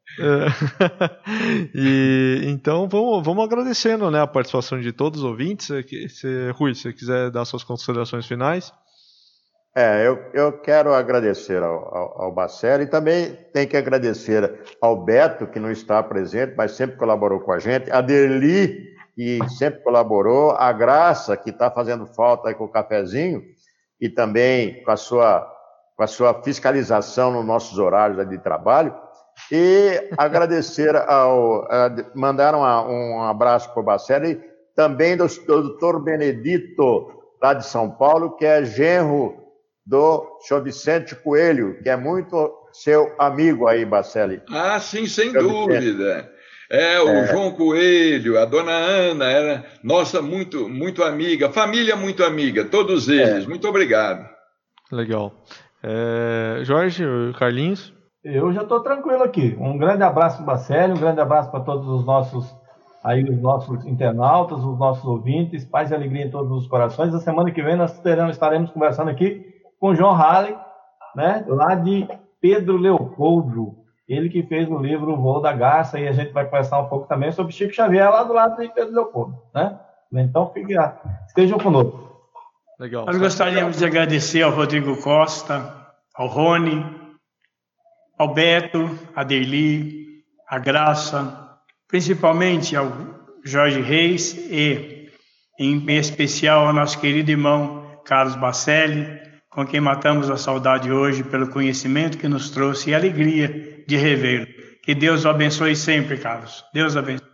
É. E, então vamos, vamos agradecendo, né, a participação de todos os ouvintes. Se, Rui, se você quiser dar suas considerações finais. É, eu, eu quero agradecer ao, ao, ao Bacelli e também tem que agradecer ao Beto, que não está presente, mas sempre colaborou com a gente, a Derli, que sempre colaborou, a Graça, que está fazendo falta aí com o cafezinho, e também com a sua, com a sua fiscalização nos nossos horários de trabalho, e agradecer ao... A, mandar uma, um abraço para o Bacelli, também do, do doutor Benedito, lá de São Paulo, que é genro do senhor Vicente Coelho, que é muito seu amigo aí, Bacelli. Ah, sim, sem Seu dúvida. Vicente. É, o É. João Coelho, a dona Ana, era nossa muito, muito amiga, família muito amiga, todos eles. É. Muito obrigado. Legal. É, Jorge, Carlinhos? Eu já estou tranquilo aqui. Um grande abraço para o Bacelli, um grande abraço para todos os nossos, aí, os nossos internautas, os nossos ouvintes, paz e alegria em todos os corações. A semana que vem nós teremos, estaremos conversando aqui com o João Halley, né, lá de Pedro Leopoldo. Ele que fez o livro O Voo da Garça, e a gente vai conversar um pouco também sobre Chico Xavier, lá do lado de Pedro Leopoldo, né? Então, fique lá. Estejam conosco. Legal. Nós gostaríamos de agradecer ao Rodrigo Costa, ao Rony, ao Beto, a Derli, a Graça, principalmente ao Jorge Reis e, em especial, ao nosso querido irmão Carlos Bacelli, com quem matamos a saudade hoje pelo conhecimento que nos trouxe e a alegria de revê-lo. Que Deus o abençoe sempre, Carlos. Deus o abençoe.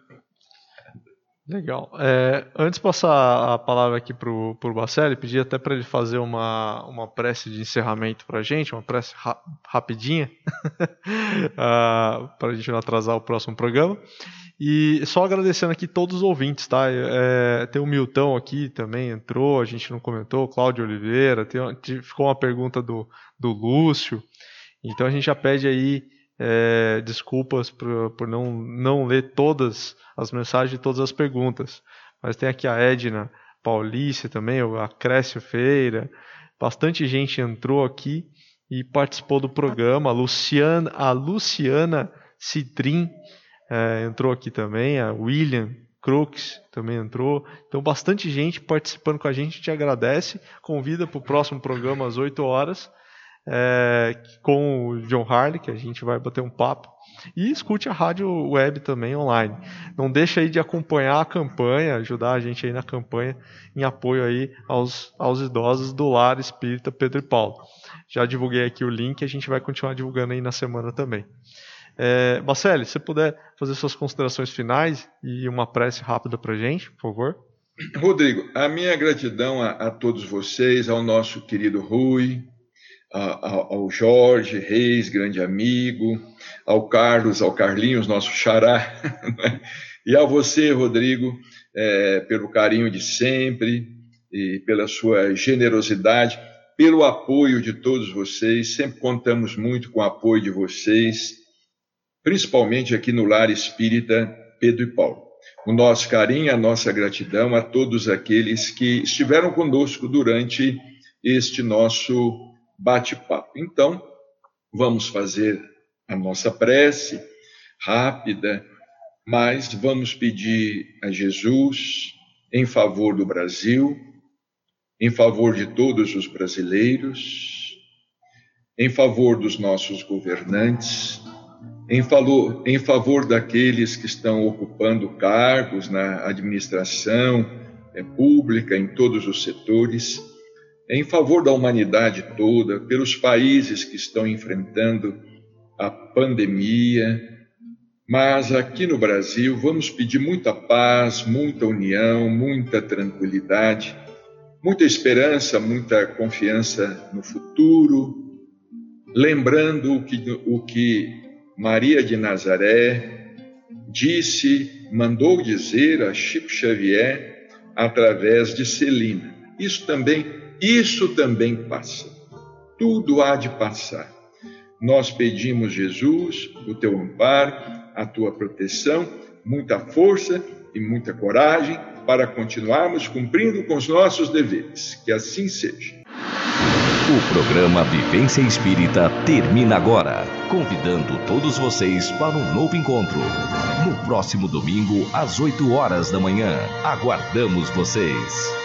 Legal. É, antes de passar a palavra aqui para o Bacelli, pedi até para ele fazer uma, uma prece de encerramento para a gente, uma prece ra rapidinha, uh, para a gente não atrasar o próximo programa. E só agradecendo aqui todos os ouvintes, tá? É, tem o Milton aqui também, entrou, a gente não comentou, Cláudio Oliveira, tem, ficou uma pergunta do, do Lúcio. Então a gente já pede aí é, desculpas por, por não, não ler todas as mensagens e todas as perguntas. Mas tem aqui a Edna Paulice também, a Crécio Feira, bastante gente entrou aqui e participou do programa. A Luciana, a Luciana Citrim é, entrou aqui também, a William Crooks também entrou. Então bastante gente participando com a gente, te agradece. Convida para o próximo programa às oito horas. É, com o John Harley, que a gente vai bater um papo, e escute a rádio web também online. Não deixa aí de acompanhar a campanha, ajudar a gente aí na campanha em apoio aí aos, aos idosos do Lar Espírita Pedro e Paulo. Já divulguei aqui o link, a gente vai continuar divulgando aí na semana também. É, Bacelli, se você puder fazer suas considerações finais e uma prece rápida pra gente, por favor. Rodrigo, a minha gratidão a, a todos vocês, ao nosso querido Rui, ao Jorge Reis, grande amigo, ao Carlos, ao Carlinhos, nosso xará, e a você, Rodrigo, é, pelo carinho de sempre e pela sua generosidade, pelo apoio de todos vocês. Sempre contamos muito com o apoio de vocês, principalmente aqui no Lar Espírita Pedro e Paulo. O nosso carinho, a nossa gratidão a todos aqueles que estiveram conosco durante este nosso bate-papo. Então, vamos fazer a nossa prece rápida, mas vamos pedir a Jesus em favor do Brasil, em favor de todos os brasileiros, em favor dos nossos governantes, em favor, em favor daqueles que estão ocupando cargos na administração é, pública, em todos os setores, em favor da humanidade toda, pelos países que estão enfrentando a pandemia. Mas aqui no Brasil vamos pedir muita paz, muita união, muita tranquilidade, muita esperança, muita confiança no futuro, lembrando o que, o que Maria de Nazaré disse, mandou dizer a Chico Xavier através de Celina. Isso também Isso também passa. Tudo há de passar. Nós pedimos, Jesus, o teu amparo, a tua proteção, muita força e muita coragem para continuarmos cumprindo com os nossos deveres. Que assim seja. O programa Vivência Espírita termina agora, convidando todos vocês para um novo encontro. No próximo domingo, às oito horas da manhã. Aguardamos vocês.